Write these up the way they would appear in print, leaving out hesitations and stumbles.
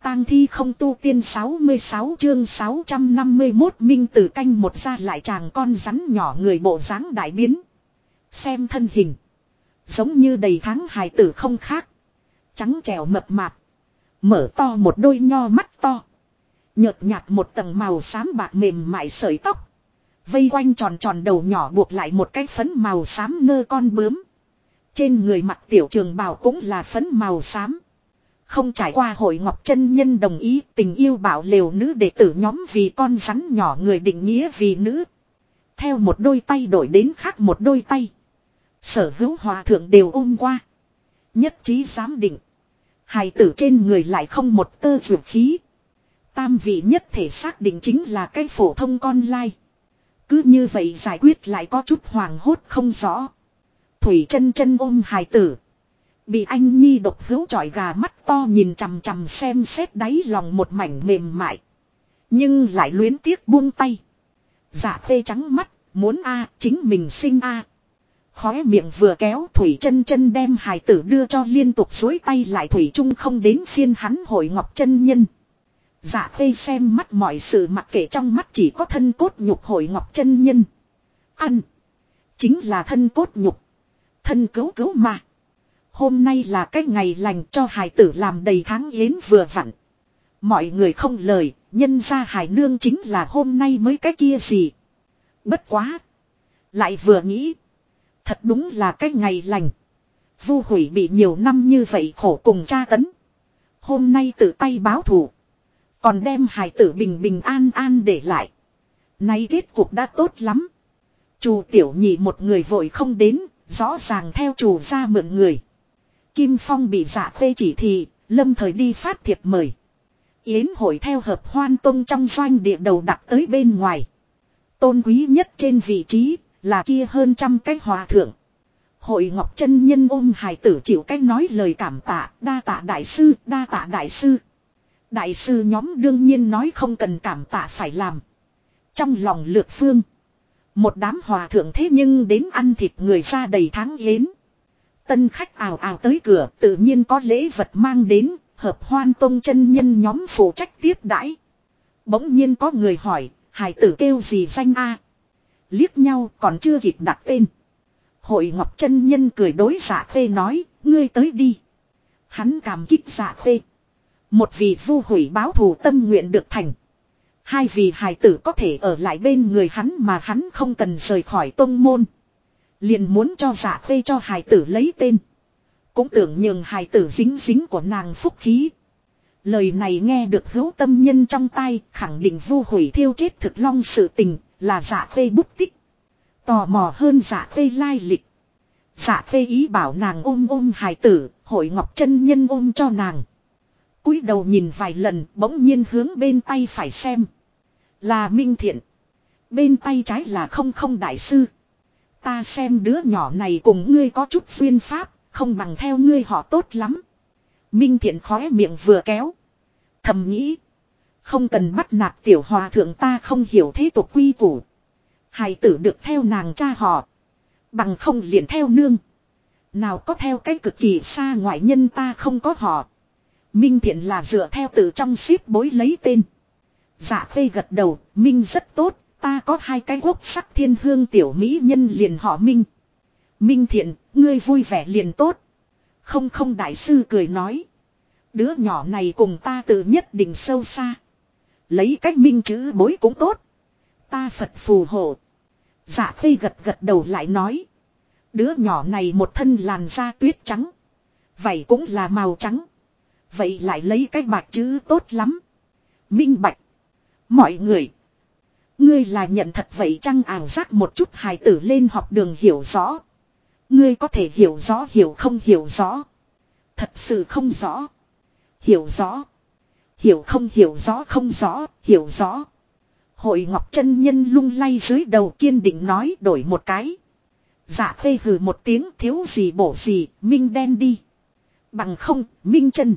tang thi không tu tiên 66 chương 651 Minh Tử canh một ra lại chàng con rắn nhỏ người bộ dáng đại biến. Xem thân hình. Giống như đầy tháng hài tử không khác. Trắng trẻo mập mạp. Mở to một đôi nho mắt to. Nhợt nhạt một tầng màu xám bạc mềm mại sợi tóc. Vây quanh tròn tròn đầu nhỏ buộc lại một cái phấn màu xám nơ con bướm. Trên người mặc tiểu trường bào cũng là phấn màu xám. Không trải qua hội Ngọc chân nhân đồng ý tình yêu bảo lều nữ đệ tử nhóm vì con rắn nhỏ người định nghĩa vì nữ. Theo một đôi tay đổi đến khác một đôi tay. Sở hữu hòa thượng đều ôm qua. Nhất trí giám định. Hài tử trên người lại không một tơ dược khí. Tam vị nhất thể xác định chính là cái phổ thông con lai. Cứ như vậy giải quyết lại có chút hoàng hốt không rõ. Thủy chân chân ôm hài tử. Bị anh nhi độc hữu chọi gà mắt to nhìn chằm chằm xem xét đáy lòng một mảnh mềm mại. Nhưng lại luyến tiếc buông tay. Dạ phê trắng mắt, muốn chính mình sinh Khóe miệng vừa kéo Thủy chân chân đem hài tử đưa cho liên tục dối tay lại Thủy Trung không đến phiên hắn hội Ngọc chân nhân. Dạ phê xem mắt mọi sự mặc kệ trong mắt chỉ có thân cốt nhục hội Ngọc chân nhân. Ăn. Chính là thân cốt nhục. Thân cứu cứu mà. Hôm nay là cái ngày lành cho hài tử làm đầy tháng yến vừa vặn. Mọi người không lời, nhân ra hài nương chính là hôm nay mới cái kia gì. Bất quá. Lại vừa nghĩ. Thật đúng là cái ngày lành. Vu Hủy bị nhiều năm như vậy khổ cùng tra tấn. Hôm nay tự tay báo thù. Còn đem hài tử bình bình an an để lại. Nay kết cục đã tốt lắm. Chù tiểu nhị một người vội không đến, rõ ràng theo chù ra mượn người. Kim Phong bị dạ phê chỉ thị, lâm thời đi phát thiệp mời. Yến hội theo hợp Hoan Tông trong doanh địa đầu đặt tới bên ngoài. Tôn quý nhất trên vị trí là kia hơn trăm cái hòa thượng. Hội Ngọc chân nhân ôm hài tử chịu cách nói lời cảm tạ, đa tạ đại sư, đa tạ đại sư. Đại sư nhóm đương nhiên nói không cần cảm tạ phải làm. Trong lòng lược phương. Một đám hòa thượng thế nhưng đến ăn thịt người ra đầy tháng yến. Tân khách ào ào tới cửa tự nhiên có lễ vật mang đến. Hợp Hoan Tông chân nhân nhóm phụ trách tiếp đãi. Bỗng nhiên có người hỏi. Hài tử kêu gì danh Liếc nhau còn chưa kịp đặt tên. Hội Ngọc chân nhân cười đối Dạ Khê nói. Ngươi tới đi. Hắn cảm kích Dạ Khê. Một vì Vu Hủy báo thù tâm nguyện được thành. Hai vì hài tử có thể ở lại bên người hắn mà hắn không cần rời khỏi tông môn. Liền muốn cho Dạ Khê cho hài tử lấy tên. Cũng tưởng nhường hài tử dính dính của nàng phúc khí. Lời này nghe được hữu tâm nhân trong tai, khẳng định Vu Hủy thiêu chết thực long sự tình, là Dạ Khê bút tích. Tò mò hơn Dạ Khê lai lịch. Dạ Khê ý bảo nàng ôm hài tử, Hội Ngọc chân nhân ôm cho nàng. Cúi đầu nhìn vài lần, bỗng nhiên hướng bên tay phải xem. Là Minh Thiện. Bên tay trái là không đại sư. Ta xem đứa nhỏ này cùng ngươi có chút duyên pháp, không bằng theo ngươi họ tốt lắm. Minh Thiện khóe miệng vừa kéo. Thầm nghĩ. Không cần bắt nạt tiểu hòa thượng, ta không hiểu thế tục quy củ. Hài tử được theo nàng cha họ. Bằng không liền theo nương. Nào có theo cái cực kỳ xa ngoại nhân ta không có họ. Minh Thiện là dựa theo từ trong ship bối lấy tên. Dạ Khê gật đầu, Minh rất tốt, ta có hai cái quốc sắc thiên hương tiểu mỹ nhân liền họ Minh. Minh Thiện, ngươi vui vẻ liền tốt. Không đại sư cười nói. Đứa nhỏ này cùng ta tự nhất định sâu xa. Lấy cách Minh chữ bối cũng tốt. Ta Phật phù hộ. Dạ Khê gật đầu lại nói. Đứa nhỏ này một thân làn da tuyết trắng. Vậy cũng là màu trắng. Vậy lại lấy cái bạch chữ tốt lắm. Minh bạch. Mọi người. Ngươi là nhận thật vậy chăng ảo giác một chút hài tử lên học đường hiểu rõ. Ngươi có thể hiểu rõ hiểu không hiểu rõ. Thật sự không rõ. Hiểu rõ. Hiểu không hiểu rõ không rõ, hiểu rõ. Hội Ngọc chân nhân lung lay dưới đầu kiên định nói đổi một cái. Dạ Khê hừ một tiếng thiếu gì bổ gì, Minh đen đi. Bằng không, Minh chân.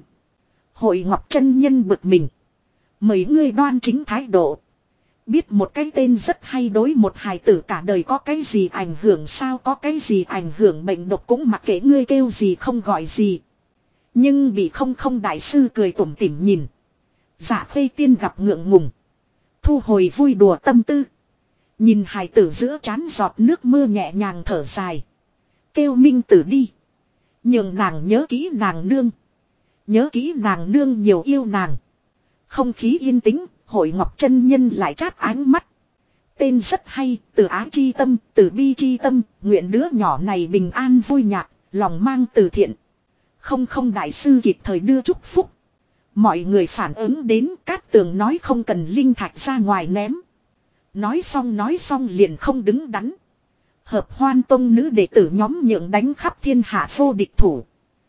Hội Ngọc chân nhân bực mình. Mấy ngươi đoan chính thái độ. Biết một cái tên rất hay đối một hài tử cả đời có cái gì ảnh hưởng sao, có cái gì ảnh hưởng bệnh độc cũng mặc kệ ngươi kêu gì không gọi gì. Nhưng bị không đại sư cười tủm tỉm nhìn. Dạ Khê Tiên gặp ngượng ngùng. Thu hồi vui đùa tâm tư. Nhìn hài tử giữa trán giọt nước mưa nhẹ nhàng thở dài. Kêu Minh Tử đi. Nhường nàng nhớ kỹ nàng nương. Nhớ kỹ nàng nương nhiều yêu nàng. Không khí yên tĩnh, Hội Ngọc chân nhân lại chát ánh mắt. Tên rất hay, từ ái chi tâm, từ bi chi tâm, nguyện đứa nhỏ này bình an vui nhạc, lòng mang từ thiện. Không đại sư kịp thời đưa chúc phúc. Mọi người phản ứng đến Cát Tường nói không cần linh thạch ra ngoài ném. Nói xong liền không đứng đắn. Hợp Hoan Tông nữ đệ tử nhóm nhượng đánh khắp thiên hạ vô địch thủ.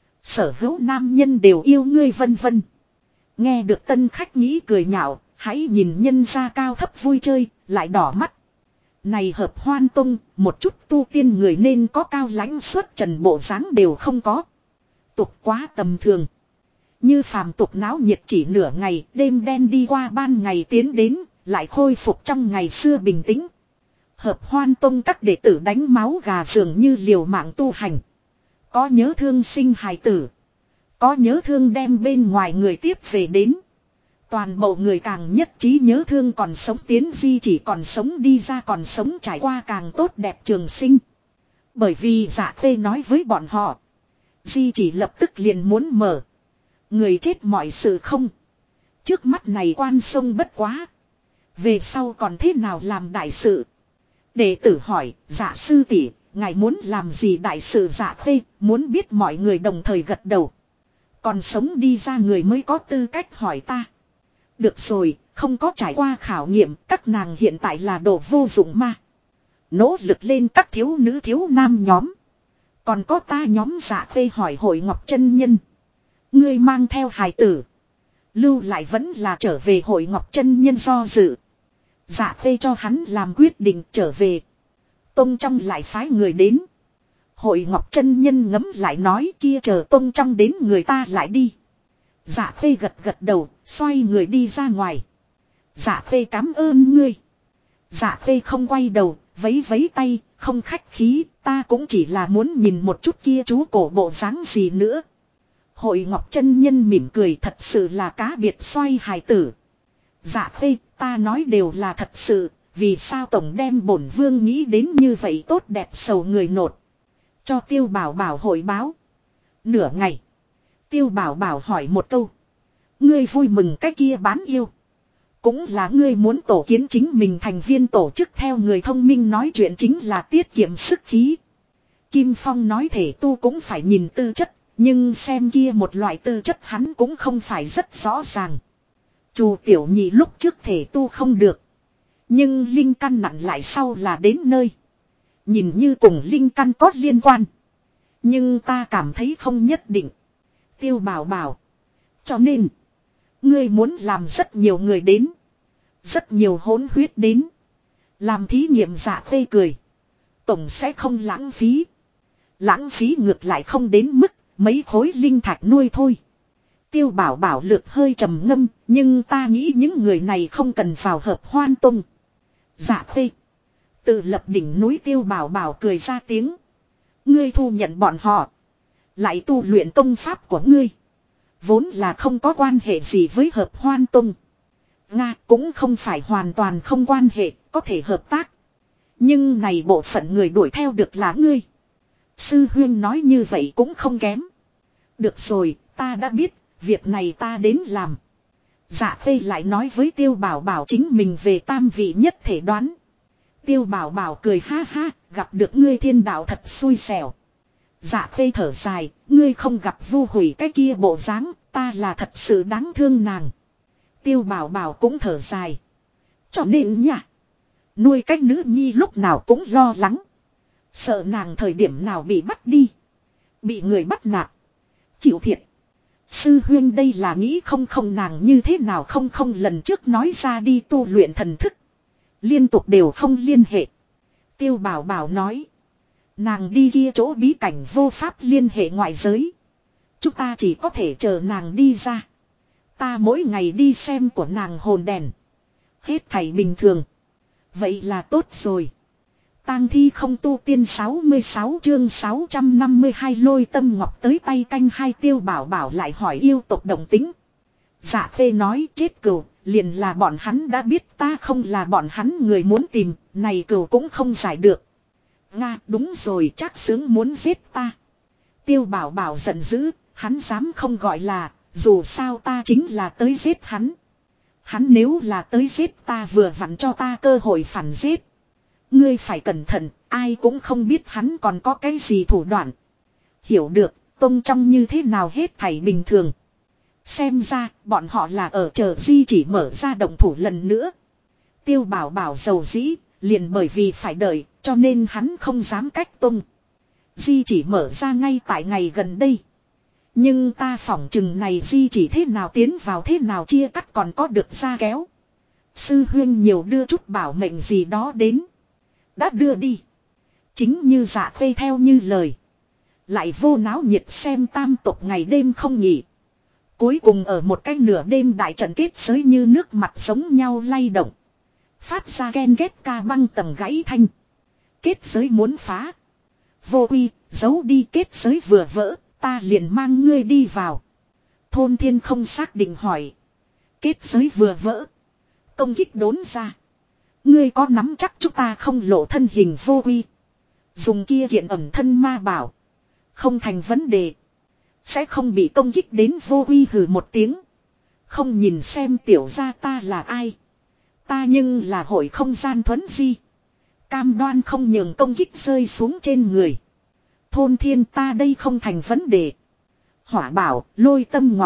Sở hữu nam nhân đều yêu ngươi vân vân. Nghe được tân khách nghĩ cười nhạo, hãy nhìn nhân gia cao thấp vui chơi, lại đỏ mắt. Này Hợp Hoan Tông, một chút tu tiên người nên có cao lãnh xuất trần bộ dáng đều không có. Tục quá tầm thường. Như phàm tục náo nhiệt chỉ nửa ngày, đêm đen đi qua ban ngày tiến đến, lại khôi phục trong ngày xưa bình tĩnh. Hợp Hoan Tông các đệ tử đánh máu gà dường như liều mạng tu hành. Có nhớ thương sinh hài tử. Có nhớ thương đem bên ngoài người tiếp về đến. Toàn bộ người càng nhất trí nhớ thương còn sống tiến di chỉ còn sống đi ra còn sống trải qua càng tốt đẹp trường sinh. Bởi vì Dạ Khê nói với bọn họ. Di chỉ lập tức liền muốn mở. Người chết mọi sự không. Trước mắt này quan sông bất quá. Về sau còn thế nào làm đại sự. Đệ tử hỏi, Dạ sư tỷ, ngài muốn làm gì đại sự? Dạ Khê muốn biết mọi người đồng thời gật đầu. Còn sống đi ra người mới có tư cách hỏi ta. Được rồi, không có trải qua khảo nghiệm, các nàng hiện tại là đồ vô dụng ma. Nỗ lực lên các thiếu nữ thiếu nam nhóm. Còn có ta nhóm. Dạ Khê hỏi Hội Ngọc chân nhân. Ngươi mang theo hài tử. Lưu lại vẫn là trở về? Hội Ngọc chân nhân do dự. Dạ Khê cho hắn làm quyết định trở về. Tông trong lại phái người đến. Hội Ngọc chân nhân ngấm lại nói kia chờ Tông trong đến người ta lại đi. Dạ Khê gật đầu, xoay người đi ra ngoài. Dạ Khê cảm ơn ngươi. Dạ Khê không quay đầu, vấy tay, không khách khí, ta cũng chỉ là muốn nhìn một chút kia chú cổ bộ dáng gì nữa. Hội Ngọc chân nhân mỉm cười, thật sự là cá biệt xoay hài tử. Dạ Khê, ta nói đều là thật sự, vì sao tổng đem bổn vương nghĩ đến như vậy tốt đẹp sầu người nột. Cho Tiêu Bảo Bảo hội báo. Nửa ngày. Tiêu Bảo Bảo hỏi một câu. Ngươi vui mừng cái kia bán yêu. Cũng là ngươi muốn tổ kiến chính mình thành viên tổ chức theo người thông minh nói chuyện chính là tiết kiệm sức khí. Kim Phong nói thể tu cũng phải nhìn tư chất. Nhưng xem kia một loại tư chất hắn cũng không phải rất rõ ràng. Chu Tiểu Nhị lúc trước thể tu không được. Nhưng linh căn nặng lại sau là đến nơi. Nhìn như cùng linh căn có liên quan. Nhưng ta cảm thấy không nhất định. Tiêu Bảo Bảo. Cho nên. Ngươi muốn làm rất nhiều người đến. Rất nhiều hỗn huyết đến. Làm thí nghiệm. Dạ Khê cười. Tổng sẽ không lãng phí. Lãng phí ngược lại không đến mức. Mấy khối linh thạch nuôi thôi. Tiêu Bảo Bảo lược hơi trầm ngâm. Nhưng ta nghĩ những người này không cần vào Hợp Hoan Tông. Dạ Khê. Tự lập đỉnh núi. Tiêu Bảo Bảo cười ra tiếng. Ngươi thu nhận bọn họ. Lại tu luyện công pháp của ngươi. Vốn là không có quan hệ gì với Hợp Hoan Tông. Nga cũng không phải hoàn toàn không quan hệ. Có thể hợp tác. Nhưng này bộ phận người đuổi theo được là ngươi. Sư huyên nói như vậy cũng không kém. Được rồi, ta đã biết, việc này ta đến làm. Dạ Khê lại nói với Tiêu Bảo Bảo chính mình về tam vị nhất thể đoán. Tiêu Bảo Bảo cười ha ha, gặp được ngươi thiên đạo thật xui xẻo. Dạ Khê thở dài, ngươi không gặp Vu Hủy cái kia bộ dáng, ta là thật sự đáng thương nàng. Tiêu Bảo Bảo cũng thở dài. Cho nên nhỉ, nuôi cái nữ nhi lúc nào cũng lo lắng. Sợ nàng thời điểm nào bị bắt đi. Bị người bắt nạt. Chịu thiệt. Sư huyên đây là nghĩ không nàng như thế nào không lần trước nói ra đi tu luyện thần thức. Liên tục đều không liên hệ. Tiêu Bảo Bảo nói. Nàng đi kia chỗ bí cảnh vô pháp liên hệ ngoại giới. Chúng ta chỉ có thể chờ nàng đi ra. Ta mỗi ngày đi xem của nàng hồn đèn. Hết thảy bình thường. Vậy là tốt rồi. Tang thi không tu tiên 66 chương 652 lôi tâm ngọc tới tay canh hai. Tiêu Bảo Bảo lại hỏi yêu tộc động tính. Dạ khê nói chết cừu, liền là bọn hắn đã biết ta không là bọn hắn người muốn tìm, này cừu cũng không giải được. Nga đúng rồi chắc sướng muốn giết ta. Tiêu bảo bảo giận dữ, hắn dám không gọi là, dù sao ta chính là tới giết hắn. Hắn nếu là tới giết ta vừa vặn cho ta cơ hội phản giết. Ngươi phải cẩn thận, ai cũng không biết hắn còn có cái gì thủ đoạn. Hiểu được, tông trong như thế nào hết thảy bình thường. Xem ra, bọn họ là ở chờ Di Chỉ mở ra động thủ lần nữa. Tiêu bảo bảo dầu dĩ, liền bởi vì phải đợi, cho nên hắn không dám cách tung. Di Chỉ mở ra ngay tại ngày gần đây. Nhưng ta phỏng chừng này Di Chỉ thế nào tiến vào thế nào chia cắt còn có được ra kéo. Sư huyên nhiều đưa chút bảo mệnh gì đó đến. Đã đưa đi. Chính như dạ khê theo như lời. Lại vô náo nhiệt xem tam tộc ngày đêm không nghỉ. Cuối cùng ở một cái nửa đêm đại trận kết giới như nước mặt giống nhau lay động. Phát ra ken ghét ca băng tầng gãy thanh. Kết giới muốn phá. Vô uy, giấu đi kết giới vừa vỡ, ta liền mang ngươi đi vào. Thôn thiên không xác định hỏi. Kết giới vừa vỡ. Công kích đốn ra. Ngươi có nắm chắc chúng ta không lộ thân hình vô uy. Dùng kia kiện ẩm thân ma bảo. Không thành vấn đề. Sẽ không bị công kích đến vô uy hừ một tiếng. Không nhìn xem tiểu gia ta là ai. Ta nhưng là hội không gian thuấn di. Cam đoan không nhường công kích rơi xuống trên người. Thôn thiên ta đây không thành vấn đề. Hỏa bảo lôi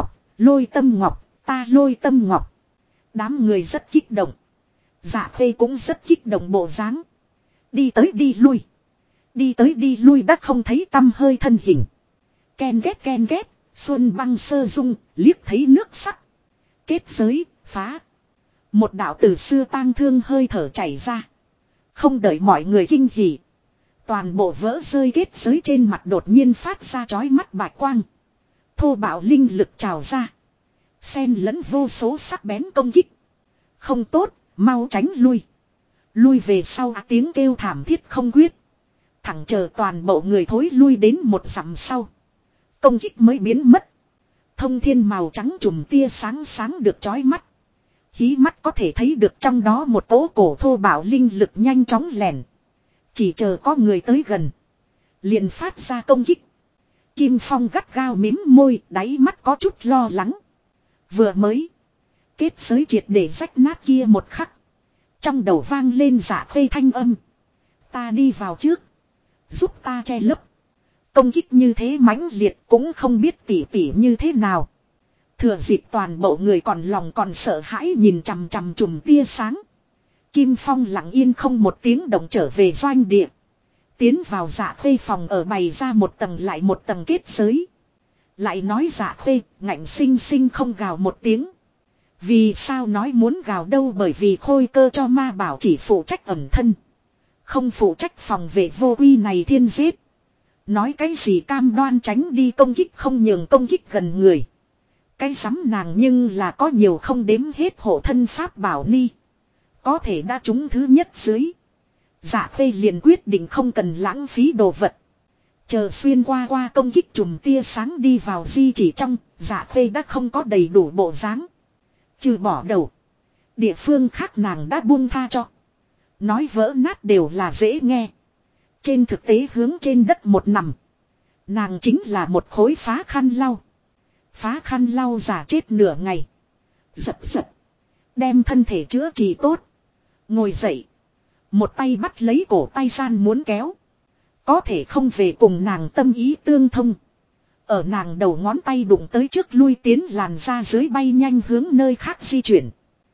tâm ngọc, ta lôi tâm ngọc. Đám người rất kích động. Dạ khê cũng rất kích động bộ dáng. Đi tới đi lui. Đi tới đi lui đã không thấy tăm hơi thân hình. Ken ghét, xuân băng sơ dung, liếc thấy nước sắc. Kết giới, phá. Một đạo từ xưa tang thương hơi thở chảy ra. Không đợi mọi người kinh hỉ. Toàn bộ vỡ rơi kết giới trên mặt đột nhiên phát ra chói mắt bạch quang. Thô bạo linh lực trào ra. Xen lẫn vô số sắc bén công kích. Không tốt, mau tránh lui. Lui về sau tiếng kêu thảm thiết không quyết. Thẳng chờ toàn bộ người thối lui đến một dặm sau. Công kích mới biến mất. Thông thiên màu trắng chùm tia sáng sáng được chói mắt. Hí mắt có thể thấy được trong đó một cỗ cổ thô bạo linh lực nhanh chóng lẻn. Chỉ chờ có người tới gần. Liền phát ra công kích. Kim Phong gắt gao mím môi, đáy mắt có chút lo lắng. Vừa mới. Kết giới triệt để rách nát kia một khắc. Trong đầu vang lên dạ khê thanh âm. Ta đi vào trước. Giúp ta che lấp. Công kích như thế mãnh liệt cũng không biết tỉ tỉ như thế nào. Thừa dịp toàn bộ người còn lòng còn sợ hãi nhìn chằm chằm chùm tia sáng. Kim Phong lặng yên không một tiếng động trở về doanh địa. Tiến vào dạ khê phòng ở bày ra một tầng lại một tầng kết giới. Lại nói dạ khê, ngạnh sinh sinh không gào một tiếng. Vì sao nói muốn gào đâu bởi vì khôi cơ cho ma bảo chỉ phụ trách ẩn thân. Không phụ trách phòng vệ vô uy này thiên giết. Nói cái gì cam đoan tránh đi công kích không nhường công kích gần người. Cái sắm nàng nhưng là có nhiều không đếm hết hộ thân pháp bảo ni. Có thể đã trúng thứ nhất dưới. Dạ khê liền quyết định không cần lãng phí đồ vật. Chờ xuyên qua công kích chùm tia sáng đi vào di chỉ trong, dạ khê đã không có đầy đủ bộ dáng. Trừ bỏ đầu. Địa phương khác nàng đã buông tha cho. Nói vỡ nát đều là dễ nghe. Trên thực tế hướng trên đất một nằm. Nàng chính là một khối phá khăn lau. Phá khăn lau giả chết nửa ngày. Giật. Đem thân thể chữa trị tốt. Ngồi dậy. Một tay bắt lấy cổ tay gian muốn kéo. Có thể không về cùng nàng tâm ý tương thông. Ở nàng đầu ngón tay đụng tới trước lui tiến làn ra dưới bay nhanh hướng nơi khác di chuyển.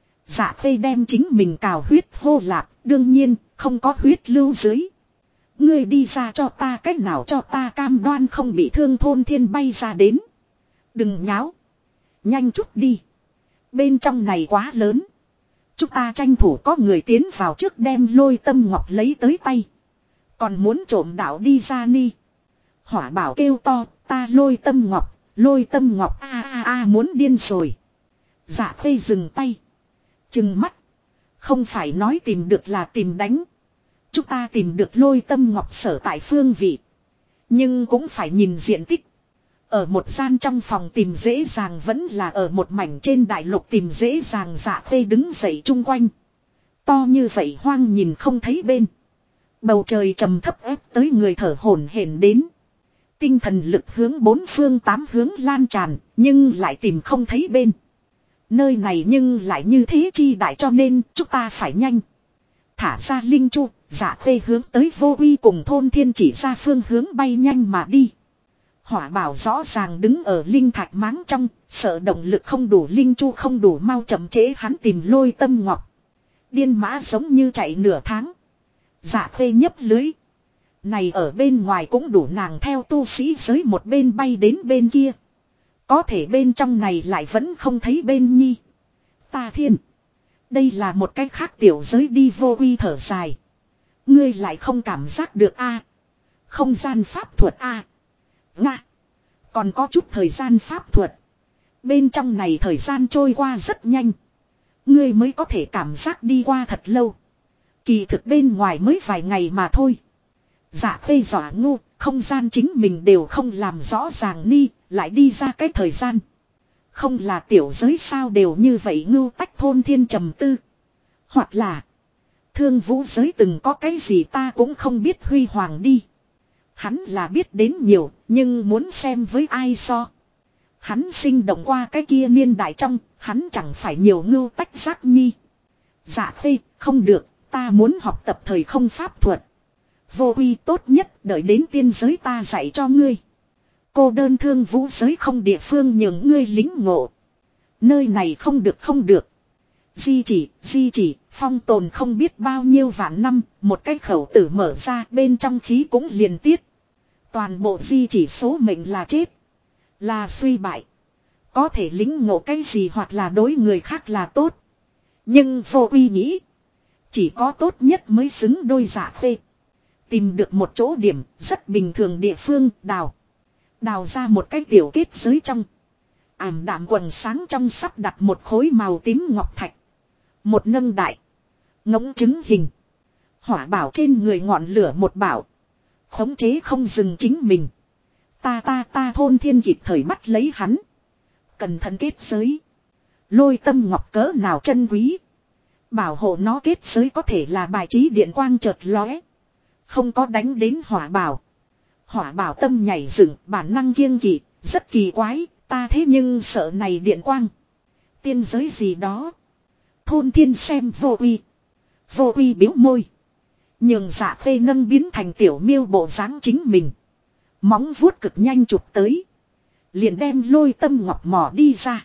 Dạ khê đem chính mình cào huyết hô lạp. Đương nhiên không có huyết lưu dưới. Ngươi đi ra cho ta cách nào cho ta cam đoan không bị thương thôn thiên bay ra đến. Đừng nháo. Nhanh chút đi. Bên trong này quá lớn. Chúng ta tranh thủ có người tiến vào trước đem lôi tâm ngọc lấy tới tay. Còn muốn trộm đạo đi ra ni. Hỏa bảo kêu to, ta lôi tâm ngọc a muốn điên rồi. Dạ khê dừng tay. Chừng mắt. Không phải nói tìm được là tìm đánh. Chúng ta tìm được lôi tâm ngọc sở tại phương vị. Nhưng cũng phải nhìn diện tích. Ở một gian trong phòng tìm dễ dàng vẫn là ở một mảnh trên đại lục tìm dễ dàng. Dạ Khê đứng dậy chung quanh. To như vậy hoang nhìn không thấy bên. Bầu trời trầm thấp ép tới người thở hổn hển đến. Tinh thần lực hướng bốn phương tám hướng lan tràn, nhưng lại tìm không thấy bên. Nơi này nhưng lại như thế chi đại, cho nên chúng ta phải nhanh. Thả ra linh chu, Dạ Khê hướng tới Vô Uy cùng Thôn Thiên chỉ ra phương hướng bay nhanh mà đi. Hỏa Bảo rõ ràng đứng ở linh thạch máng trong, sợ động lực không đủ, linh chu không đủ mau chậm trễ hắn tìm Lôi Tâm Ngọc. Điên mã giống như chạy nửa tháng. Dạ Khê nhấp lưới. Này ở bên ngoài cũng đủ nàng theo tu sĩ giới một bên bay đến bên kia. Có thể bên trong này lại vẫn không thấy bên nhi. Ta thiên. Đây là một cái khác tiểu giới đi. Vô Uy thở dài. Ngươi lại không cảm giác được a? Không gian pháp thuật a? Nga. Còn có chút thời gian pháp thuật. Bên trong này thời gian trôi qua rất nhanh. Ngươi mới có thể cảm giác đi qua thật lâu. Kỳ thực bên ngoài mới vài ngày mà thôi. Dạ Khê dọa ngu, không gian chính mình đều không làm rõ ràng ni, lại đi ra cái thời gian. Không là tiểu giới sao đều như vậy. Ngưu Tách Thôn Thiên trầm tư. Hoặc là Thương Vũ giới từng có cái gì ta cũng không biết, huy hoàng đi. Hắn là biết đến nhiều, nhưng muốn xem với ai so. Hắn sinh động qua cái kia niên đại trong, hắn chẳng phải nhiều Ngưu Tách Giác Nhi. Dạ Khê, không được, ta muốn học tập thời không pháp thuật. Vô Uy, tốt nhất đợi đến tiên giới ta dạy cho ngươi. Cô đơn Thương Vũ giới không địa phương nhường ngươi lính ngộ. Nơi này không được không được. Di chỉ, phong tồn không biết bao nhiêu vạn năm, một cái khẩu tử mở ra bên trong khí cũng liền tiết. Toàn bộ di chỉ số mệnh là chết, là suy bại. Có thể lính ngộ cái gì hoặc là đối người khác là tốt. Nhưng Vô Uy nghĩ, chỉ có tốt nhất mới xứng đôi. Dạ Khê tìm được một chỗ điểm rất bình thường địa phương, đào ra một cái tiểu kết giới trong. Ảm đạm quần sáng trong sắp đặt một khối màu tím ngọc thạch. Một nâng đại ngỗng trứng hình. Hỏa Bảo trên người ngọn lửa một bảo. Khống chế không dừng chính mình. Ta Thôn Thiên kịp thời bắt lấy hắn. Cẩn thận kết giới. Lôi Tâm Ngọc cỡ nào chân quý. Bảo hộ nó kết giới có thể là bài trí điện quang chợt lóe. Không có đánh đến Hỏa Bảo. Hỏa Bảo tâm nhảy dựng, bản năng kiêng kỵ, rất kỳ quái, ta thế nhưng sợ này điện quang. Tiên giới gì đó. Thôn Thiên xem Vô Uy. Vô Uy biếu môi. Nhường Dạ Khê nâng biến thành tiểu miêu bộ dáng chính mình. Móng vuốt cực nhanh chụp tới. Liền đem Lôi Tâm Ngọc mò đi ra.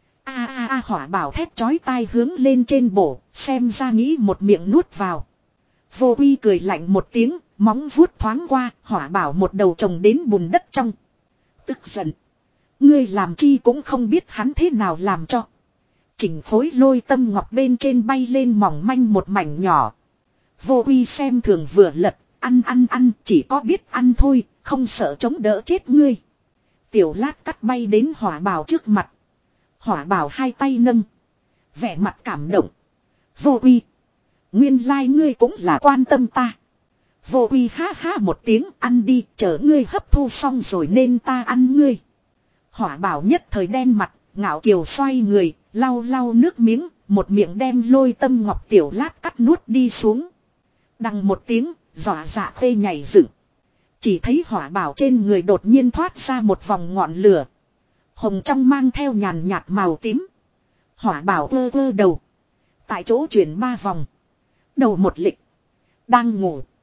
Hỏa Bảo thét chói tai hướng lên trên bổ, xem ra nghĩ một miệng nuốt vào. Vô Uy cười lạnh một tiếng, móng vuốt thoáng qua, Hỏa Bảo một đầu trồng đến bùn đất trong. Tức giận. Ngươi làm chi cũng không biết hắn thế nào làm cho. Chỉnh khối Lôi Tâm Ngọc bên trên bay lên mỏng manh một mảnh nhỏ. Vô Uy xem thường vừa lật, ăn, chỉ có biết ăn thôi, không sợ chống đỡ chết ngươi. Tiểu lát cắt bay đến Hỏa Bảo trước mặt. Hỏa Bảo hai tay nâng, vẻ mặt cảm động. Vô Uy, nguyên lai ngươi cũng là quan tâm ta. Vô Uy ha ha một tiếng, ăn đi, chờ ngươi hấp thu xong rồi nên ta ăn ngươi. Hỏa Bảo nhất thời đen mặt, ngạo kiều xoay người, lau lau nước miếng, một miệng đem Lôi Tâm Ngọc tiểu lát cắt nuốt đi xuống. Đằng một tiếng, dọa Dạ Khê nhảy dựng. Chỉ thấy Hỏa Bảo trên người đột nhiên thoát ra một vòng ngọn lửa. Hồng trong mang theo nhàn nhạt màu tím. Hỏa Bảo ơ ơ đầu. Tại chỗ chuyển 3 vòng. Đầu một lịch. Đang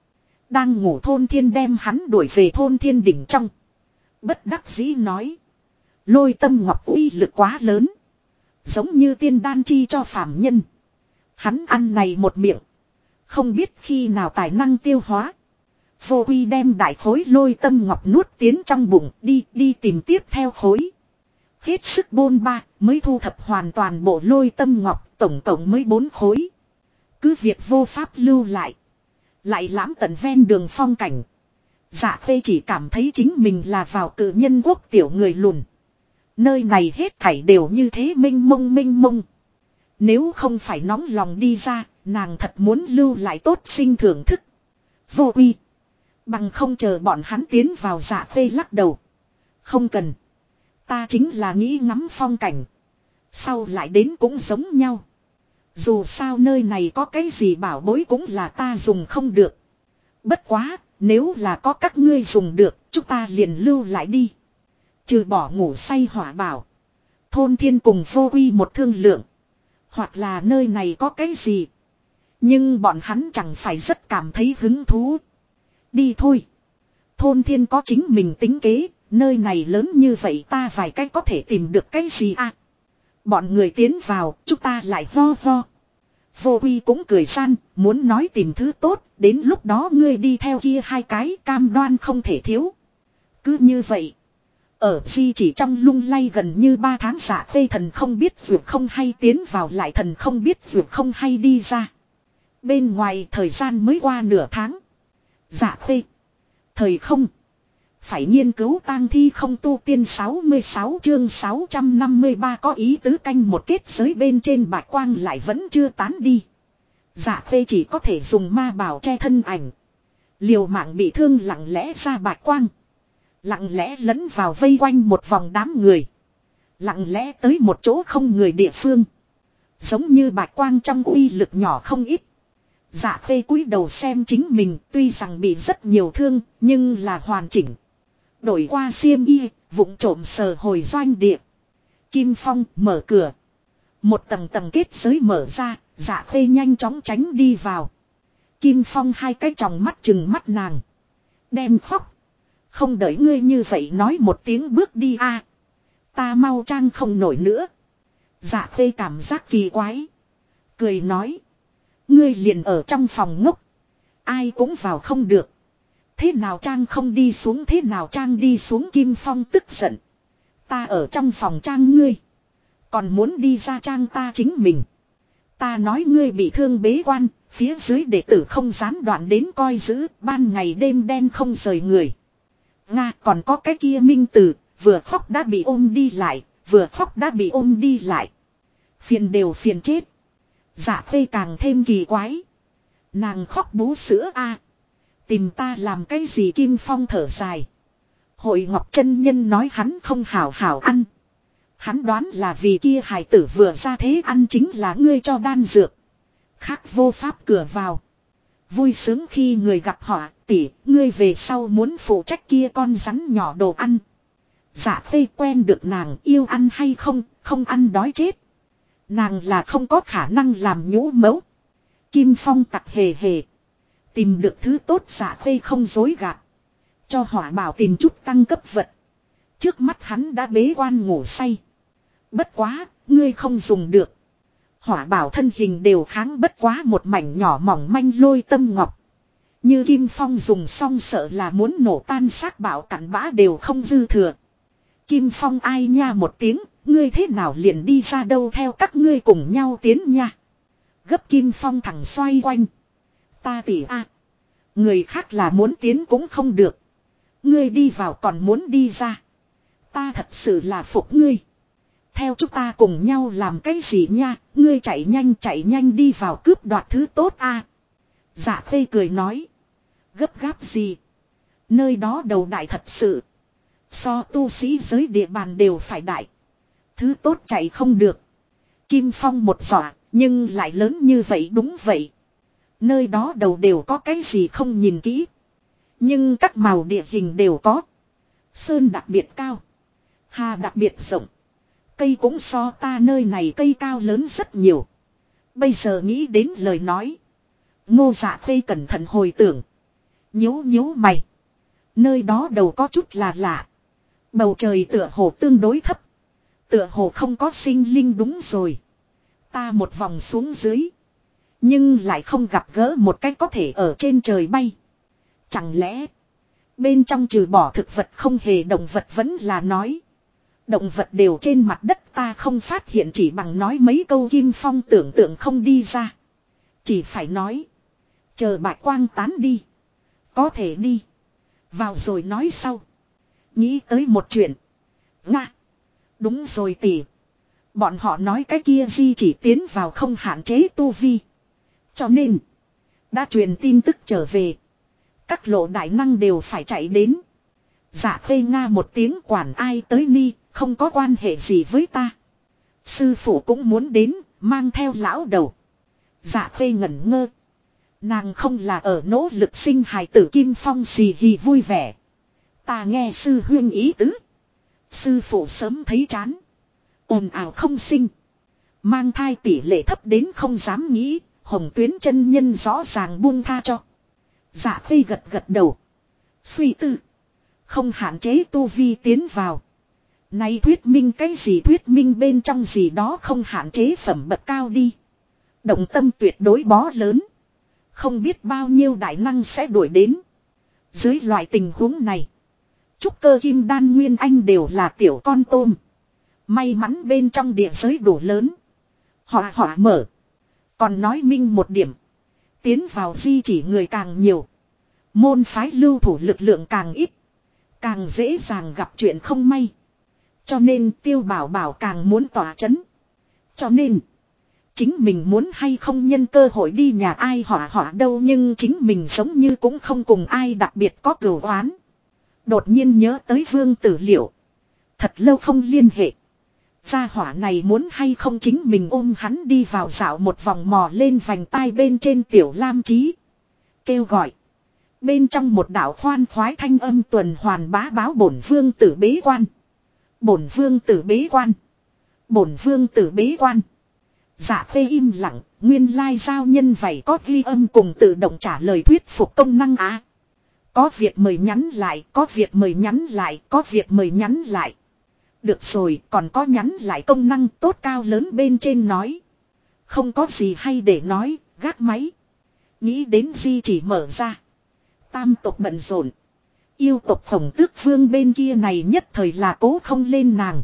ngủ Thôn Thiên đem hắn đuổi về Thôn Thiên đỉnh trong. Bất đắc dĩ nói. Lôi Tâm Ngọc uy lực quá lớn. Giống như tiên đan chi cho phàm nhân. Hắn ăn này một miệng. Không biết khi nào tài năng tiêu hóa. Vô Uy đem đại khối Lôi Tâm Ngọc nuốt tiến trong bụng, đi tìm tiếp theo khối. Hết sức bôn ba mới thu thập hoàn toàn bộ Lôi Tâm Ngọc, tổng cộng mới 4 khối. Cứ việc vô pháp lưu lại lãm tận ven đường phong cảnh. Dạ Khê chỉ cảm thấy chính mình là vào cự nhân quốc tiểu người lùn. Nơi này hết thảy đều như thế mênh mông. Nếu không phải nóng lòng đi ra, nàng thật muốn lưu lại tốt sinh thưởng thức. Vô Uy, bằng không chờ bọn hắn tiến vào. Dạ Khê lắc đầu. Không cần, Ta chính là nghĩ ngắm phong cảnh. Sau lại đến cũng giống nhau. Dù sao nơi này có cái gì bảo bối cũng là ta dùng không được. Bất quá, nếu là có các ngươi dùng được, chúng ta liền lưu lại đi. Trừ bỏ ngủ say hỏa bảo. Thôn thiên cùng vô uy một thương lượng. Hoặc là nơi này có cái gì. Nhưng bọn hắn chẳng phải rất cảm thấy hứng thú. Đi thôi. Thôn thiên có chính mình tính kế. Nơi này lớn như vậy ta vài cách có thể tìm được cái gì à. Bọn người tiến vào, chúng ta lại ho ho. Vô uy cũng cười san, muốn nói tìm thứ tốt, đến lúc đó ngươi đi theo kia hai cái cam đoan không thể thiếu. Cứ như vậy. Ở di chỉ trong lung lay gần như 3 tháng Dạ Khê thần không biết vượt không hay tiến vào lại thần không biết vượt không hay đi ra. Bên ngoài thời gian mới qua nửa tháng. Dạ Khê. Thời không. Phải nghiên cứu tang thi không tu tiên 66 chương 653 có ý tứ canh một kết giới bên trên bạch quang lại vẫn chưa tán đi. Dạ Khê chỉ có thể dùng ma bảo che thân ảnh. Liều mạng bị thương lặng lẽ ra bạch quang. Lặng lẽ lẫn vào vây quanh một vòng đám người. Lặng lẽ tới một chỗ không người địa phương. Giống như bạch quang trong uy lực nhỏ không ít. Dạ Khê cúi đầu xem chính mình tuy rằng bị rất nhiều thương nhưng là hoàn chỉnh. Đổi qua xiêm y, vụng trộm sờ hồi doanh địa. Kim Phong mở cửa. Một tầng tầng kết giới mở ra, Dạ Khê nhanh chóng tránh đi vào. Kim Phong hai cái tròng mắt chừng mắt nàng. Đem khóc. Không đợi ngươi như vậy nói một tiếng bước đi a. Ta mau trang không nổi nữa. Dạ Khê cảm giác kỳ quái. Cười nói. Ngươi liền ở trong phòng ngốc. Ai cũng vào không được. Thế nào trang không đi xuống thế nào trang đi xuống Kim Phong tức giận. Ta ở trong phòng trang ngươi. Còn muốn đi ra trang ta chính mình. Ta nói ngươi bị thương bế quan. Phía dưới đệ tử không gián đoạn đến coi giữ. Ban ngày đêm đen không rời người. Nga còn có cái kia Minh Tử. Vừa khóc đã bị ôm đi lại. Vừa khóc đã bị ôm đi lại. Phiền đều phiền chết. Dạ Khê càng thêm kỳ quái. Nàng khóc bú sữa a. Tìm ta làm cái gì Kim Phong thở dài. Hội Ngọc chân nhân nói hắn không hảo hảo ăn. Hắn đoán là vì kia hài tử vừa ra thế ăn chính là ngươi cho đan dược. Khác vô pháp cửa vào. Vui sướng khi người gặp họ tỷ, ngươi về sau muốn phụ trách kia con rắn nhỏ đồ ăn. Dạ Khê quen được nàng yêu ăn hay không, không ăn đói chết. Nàng là không có khả năng làm nhũ mẫu. Kim Phong tặc hề hề. Tìm được thứ tốt Dạ Khê không dối gạt. Cho Hỏa Bảo tìm chút tăng cấp vật. Trước mắt hắn đã bế quan ngủ say. Bất quá, ngươi không dùng được. Hỏa Bảo thân hình đều kháng bất quá một mảnh nhỏ mỏng manh lôi tâm ngọc. Như Kim Phong dùng xong sợ là muốn nổ tan xác bảo cặn bã đều không dư thừa. Kim Phong ai nha một tiếng, ngươi thế nào liền đi ra đâu theo các ngươi cùng nhau tiến nha. Gấp Kim Phong thẳng xoay quanh. Ta tỉ a. Người khác là muốn tiến cũng không được. Ngươi đi vào còn muốn đi ra. Ta thật sự là phục ngươi. Theo chúng ta cùng nhau làm cái gì nha. Ngươi chạy nhanh đi vào cướp đoạt thứ tốt a. Dạ Khê cười nói. Gấp gáp gì. Nơi đó đầu đại thật sự. So tu sĩ giới địa bàn đều phải đại. Thứ tốt chạy không được. Kim Phong một dọa. Nhưng lại lớn như vậy đúng vậy. Nơi đó đầu đều có cái gì không nhìn kỹ. Nhưng các màu địa hình đều có. Sơn đặc biệt cao. Hà đặc biệt rộng. Cây cũng so ta nơi này cây cao lớn rất nhiều. Bây giờ nghĩ đến lời nói. Ngô Dạ Khê cẩn thận hồi tưởng. Nhíu mày. Nơi đó đầu có chút là lạ. Bầu trời tựa hồ tương đối thấp. Tựa hồ không có sinh linh đúng rồi. Ta một vòng xuống dưới. Nhưng lại không gặp gỡ một cái có thể ở trên trời bay. Chẳng lẽ. Bên trong trừ bỏ thực vật không hề động vật vẫn là nói. Động vật đều trên mặt đất ta không phát hiện chỉ bằng nói mấy câu Kim Phong tưởng tượng không đi ra. Chỉ phải nói. Chờ bạch quang tán đi. Có thể đi. Vào rồi nói sau. Nghĩ tới một chuyện. Nga. Đúng rồi tỷ. Bọn họ nói cái kia di chỉ tiến vào không hạn chế tu vi. Cho nên. Đã truyền tin tức trở về. Các lộ đại năng đều phải chạy đến. Dạ Khê Nga một tiếng quản ai tới ni. Không có quan hệ gì với ta. Sư phụ cũng muốn đến, mang theo lão đầu. Dạ Khê ngẩn ngơ. Nàng không là ở nỗ lực sinh hài tử Kim Phong xì hì vui vẻ. Ta nghe sư huyên ý tứ. Sư phụ sớm thấy chán. Ồn ào không sinh. Mang thai tỷ lệ thấp đến không dám nghĩ. Hồng Tuyến chân nhân rõ ràng buông tha cho. Dạ Khê gật gật đầu. Suy tư. Không hạn chế tu vi tiến vào. Này thuyết minh cái gì thuyết minh bên trong gì đó không hạn chế phẩm bậc cao đi. Động tâm tuyệt đối bó lớn. Không biết bao nhiêu đại năng sẽ đuổi đến. Dưới loại tình huống này. Trúc cơ kim đan nguyên anh đều là tiểu con tôm. May mắn bên trong địa giới đủ lớn. Họ mở. Còn nói minh một điểm. Tiến vào di chỉ người càng nhiều. Môn phái lưu thủ lực lượng càng ít. Càng dễ dàng gặp chuyện không may. Cho nên Tiêu Bảo Bảo càng muốn tỏa chấn. Cho nên. Chính mình muốn hay không nhân cơ hội đi nhà ai họ đâu, nhưng chính mình giống như cũng không cùng ai đặc biệt có cửu oán. Đột nhiên nhớ tới Vương Tử Liệu. Thật lâu không liên hệ. Gia hỏa này muốn hay không chính mình ôm hắn đi vào dạo một vòng, mò lên vành tai bên trên Tiểu Lam Chí. Kêu gọi. Bên trong một đạo khoan khoái thanh âm tuần hoàn bá báo: bổn vương tử bế quan. Bổn vương tử bế quan. Bổn vương tử bế quan. Dạ Khê im lặng, nguyên lai giao nhân vậy có ghi âm cùng tự động trả lời thuyết phục công năng á. Có việc mời nhắn lại, có việc mời nhắn lại, có việc mời nhắn lại. Được rồi, còn có nhắn lại công năng tốt cao lớn bên trên nói. Không có gì hay để nói, gác máy. Nghĩ đến di chỉ mở ra. Tam tộc bận rộn. Yêu tộc Khổng Tước Vương bên kia này nhất thời là cố không lên nàng.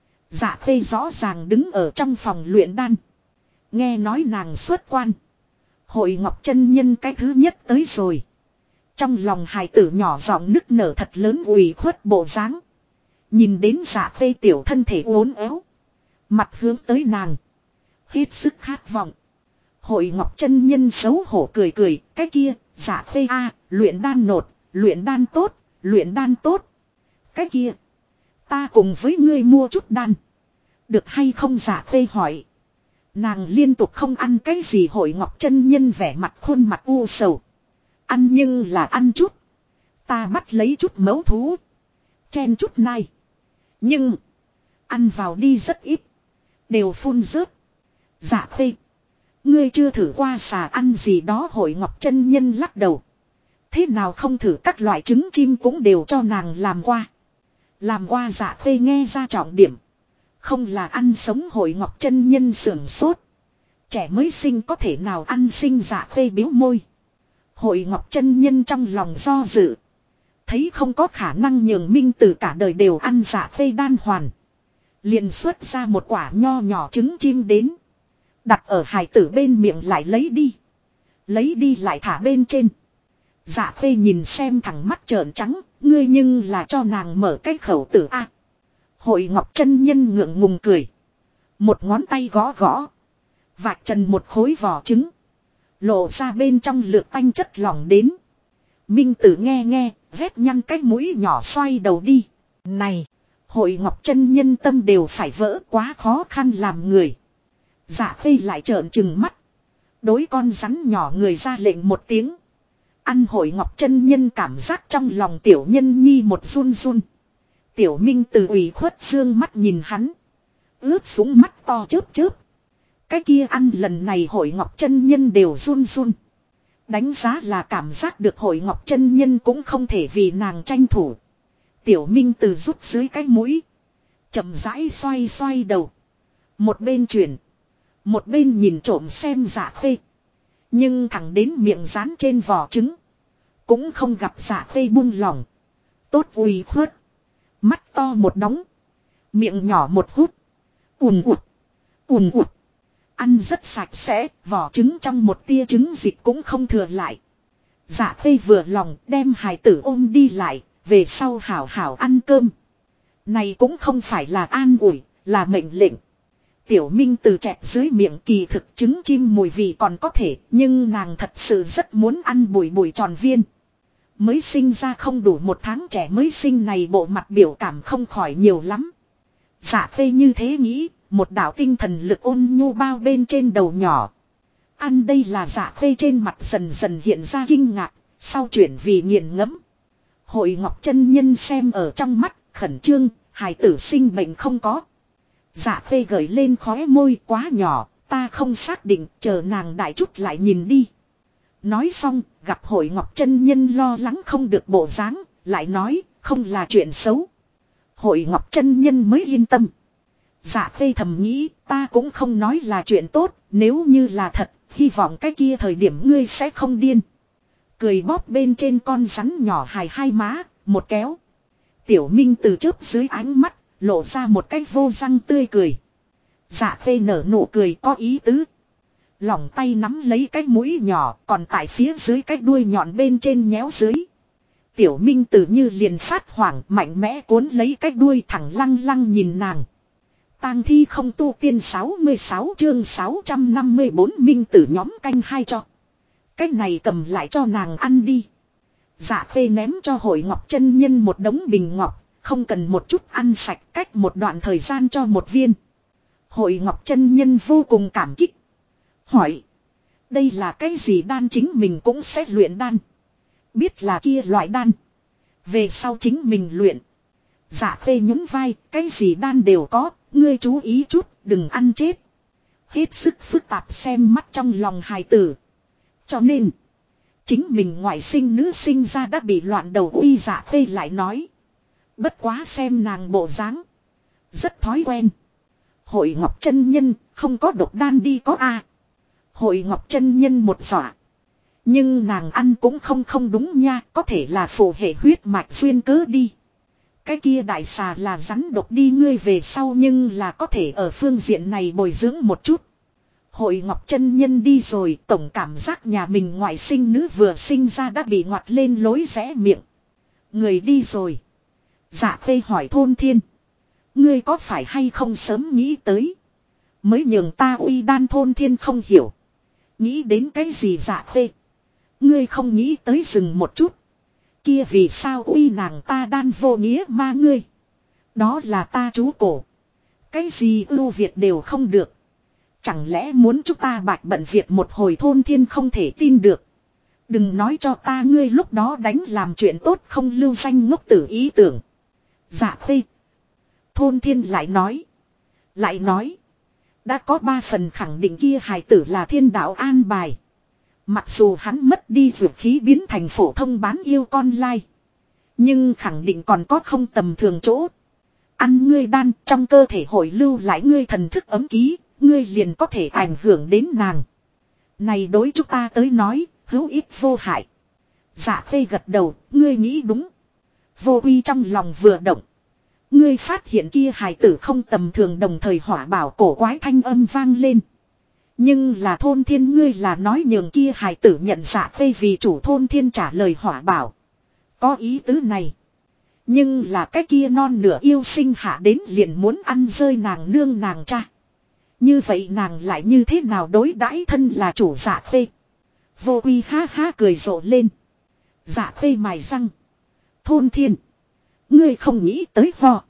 Dạ Khê rõ ràng đứng ở trong phòng luyện đan. Nghe nói nàng xuất quan. Hội Ngọc chân nhân cái thứ nhất tới rồi. Trong lòng hài tử nhỏ giọng nức nở thật lớn ủy khuất bộ dáng. Nhìn đến Dạ Khê tiểu thân thể uốn éo. Mặt hướng tới nàng. Hết sức khát vọng. Hội Ngọc chân nhân xấu hổ cười cười. Cái kia, Dạ Khê a, luyện đan nột, luyện đan tốt, luyện đan tốt. Cái kia, ta cùng với ngươi mua chút đan. Được hay không? Dạ Khê hỏi. Nàng liên tục không ăn cái gì. Hội Ngọc chân nhân vẻ mặt khuôn mặt u sầu. Ăn nhưng là ăn chút. Ta bắt lấy chút mấu thú. Chen chút nai. Nhưng. Ăn vào đi rất ít. Đều phun rớt. Dạ Khê. Ngươi chưa thử qua xà ăn gì đó? Hội Ngọc chân nhân lắc đầu. Thế nào không thử các loại trứng chim cũng đều cho nàng làm qua. Làm qua. Dạ Khê nghe ra trọng điểm. Không là ăn sống. Hội Ngọc chân nhân sưởng sốt. Trẻ mới sinh có thể nào ăn sinh? Dạ Khê biếu môi. Hội Ngọc chân nhân trong lòng do dự. Thấy không có khả năng nhường Minh Tử cả đời đều ăn Dạ Khê đan hoàn. Liền xuất ra một quả nho nhỏ trứng chim đến. Đặt ở hài tử bên miệng lại lấy đi. Lấy đi lại thả bên trên. Dạ Khê nhìn xem thẳng mắt trợn trắng. Ngươi nhưng là cho nàng mở cái khẩu tử a. Hội Ngọc chân nhân ngượng ngùng cười. Một ngón tay gõ gõ. Vạch trần một khối vỏ trứng. Lộ ra bên trong lược tanh chất lỏng đến. Minh Tử nghe, vét nhăn cái mũi nhỏ xoay đầu đi. Này, Hội Ngọc chân nhân tâm đều phải vỡ, quá khó khăn làm người. Dạ Khê lại trợn trừng mắt. Đối con rắn nhỏ người ra lệnh một tiếng. Ăn. Hội Ngọc chân nhân cảm giác trong lòng tiểu nhân nhi một run run. Tiểu Minh Tử ủy khuất dương mắt nhìn hắn. Ướt sũng mắt to chớp chớp. Cái kia ăn lần này Hội Ngọc chân nhân đều run run. Đánh giá là cảm giác được Hội Ngọc chân nhân cũng không thể vì nàng tranh thủ. Tiểu Minh Tử rút dưới cái mũi. Chậm rãi xoay xoay đầu. Một bên chuyển. Một bên nhìn trộm xem Dạ Khê. Nhưng thẳng đến miệng dán trên vỏ trứng. Cũng không gặp Dạ Khê buông lỏng. Tốt ủy khuất. Mắt to một đóng. Miệng nhỏ một hút. Ùn ụt. Ùn ụt. Ăn rất sạch sẽ, vỏ trứng trong một tia trứng dịch cũng không thừa lại. Dạ Khê vừa lòng đem hài tử ôm đi lại, về sau hảo hảo ăn cơm. Này cũng không phải là an ủi, là mệnh lệnh. Tiểu Minh từ chẹt dưới miệng kỳ thực trứng chim mùi vị còn có thể, nhưng nàng thật sự rất muốn ăn bùi bùi tròn viên. Mới sinh ra không đủ một tháng trẻ mới sinh này bộ mặt biểu cảm không khỏi nhiều lắm. Dạ Khê như thế nghĩ, một đạo tinh thần lực ôn nhu bao bên trên đầu nhỏ. Ăn đây là Dạ Khê trên mặt dần dần hiện ra kinh ngạc, sau chuyển vì nghiền ngẫm. Hội Ngọc chân nhân xem ở trong mắt, khẩn trương, hài tử sinh bệnh không có. Dạ Khê gởi lên khóe môi quá nhỏ, ta không xác định, chờ nàng đại chút lại nhìn đi. Nói xong, gặp Hội Ngọc chân nhân lo lắng không được bộ dáng, lại nói, không là chuyện xấu. Hội Ngọc chân nhân mới yên tâm. Dạ Khê thầm nghĩ, ta cũng không nói là chuyện tốt, nếu như là thật, hy vọng cái kia thời điểm ngươi sẽ không điên. Cười bóp bên trên con rắn nhỏ hài hai má, một kéo. Tiểu Minh từ chớp dưới ánh mắt, lộ ra một cái vô răng tươi cười. Dạ Khê nở nụ cười có ý tứ. Lòng tay nắm lấy cái mũi nhỏ, còn tại phía dưới cái đuôi nhọn bên trên nhéo dưới. Tiểu Minh Tử như liền phát hoảng, mạnh mẽ cuốn lấy cái đuôi thẳng lăng lăng nhìn nàng. Tang thi không tu tiên 66 chương 654 Minh Tử nhóm canh hai cho. Cái này cầm lại cho nàng ăn đi. Dạ Khê ném cho Hội Ngọc chân nhân một đống bình ngọc, không cần một chút ăn sạch, cách một đoạn thời gian cho một viên. Hội Ngọc chân nhân vô cùng cảm kích. Hỏi. Đây là cái gì đan, chính mình cũng sẽ luyện đan. Biết là kia loại đan. Về sau chính mình luyện. Dạ Khê nhún vai, cái gì đan đều có, ngươi chú ý chút, đừng ăn chết. Hết sức phức tạp xem mắt trong lòng hài tử. Cho nên, chính mình ngoại sinh nữ sinh ra đã bị loạn đầu uy. Dạ Khê lại nói. Bất quá xem nàng bộ dáng, rất thói quen. Hội Ngọc chân nhân, không có độc đan đi có a. Hội Ngọc chân nhân một dọa. Nhưng nàng ăn cũng không đúng nha, có thể là phù hệ huyết mạch duyên cớ đi. Cái kia đại xà là rắn độc đi, ngươi về sau nhưng là có thể ở phương diện này bồi dưỡng một chút. Hội Ngọc chân nhân đi rồi, tổng cảm giác nhà mình ngoại sinh nữ vừa sinh ra đã bị ngoặt lên lối rẽ miệng. Người đi rồi. Dạ Khê hỏi Thôn Thiên. Ngươi có phải hay không sớm nghĩ tới. Mới nhường ta uy đan. Thôn Thiên không hiểu. Nghĩ đến cái gì Dạ Khê. Ngươi không nghĩ tới dừng một chút. Kia vì sao uy nàng ta đan vô nghĩa ma ngươi. Đó là ta chú cổ. Cái gì ưu việt đều không được. Chẳng lẽ muốn chúng ta bạch bận việc một hồi. Thôn Thiên không thể tin được. Đừng nói cho ta ngươi lúc đó đánh làm chuyện tốt không lưu danh ngốc tử ý tưởng. Dạ Khê. Thôn Thiên lại nói. Lại nói. Đã có 3 phần khẳng định kia hài tử là thiên đạo an bài. Mặc dù hắn mất đi dược khí biến thành phổ thông bán yêu con lai. Nhưng khẳng định còn có không tầm thường chỗ. Ăn ngươi đan trong cơ thể hội lưu lại ngươi thần thức ấm ký. Ngươi liền có thể ảnh hưởng đến nàng. Này đối chúng ta tới nói, hữu ích vô hại. Dạ Khê gật đầu, ngươi nghĩ đúng. Vô uy trong lòng vừa động. Ngươi phát hiện kia hài tử không tầm thường, đồng thời hỏa bảo cổ quái thanh âm vang lên. Nhưng là Thôn Thiên ngươi là nói nhường kia hài tử nhận Dạ Khê vì chủ. Thôn Thiên trả lời hỏa bảo. Có ý tứ này. Nhưng là cái kia non nửa yêu sinh hạ đến liền muốn ăn rơi nàng nương nàng cha. Như vậy nàng lại như thế nào đối đãi thân là chủ Dạ Khê. Vô uy ha ha cười rộ lên. Dạ Khê mài răng. Thôn Thiên. Ngươi không nghĩ tới ho.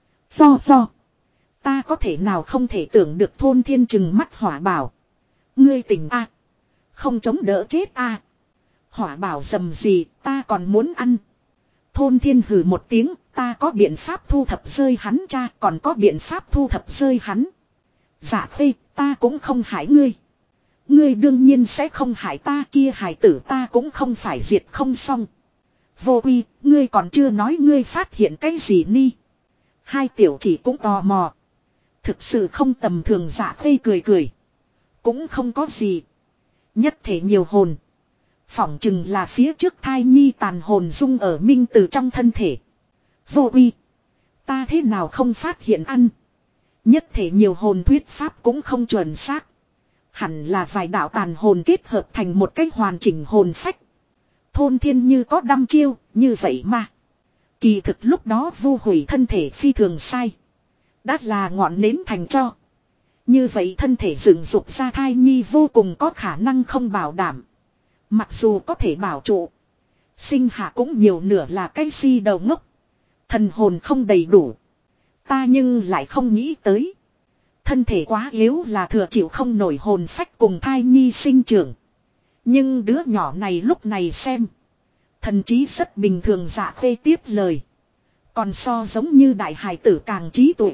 Ho. Ta có thể nào không thể tưởng được. Thôn Thiên chừng mắt hỏa bảo. Ngươi tỉnh a. Không chống đỡ chết a. Hỏa bảo dầm gì ta còn muốn ăn. Thôn Thiên hừ một tiếng. Ta có biện pháp thu thập rơi hắn cha. Còn có biện pháp thu thập rơi hắn. Dạ Khê ta cũng không hại ngươi. Ngươi đương nhiên sẽ không hại ta. Kia hài tử ta cũng không phải diệt không xong. Vô uy, ngươi còn chưa nói ngươi phát hiện cái gì ni. Hai tiểu chỉ cũng tò mò. Thực sự không tầm thường. Dạ Khê cười. Cũng không có gì. Nhất thể nhiều hồn. Phỏng chừng là phía trước thai nhi tàn hồn dung ở Minh Tử trong thân thể. Vô uy. Ta thế nào không phát hiện ăn. Nhất thể nhiều hồn thuyết pháp cũng không chuẩn xác. Hẳn là vài đạo tàn hồn kết hợp thành một cách hoàn chỉnh hồn phách. Thôn Thiên như có đăm chiêu, như vậy mà. Kỳ thực lúc đó vu hủy thân thể phi thường sai. Đã là ngọn nến thành cho. Như vậy thân thể dựng dục ra thai nhi vô cùng có khả năng không bảo đảm. Mặc dù có thể bảo trụ. Sinh hạ cũng nhiều nửa là cái si đầu ngốc. Thần hồn không đầy đủ. Ta nhưng lại không nghĩ tới. Thân thể quá yếu là thừa chịu không nổi hồn phách cùng thai nhi sinh trưởng. Nhưng đứa nhỏ này lúc này xem. Thần trí rất bình thường. Dạ Khê tiếp lời. Còn so giống như đại hài tử càng trí tuệ.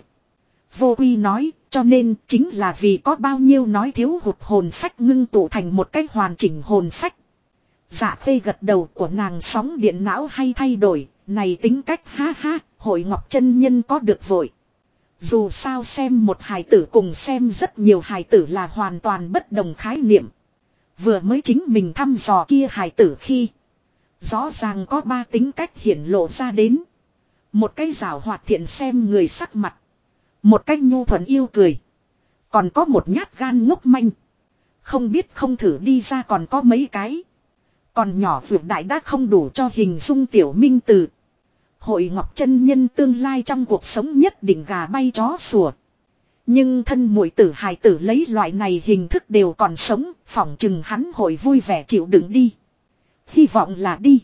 Vô Uy nói, cho nên chính là vì có bao nhiêu nói thiếu hụt hồn phách ngưng tụ thành một cách hoàn chỉnh hồn phách. Dạ Khê gật đầu của nàng sóng điện não hay thay đổi, này tính cách ha ha, Hội Ngọc chân nhân có được vội. Dù sao xem một hài tử cùng xem rất nhiều hài tử là hoàn toàn bất đồng khái niệm. Vừa mới chính mình thăm dò kia hài tử khi rõ ràng có 3 tính cách hiển lộ ra đến. Một cái giảo hoạt thiện xem người sắc mặt. Một cách nhu thuận yêu cười. Còn có một nhát gan ngốc manh. Không biết không thử đi ra còn có mấy cái. Còn nhỏ vượt đại đã không đủ cho hình dung tiểu minh từ. Hội Ngọc chân nhân tương lai trong cuộc sống nhất định gà bay chó sủa. Nhưng thân muội tử hài tử lấy loại này hình thức đều còn sống, phỏng chừng hắn hội vui vẻ chịu đựng đi. Hy vọng là đi.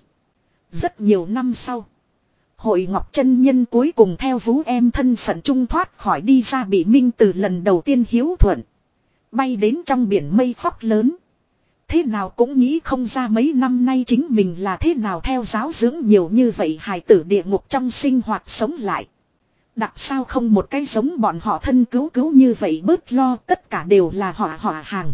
Rất nhiều năm sau. Hội Ngọc chân nhân cuối cùng theo Vũ Em thân phận trung thoát khỏi đi ra bị Minh từ lần đầu tiên hiếu thuận. Bay đến trong biển mây khóc lớn. Thế nào cũng nghĩ không ra mấy năm nay chính mình là thế nào theo giáo dưỡng nhiều như vậy hài tử địa ngục trong sinh hoạt sống lại. Đặc sao không một cái giống bọn họ thân cứu cứu như vậy bớt lo tất cả đều là họ hàng.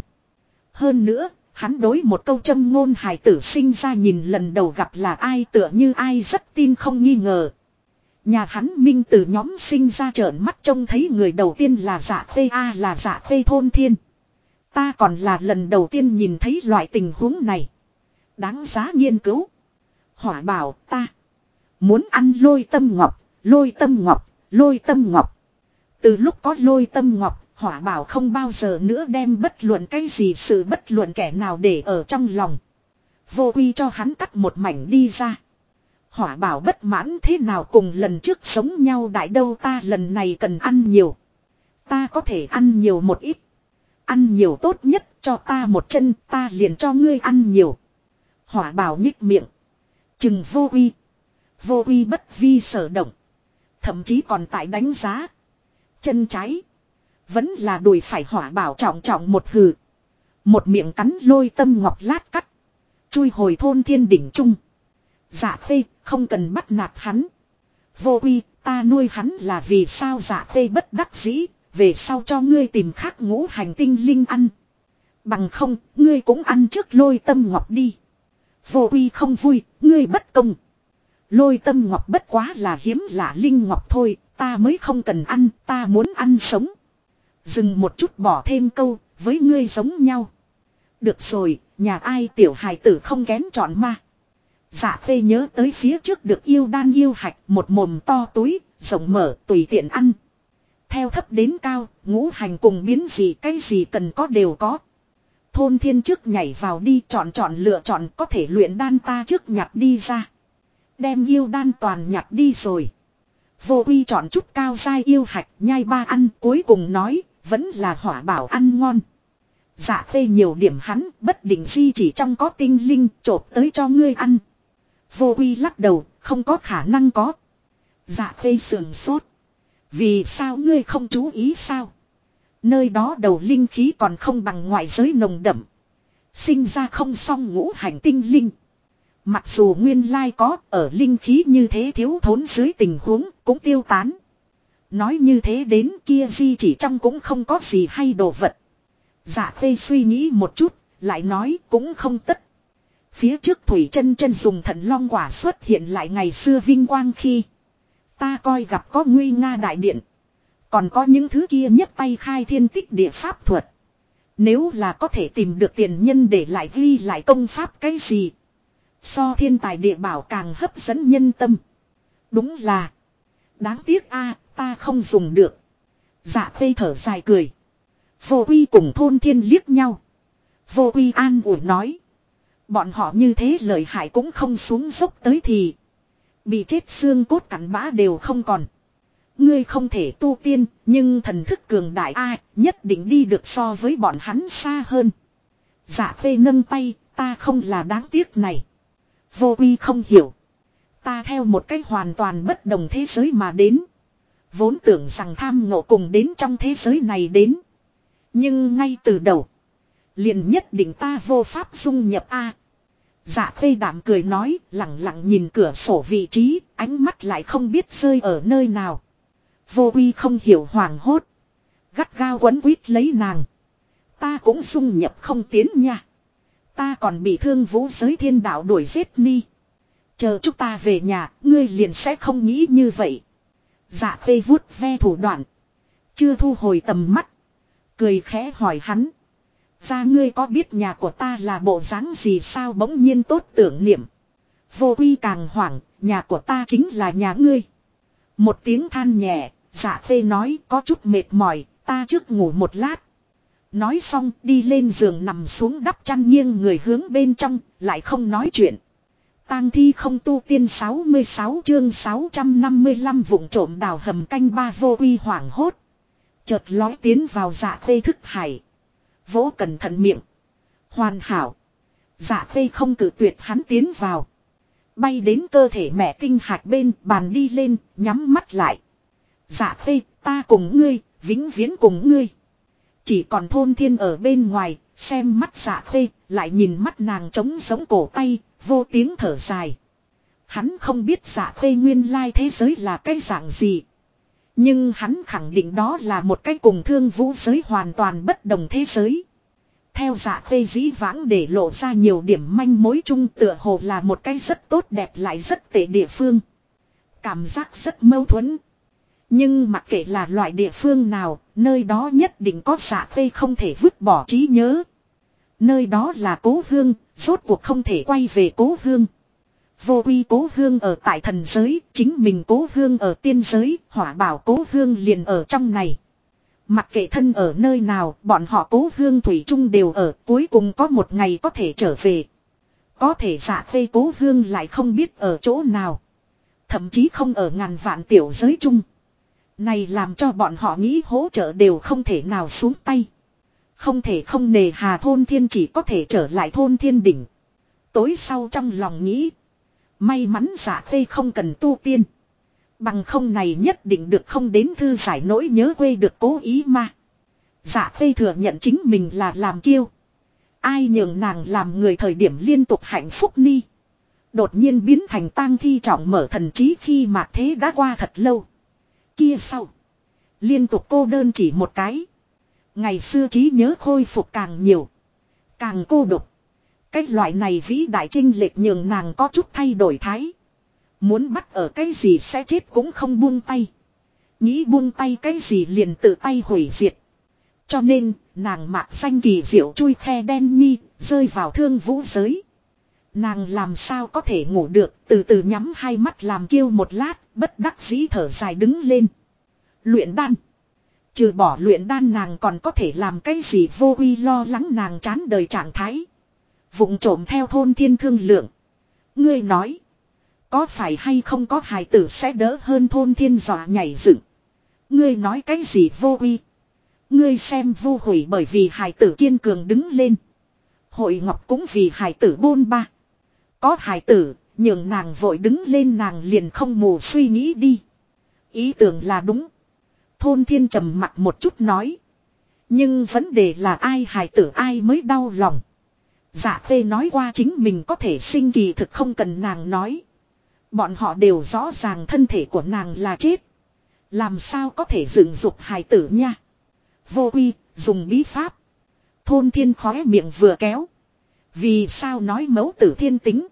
Hơn nữa, hắn đối một câu châm ngôn hài tử sinh ra nhìn lần đầu gặp là ai tựa như ai rất tin không nghi ngờ. Nhà hắn Minh từ nhóm sinh ra trợn mắt trông thấy người đầu tiên là Dạ Khê là Dạ Khê thôn thiên. Ta còn là lần đầu tiên nhìn thấy loại tình huống này. Đáng giá nghiên cứu. Hỏa bảo ta muốn ăn lôi tâm ngọc, lôi tâm ngọc, lôi tâm ngọc. Từ lúc có lôi tâm ngọc, Hỏa bảo không bao giờ nữa đem bất luận cái gì sự bất luận kẻ nào để ở trong lòng. Vô Uy cho hắn cắt một mảnh đi ra. Hỏa bảo bất mãn thế nào cùng lần trước sống nhau đại đâu ta lần này cần ăn nhiều. Ta có thể ăn nhiều một ít. Ăn nhiều tốt nhất cho ta một chân ta liền cho ngươi ăn nhiều. Hỏa bảo nhích miệng. Chừng Vô Uy. Vô Uy bất vi sở động. Thậm chí còn tại đánh giá. Chân trái. Vẫn là đùi phải Hỏa bảo trọng trọng một hừ. Một miệng cắn lôi tâm ngọc lát cắt. Chui hồi thôn thiên đỉnh trung. Dạ Khê không cần bắt nạt hắn. Vô Uy ta nuôi hắn là vì sao Dạ Khê bất đắc dĩ. Về sau cho ngươi tìm khác ngũ hành tinh linh ăn. Bằng không ngươi cũng ăn trước lôi tâm ngọc đi. Vô Uy không vui ngươi bất công. Lôi tâm ngọc bất quá là hiếm lạ linh ngọc thôi. Ta mới không cần ăn ta muốn ăn sống. Dừng một chút bỏ thêm câu với ngươi giống nhau. Được rồi nhà ai tiểu hài tử không kén chọn ma. Dạ Khê nhớ tới phía trước được yêu đan yêu hạch một mồm to túi rộng mở tùy tiện ăn. Theo thấp đến cao, ngũ hành cùng biến gì cái gì cần có đều có. Thôn thiên trước nhảy vào đi chọn lựa chọn có thể luyện đan ta trước nhặt đi ra. Đem yêu đan toàn nhặt đi rồi. Vô Uy chọn chút cao dai yêu hạch nhai ba ăn cuối cùng nói vẫn là Hỏa bảo ăn ngon. Dạ Khê nhiều điểm hắn bất định di chỉ trong có tinh linh chộp tới cho ngươi ăn. Vô Uy lắc đầu không có khả năng có. Dạ Khê sườn sốt. Vì sao ngươi không chú ý sao? Nơi đó đầu linh khí còn không bằng ngoại giới nồng đậm. Sinh ra không song ngũ hành tinh linh. Mặc dù nguyên lai có ở linh khí như thế thiếu thốn dưới tình huống cũng tiêu tán. Nói như thế đến kia di chỉ trong cũng không có gì hay đồ vật. Dạ Khê suy nghĩ một chút, lại nói cũng không tất. Phía trước Thủy Chân Chân dùng Thần Long quả xuất hiện lại ngày xưa vinh quang khi ta coi gặp có nguy nga đại điện. Còn có những thứ kia nhất tay khai thiên tích địa pháp thuật. Nếu là có thể tìm được tiền nhân để lại ghi lại công pháp cái gì. So thiên tài địa bảo càng hấp dẫn nhân tâm. Đúng là. Đáng tiếc a ta không dùng được. Dạ Khê thở dài cười. Vô Uy cùng thôn thiên liếc nhau. Vô Uy an ủi nói. Bọn họ như thế lợi hại cũng không xuống dốc tới thì. Bị chết xương cốt cắn bã đều không còn. Ngươi không thể tu tiên, nhưng thần thức cường đại ai nhất định đi được so với bọn hắn xa hơn. Dạ Khê nâng tay, ta không là đáng tiếc này. Vô Uy không hiểu. Ta theo một cách hoàn toàn bất đồng thế giới mà đến. Vốn tưởng rằng tham ngộ cùng đến trong thế giới này đến. Nhưng ngay từ đầu. Liền nhất định ta vô pháp dung nhập a. Dạ khê đạm cười nói, lặng lặng nhìn cửa sổ vị trí, ánh mắt lại không biết rơi ở nơi nào. Vô uy không hiểu hoảng hốt. Gắt gao quấn quýt lấy nàng. Ta cũng dung nhập không tiến nha. Ta còn bị thương vũ giới thiên đạo đuổi giết ni. Chờ chúng ta về nhà, ngươi liền sẽ không nghĩ như vậy. Dạ khê vuốt ve thủ đoạn. Chưa thu hồi tầm mắt. Cười khẽ hỏi hắn. Ra ngươi có biết nhà của ta là bộ dáng gì sao bỗng nhiên tốt tưởng niệm. Vô uy càng hoảng, nhà của ta chính là nhà ngươi. Một tiếng than nhẹ, dạ khê nói có chút mệt mỏi, ta trước ngủ một lát. Nói xong đi lên giường nằm xuống đắp chăn nghiêng người hướng bên trong, lại không nói chuyện. Tang thi không tu tiên 66 chương 655 vụng trộm đào hầm canh ba vô uy hoảng hốt. Chợt lói tiến vào dạ khê thức hải. Vỗ cẩn thận miệng. Hoàn hảo. Dạ khê không cử tuyệt hắn tiến vào. Bay đến cơ thể mẹ tinh hạt bên bàn đi lên, nhắm mắt lại. Dạ khê, ta cùng ngươi, vĩnh viễn cùng ngươi. Chỉ còn thôn thiên ở bên ngoài, xem mắt dạ khê, lại nhìn mắt nàng trống giống cổ tay, vô tiếng thở dài. Hắn không biết dạ khê nguyên lai thế giới là cái dạng gì. Nhưng hắn khẳng định đó là một cái cùng thương vũ giới hoàn toàn bất đồng thế giới. Theo dạ khê dĩ vãng để lộ ra nhiều điểm manh mối chung tựa hồ là một cái rất tốt đẹp lại rất tệ địa phương. Cảm giác rất mâu thuẫn. Nhưng mặc kệ là loại địa phương nào, nơi đó nhất định có dạ khê không thể vứt bỏ trí nhớ. Nơi đó là cố hương, rốt cuộc không thể quay về cố hương. Vô uy cố hương ở tại thần giới, chính mình cố hương ở tiên giới, hỏa bảo cố hương liền ở trong này. Mặc kệ thân ở nơi nào, bọn họ cố hương thủy chung đều ở, cuối cùng có một ngày có thể trở về. Có thể dạ khê cố hương lại không biết ở chỗ nào. Thậm chí không ở ngàn vạn tiểu giới chung. Này làm cho bọn họ nghĩ hỗ trợ đều không thể nào xuống tay. Không thể không nề hà thôn thiên chỉ có thể trở lại thôn thiên đỉnh. Tối sau trong lòng nghĩ. May mắn dạ khê không cần tu tiên. Bằng không này nhất định được không đến thư giải nỗi nhớ quê được cố ý mà. Dạ khê thừa nhận chính mình là làm kiêu. Ai nhường nàng làm người thời điểm liên tục hạnh phúc ni. Đột nhiên biến thành tang thi trọng mở thần trí khi mà thế đã qua thật lâu. Kia sau. Liên tục cô đơn chỉ một cái. Ngày xưa trí nhớ khôi phục càng nhiều. Càng cô độc. Cái loại này vĩ đại trinh lệch nhường nàng có chút thay đổi thái. Muốn bắt ở cái gì sẽ chết cũng không buông tay. Nghĩ buông tay cái gì liền tự tay hủy diệt. Cho nên, nàng mạc xanh kỳ diệu chui khe đen nhi, rơi vào thương vũ giới. Nàng làm sao có thể ngủ được, từ từ nhắm hai mắt làm kêu một lát, bất đắc dĩ thở dài đứng lên. Luyện đan. Trừ bỏ luyện đan nàng còn có thể làm cái gì vô uy lo lắng nàng chán đời trạng thái. Vụng trộm theo thôn thiên thương lượng. Ngươi nói. Có phải hay không có hài tử sẽ đỡ hơn thôn thiên dọa nhảy dựng. Ngươi nói cái gì vô uy. Ngươi xem vô hủy bởi vì hài tử kiên cường đứng lên. Hội ngọc cũng vì hài tử bôn ba. Có hài tử, nhường nàng vội đứng lên nàng liền không mù suy nghĩ đi. Ý tưởng là đúng. Thôn thiên trầm mặt một chút nói. Nhưng vấn đề là ai hài tử ai mới đau lòng. Dạ khê nói qua chính mình có thể sinh kỳ thực không cần nàng nói. Bọn họ đều rõ ràng thân thể của nàng là chết. Làm sao có thể dựng dục hài tử nha. Vô uy, dùng bí pháp. Thôn thiên khóe miệng vừa kéo. Vì sao nói mẫu tử thiên tính.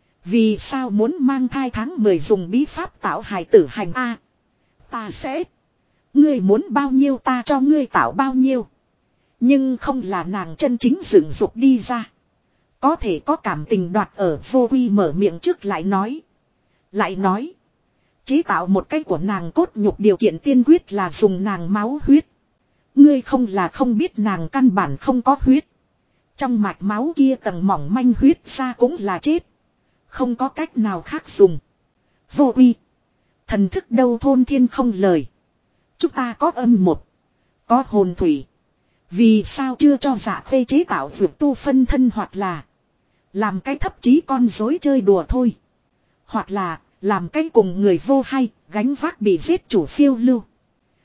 Vì sao muốn mang thai tháng 10 dùng bí pháp tạo hài tử hành A. Ta sẽ. Ngươi muốn bao nhiêu ta cho ngươi tạo bao nhiêu. Nhưng không là nàng chân chính dựng dục đi ra. Có thể có cảm tình đoạt ở vô uy mở miệng trước lại nói. Lại nói. Chế tạo một cái của nàng cốt nhục điều kiện tiên quyết là dùng nàng máu huyết. Ngươi không là không biết nàng căn bản không có huyết. Trong mạch máu kia tầng mỏng manh huyết ra cũng là chết. Không có cách nào khác dùng. Vô uy. Thần thức đâu thôn thiên không lời. Chúng ta có âm một. Có hồn thủy. Vì sao chưa cho dạ khê chế tạo vượt tu phân thân hoặc là. Làm cái thấp chí con dối chơi đùa thôi. Hoặc là làm cái cùng người vô hay gánh vác bị giết chủ phiêu lưu.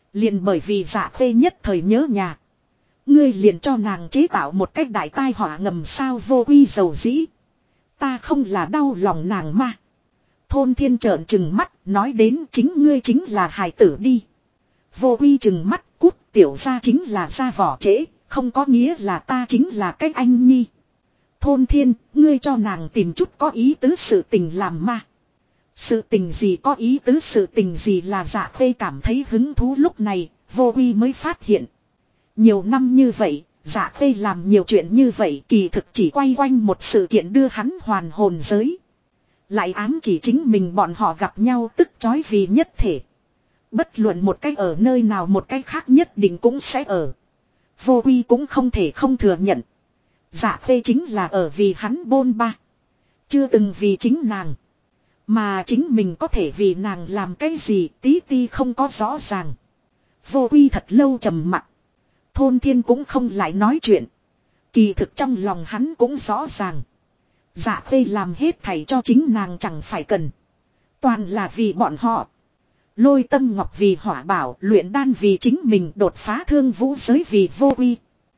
Liền bởi vì Dạ Khê nhất thời nhớ nhà. Ngươi liền cho nàng chế tạo một cách đại tai họa ngầm sao Vô Uy dầu dĩ. Ta không là đau lòng nàng mà. Thôn Thiên trợn trừng mắt nói đến chính ngươi chính là hài tử đi. Vô Uy trừng mắt cút tiểu ra chính là ra vỏ trễ. Không có nghĩa là ta chính là cách anh nhi. Thôn Thiên ngươi cho nàng tìm chút có ý tứ sự tình làm mà. Sự tình gì có ý tứ sự tình gì là Dạ Khê cảm thấy hứng thú lúc này. Vô Uy mới phát hiện. Nhiều năm như vậy, Dạ Khê làm nhiều chuyện như vậy kỳ thực chỉ quay quanh một sự kiện đưa hắn hoàn hồn giới. Lại ám chỉ chính mình bọn họ gặp nhau tức chói vì nhất thể. Bất luận một cách ở nơi nào một cách khác nhất định cũng sẽ ở. Vô Uy cũng không thể không thừa nhận. Dạ Khê chính là ở vì hắn bôn ba. Chưa từng vì chính nàng. Mà chính mình có thể vì nàng làm cái gì tí ti không có rõ ràng. Vô Uy thật lâu trầm mặc. Thôn Thiên cũng không lại nói chuyện. Kỳ thực trong lòng hắn cũng rõ ràng. Dạ Khê làm hết thảy cho chính nàng chẳng phải cần. Toàn là vì bọn họ. Lôi Tâm Ngọc vì Hỏa Bảo, luyện đan vì chính mình, đột phá Thương Vũ giới vì Vô Uy.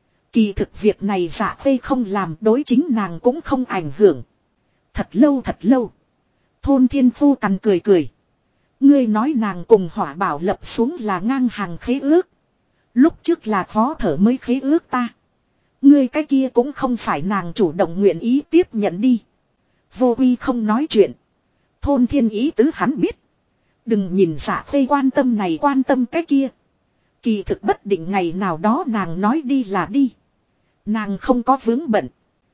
Kỳ thực việc này Dạ Khê không làm đối chính nàng cũng không ảnh hưởng. Thật lâu. Thôn Thiên Phu cằn cười cười. Ngươi nói nàng cùng Hỏa Bảo lập xuống là ngang hàng khế ước. Lúc trước là khó thở mới khế ước ta. Ngươi cái kia cũng không phải nàng chủ động nguyện ý tiếp nhận đi. Vô Uy không nói chuyện. Thôn Thiên ý tứ hắn biết. Đừng nhìn Dạ Khê quan tâm này quan tâm cái kia. Kỳ thực bất định ngày nào đó nàng nói đi là đi. Nàng không có vướng bận.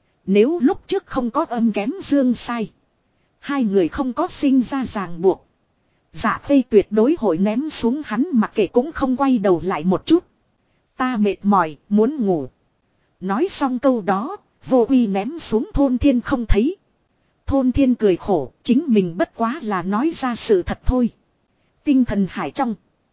Nếu lúc trước không có âm kém dương sai. Hai người không có sinh ra ràng buộc. Dạ Khê tuyệt đối hội ném xuống hắn mặc kệ cũng không quay đầu lại một chút. Ta mệt mỏi, muốn ngủ. Nói xong câu đó, Vô Uy ném xuống Thôn Thiên không thấy. Thôn Thiên cười khổ, chính mình bất quá là nói ra sự thật thôi. Tinh thần hải trong.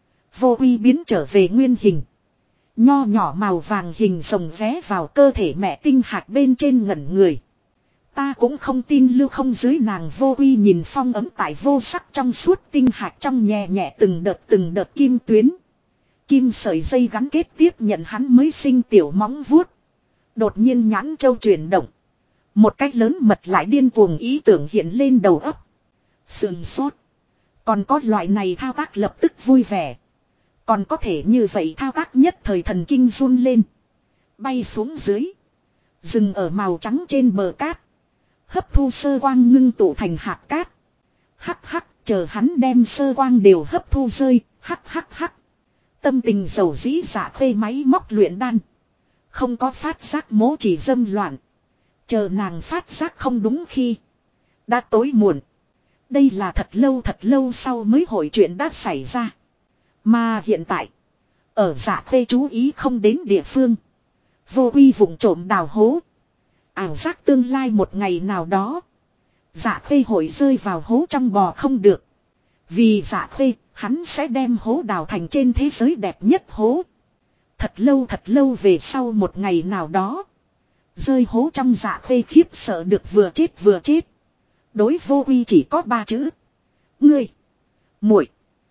Vô Uy biến trở về nguyên hình. Nho nhỏ màu vàng hình rồng vé vào cơ thể mẹ tinh hạt bên trên ngẩn người. Ta cũng không tin lưu không dưới nàng. Vô Uy nhìn phong ấm tại vô sắc trong suốt tinh hạt trong nhẹ nhẹ từng đợt kim tuyến. Kim sợi dây gắn kết tiếp nhận hắn mới sinh tiểu móng vuốt. Đột nhiên nhãn châu chuyển động. Một cách lớn mật lại điên cuồng ý tưởng hiện lên đầu óc. Sườn sốt. Còn có loại này thao tác lập tức vui vẻ. Còn có thể như vậy thao tác nhất thời thần kinh run lên. Bay xuống dưới. Dừng ở màu trắng trên bờ cát. Hấp thu sơ quang ngưng tụ thành hạt cát. Hắc hắc chờ hắn đem sơ quang đều hấp thu rơi. Hắc hắc hắc. Tâm tình dầu dĩ Dạ Khê máy móc luyện đan. Không có phát giác mố chỉ dâm loạn. Chờ nàng phát giác không đúng khi. Đã tối muộn. Đây là thật lâu sau mới hội chuyện đã xảy ra. Mà hiện tại. Ở Dạ Khê chú ý không đến địa phương. Vô Uy vụng trộm đào hố. Ảo giác tương lai một ngày nào đó. Dạ Khê hội rơi vào hố trong bò không được. Vì Dạ Khê, hắn sẽ đem hố đào thành trên thế giới đẹp nhất hố. Thật lâu về sau một ngày nào đó. Rơi hố trong Dạ Khê khiếp sợ được vừa chết. Đối Vô Uy chỉ có 3 chữ. Ngươi. Muội.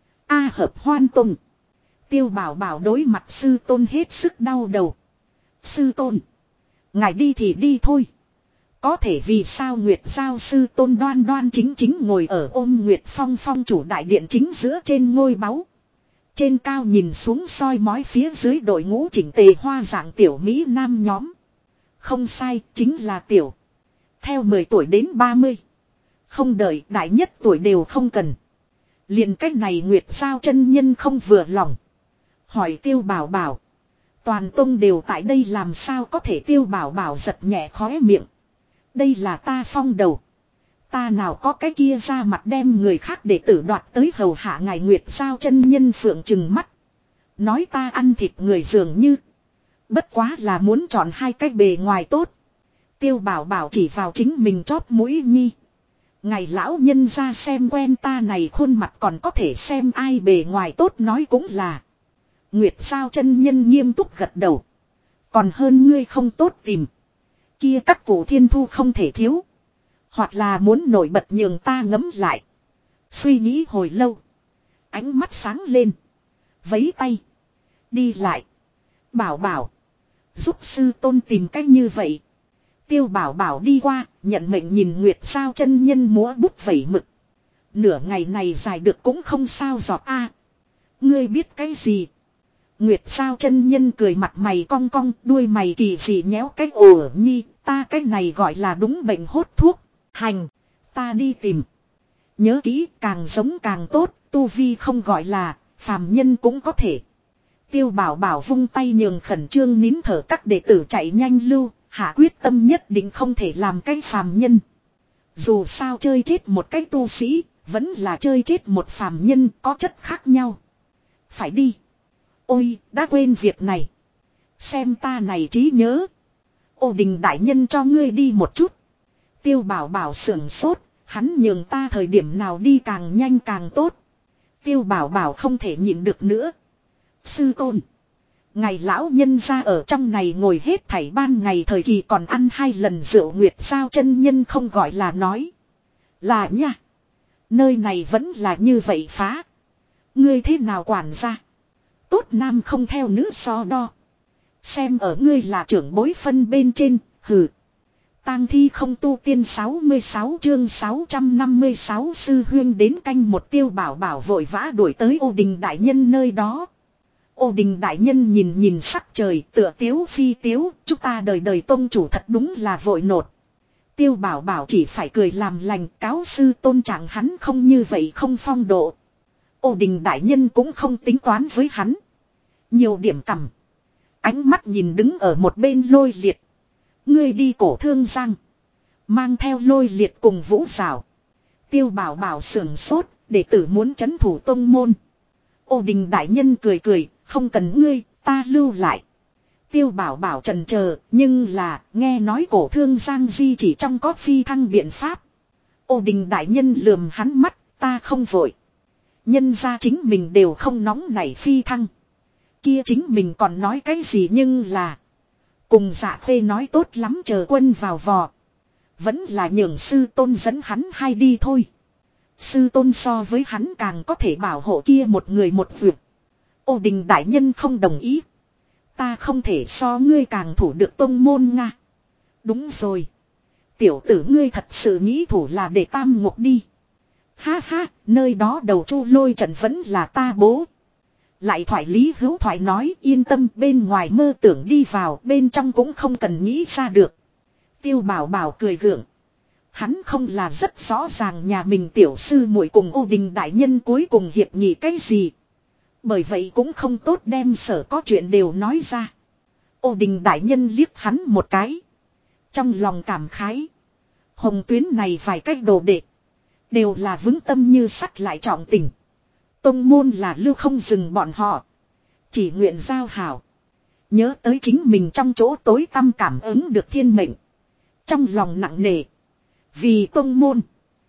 A hợp hoan tùng. Tiêu Bảo Bảo đối mặt sư tôn hết sức đau đầu. Sư tôn. Ngài đi thì đi thôi. Có thể vì sao Nguyệt Giao sư tôn đoan chính ngồi ở ôm Nguyệt Phong phong chủ đại điện chính giữa trên ngôi báu. Trên cao nhìn xuống soi mói phía dưới đội ngũ chỉnh tề hoa dạng tiểu Mỹ nam nhóm. Không sai, chính là tiểu. Theo 10 tuổi đến 30. Không đợi đại nhất tuổi đều không cần. Liền cách này Nguyệt Giao chân nhân không vừa lòng. Hỏi Tiêu Bảo Bảo. Toàn tông đều tại đây làm sao có thể Tiêu Bảo Bảo giật nhẹ khóe miệng. Đây là ta phong đầu. Ta nào có cái kia ra mặt đem người khác để tử đoạt tới hầu hạ ngài Nguyệt Giao chân nhân phượng trừng mắt. Nói ta ăn thịt người dường như. Bất quá là muốn chọn hai cái bề ngoài tốt. Tiêu Bảo Bảo chỉ vào chính mình chóp mũi nhi. Ngày lão nhân ra xem quen ta này khuôn mặt còn có thể xem ai bề ngoài tốt nói cũng là. Nguyệt Giao chân nhân nghiêm túc gật đầu. Còn hơn ngươi không tốt tìm. Kia các cổ thiên thu không thể thiếu. Hoặc là muốn nổi bật nhường ta ngấm lại. Suy nghĩ hồi lâu. Ánh mắt sáng lên. Vấy tay. Đi lại. Bảo bảo. Giúp sư tôn tìm cách như vậy. Tiêu bảo bảo đi qua, nhận mệnh nhìn Nguyệt Sao chân nhân múa bút vẩy mực. Nửa ngày này dài được cũng không sao giọt a. Ngươi biết cái gì? Nguyệt Sao chân nhân cười mặt mày cong cong, đuôi mày kỳ dị nhéo cái ồ nhi, ta cái này gọi là đúng bệnh hốt thuốc. Hành, ta đi tìm. Nhớ kỹ, càng giống càng tốt, tu vi không gọi là, phàm nhân cũng có thể. Tiêu bảo bảo vung tay nhường khẩn trương nín thở các đệ tử chạy nhanh lưu, hạ quyết tâm nhất định không thể làm cái phàm nhân. Dù sao chơi chết một cái tu sĩ, vẫn là chơi chết một phàm nhân có chất khác nhau. Phải đi. Ôi, đã quên việc này. Xem ta này trí nhớ. Ô Đình đại nhân cho ngươi đi một chút. Tiêu bảo bảo sưởng sốt, hắn nhường ta thời điểm nào đi càng nhanh càng tốt. Tiêu bảo bảo không thể nhịn được nữa. Sư tôn. Ngày lão nhân ra ở trong này ngồi hết thảy ban ngày thời kỳ còn ăn 2 lần rượu Nguyệt Sao chân nhân không gọi là nói. Là nha. Nơi này vẫn là như vậy phá. Ngươi thế nào quản ra. Tốt nam không theo nữ so đo. Xem ở ngươi là trưởng bối phân bên trên, hừ. Tang thi không tu tiên 66 chương 656 sư huyên đến canh một Tiêu bảo bảo vội vã đuổi tới Ô Đình đại nhân nơi đó. Ô Đình đại nhân nhìn nhìn sắc trời tựa tiếu phi tiếu, chúng ta đời đời tôn chủ thật đúng là vội nột. Tiêu bảo bảo chỉ phải cười làm lành cáo sư tôn trạng hắn không như vậy không phong độ. Ô Đình đại nhân cũng không tính toán với hắn. Nhiều điểm cầm. Ánh mắt nhìn đứng ở một bên Lôi Liệt. Ngươi đi Cổ Thương Giang. Mang theo Lôi Liệt cùng Vũ Giảo. Tiêu bảo bảo sưởng sốt, đệ tử muốn trấn thủ tông môn. Ô Đình đại nhân cười cười, không cần ngươi, ta lưu lại. Tiêu bảo bảo trần chờ, nhưng là, nghe nói Cổ Thương Giang di chỉ trong có phi thăng biện pháp. Ô Đình đại nhân lườm hắn mắt, ta không vội. Nhân ra chính mình đều không nóng nảy phi thăng. Kia chính mình còn nói cái gì nhưng là. Cùng Dạ Khê nói tốt lắm chờ quân vào vò. Vẫn là nhường sư tôn dẫn hắn hai đi thôi. Sư tôn so với hắn càng có thể bảo hộ kia một người một việc. Ô Đình đại nhân không đồng ý. Ta không thể so ngươi càng thủ được tông môn nga. Đúng rồi. Tiểu tử ngươi thật sự nghĩ thủ là để tam ngục đi. Ha ha, nơi đó đầu Chu Lôi trận vẫn là ta bố. Lại thoại Lý Hữu Thoại nói yên tâm bên ngoài mơ tưởng đi vào bên trong cũng không cần nghĩ ra được. Tiêu bảo bảo cười gượng. Hắn không là rất rõ ràng nhà mình tiểu sư muội cùng Ô Đình đại nhân cuối cùng hiệp nghị cái gì. Bởi vậy cũng không tốt đem sở có chuyện đều nói ra. Ô Đình đại nhân liếc hắn một cái. Trong lòng cảm khái. Hồng tuyến này vài cách đồ đệ. Đều là vững tâm như sắt lại trọng tình. Tông môn là lưu không dừng bọn họ. Chỉ nguyện giao hảo. Nhớ tới chính mình trong chỗ tối tăm cảm ứng được thiên mệnh. Trong lòng nặng nề. Vì tông môn.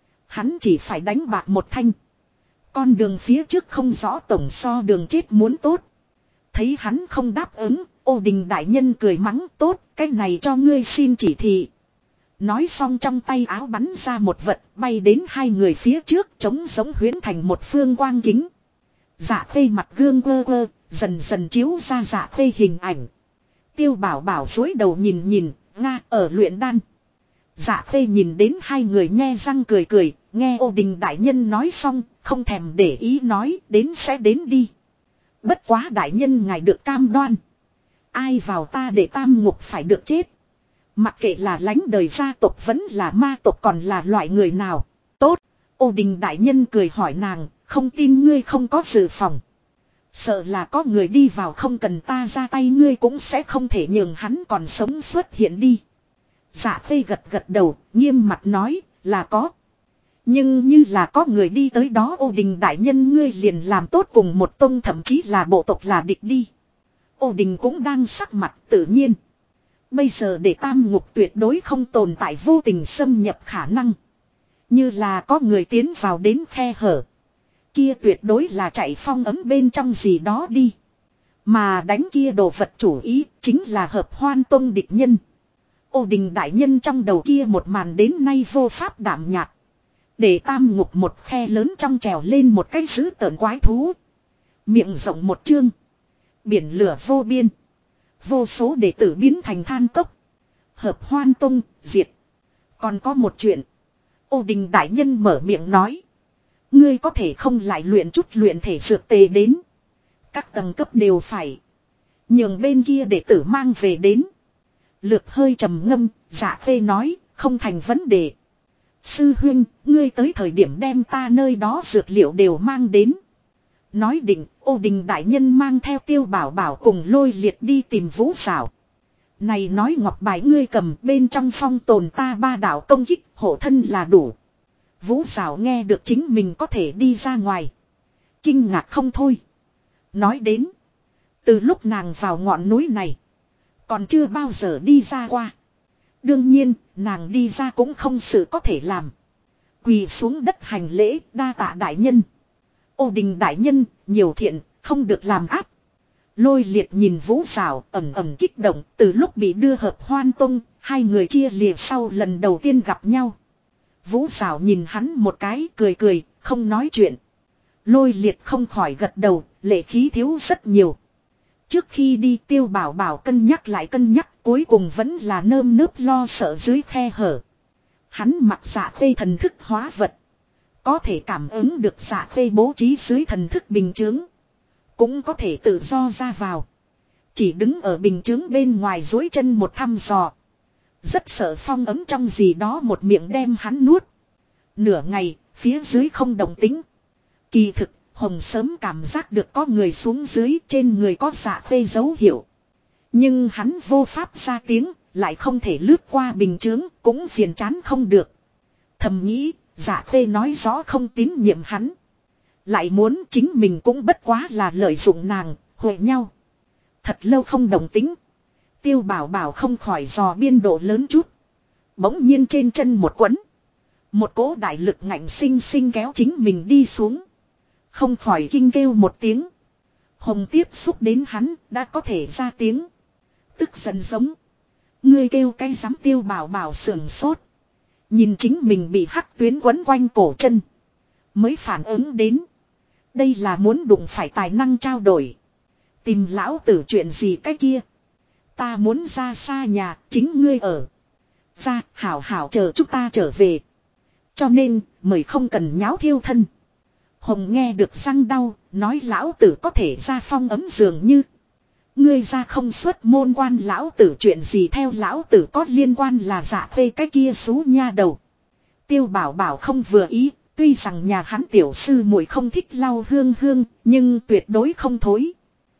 Hắn chỉ phải đánh bạc một thanh. Con đường phía trước không rõ tổng so đường chết muốn tốt. Thấy hắn không đáp ứng. Ô Đình đại nhân cười mắng tốt. Cái này cho ngươi xin chỉ thị. Nói xong trong tay áo bắn ra một vật bay đến hai người phía trước trống giống huyễn thành một phương quang kính. Dạ Khê mặt gương quơ quơ, dần dần chiếu ra Dạ Khê hình ảnh. Tiêu bảo bảo dối đầu nhìn nhìn, Nga ở luyện đan. Dạ Khê nhìn đến hai người nhe răng cười cười, nghe Ô Đình đại nhân nói xong, không thèm để ý nói đến sẽ đến đi. Bất quá đại nhân ngài được cam đoan. Ai vào ta để tam ngục phải được chết. Mặc kệ là lãnh đời gia tộc vẫn là ma tộc còn là loại người nào. Tốt, Ô Đình đại nhân cười hỏi nàng, không tin ngươi không có dự phòng. Sợ là có người đi vào không cần ta ra tay ngươi cũng sẽ không thể nhường hắn còn sống xuất hiện đi. Dạ Khê gật gật đầu, nghiêm mặt nói, là có. Nhưng như là có người đi tới đó Ô Đình đại nhân ngươi liền làm tốt cùng một tông thậm chí là bộ tộc là địch đi. Ô Đình cũng đang sắc mặt tự nhiên. Bây giờ để tam ngục tuyệt đối không tồn tại vô tình xâm nhập khả năng. Như là có người tiến vào đến khe hở. Kia tuyệt đối là chạy phong ấm bên trong gì đó đi. Mà đánh kia đồ vật chủ ý chính là Hợp Hoan Tông địch nhân. Ô Đình đại nhân trong đầu kia một màn đến nay vô pháp đảm nhạt. Để tam ngục một khe lớn trong trèo lên một cái dữ tợn quái thú. Miệng rộng một chương. Biển lửa vô biên. Vô số đệ tử biến thành than cốc. Hợp Hoan Tông, diệt. Còn có một chuyện. Ô Đình đại nhân mở miệng nói. Ngươi có thể không lại luyện chút luyện thể dược tề đến. Các tầng cấp đều phải. Nhường bên kia đệ tử mang về đến. Lược hơi trầm ngâm, Dạ Khê nói, không thành vấn đề. Sư huynh, ngươi tới thời điểm đem ta nơi đó dược liệu đều mang đến. Nói định, Ô Đình đại nhân mang theo Tiêu Bảo Bảo cùng Lôi Liệt đi tìm Vũ Sảo. Này nói ngọc bài ngươi cầm bên trong phong tồn ta 3 đạo công kích hộ thân là đủ. Vũ Sảo nghe được chính mình có thể đi ra ngoài. Kinh ngạc không thôi. Nói đến. Từ lúc nàng vào ngọn núi này. Còn chưa bao giờ đi ra qua. Đương nhiên nàng đi ra cũng không sự có thể làm. Quỳ xuống đất hành lễ đa tạ đại nhân. Ô Đình đại nhân nhiều thiện không được làm áp. Lôi Liệt nhìn Vũ Sảo ẩm ẩm kích động từ lúc bị đưa Hợp Hoan Tông. Hai người chia lìa sau lần đầu tiên gặp nhau. Vũ Sảo nhìn hắn một cái cười cười không nói chuyện. Lôi Liệt không khỏi gật đầu lệ khí thiếu rất nhiều. Trước khi đi Tiêu Bảo Bảo cân nhắc lại cân nhắc cuối cùng vẫn là nơm nớp lo sợ dưới khe hở. Hắn mặc Dạ Khê thần thức hóa vật. Có thể cảm ứng được Dạ Khê bố trí dưới thần thức bình chướng. Cũng có thể tự do ra vào. Chỉ đứng ở bình chướng bên ngoài duỗi chân một thăm dò. Rất sợ phong ấm trong gì đó một miệng đem hắn nuốt. Nửa ngày, phía dưới không động tĩnh. Kỳ thực, Hồng sớm cảm giác được có người xuống dưới trên người có Dạ Khê dấu hiệu. Nhưng hắn vô pháp ra tiếng, lại không thể lướt qua bình chướng, cũng phiền chán không được. Thầm nghĩ, Dạ Khê nói rõ không tín nhiệm hắn. Lại muốn chính mình cũng bất quá là lợi dụng nàng, hội nhau. Thật lâu không đồng tính. Tiêu Bảo Bảo không khỏi dò biên độ lớn chút. Bỗng nhiên trên chân một quấn. Một cỗ đại lực ngạnh sinh sinh kéo chính mình đi xuống. Không khỏi kinh kêu một tiếng. Hồng tiếp xúc đến hắn đã có thể ra tiếng. Tức giận giống. Ngươi kêu cái dám Tiêu Bảo Bảo sườn sốt. Nhìn chính mình bị hắc tuyến quấn quanh cổ chân. Mới phản ứng đến. Đây là muốn đụng phải tài năng trao đổi. Tìm lão tử chuyện gì cái kia. Ta muốn ra xa nhà chính ngươi ở. Ra hảo hảo chờ chúng ta trở về. Cho nên mời không cần nháo thiêu thân. Hồng nghe được răng đau. Nói lão tử có thể ra phong ấm dường như. Ngươi ra không xuất môn quan lão tử chuyện gì theo lão tử có liên quan là Dạ Khê cái kia xú nha đầu. Tiêu Bảo Bảo không vừa ý. Tuy rằng nhà hắn tiểu sư muội không thích lau hương hương. Nhưng tuyệt đối không thối.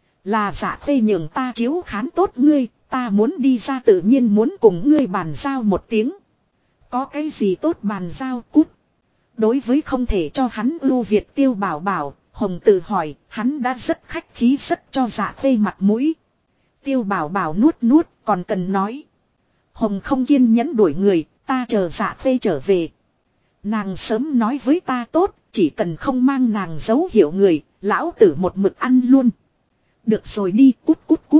Là Dạ Khê nhường ta chiếu khán tốt ngươi. Ta muốn đi ra tự nhiên muốn cùng ngươi bàn giao một tiếng. Có cái gì tốt bàn giao cút. Đối với không thể cho hắn ưu việt Tiêu Bảo Bảo. Hồng tự hỏi hắn đã rất khách khí rất cho Dạ Khê mặt mũi. Tiêu Bảo Bảo nuốt nuốt còn cần nói. Hồng không kiên nhẫn đuổi người. Ta chờ Dạ Khê trở về. Nàng sớm nói với ta tốt. Chỉ cần không mang nàng dấu hiệu người. Lão tử một mực ăn luôn. Được rồi đi cút cút cút.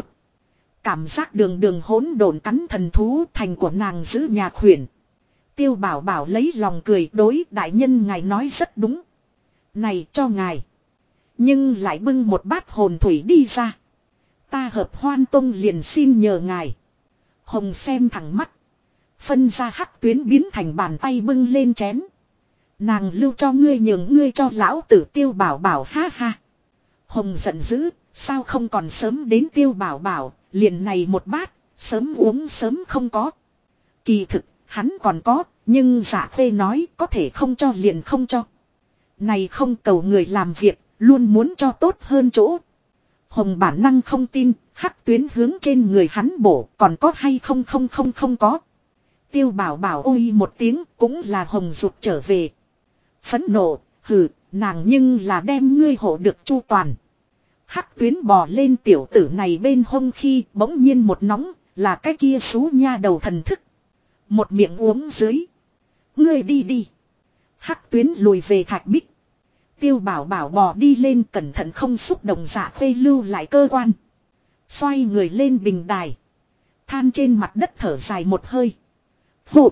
Cảm giác đường đường hỗn độn cắn thần thú thành của nàng giữ nhà khuyển. Tiêu Bảo Bảo lấy lòng cười đối đại nhân ngài nói rất đúng. Này cho ngài. Nhưng lại bưng một bát hồn thủy đi ra. Ta Hợp Hoan Tông liền xin nhờ ngài. Hồng xem thẳng mắt. Phân ra hắc tuyến biến thành bàn tay bưng lên chén. Nàng lưu cho ngươi nhường ngươi cho lão tử Tiêu Bảo Bảo ha ha. Hồng giận dữ. Sao không còn sớm đến Tiêu Bảo Bảo. Liền này một bát. Sớm uống sớm không có. Kỳ thực hắn còn có. Nhưng Dạ Khê nói có thể không cho liền không cho. Này không cầu người làm việc. Luôn muốn cho tốt hơn chỗ. Hồng bản năng không tin. Hắc tuyến hướng trên người hắn bổ. Còn có hay không không có. Tiêu Bảo Bảo ôi một tiếng. Cũng là Hồng rụt trở về. Phẫn nộ. Hừ. Nàng nhưng là đem ngươi hộ được chu toàn. Hắc tuyến bò lên tiểu tử này bên hông khi bỗng nhiên một nóng. Là cái kia xú nha đầu thần thức. Một miệng uống dưới. Ngươi đi đi. Hắc tuyến lùi về thạch bích. Tiêu Bảo Bảo bò đi lên cẩn thận không xúc động Dạ Khê lưu lại cơ quan. Xoay người lên bình đài. Than trên mặt đất thở dài một hơi. Phụ.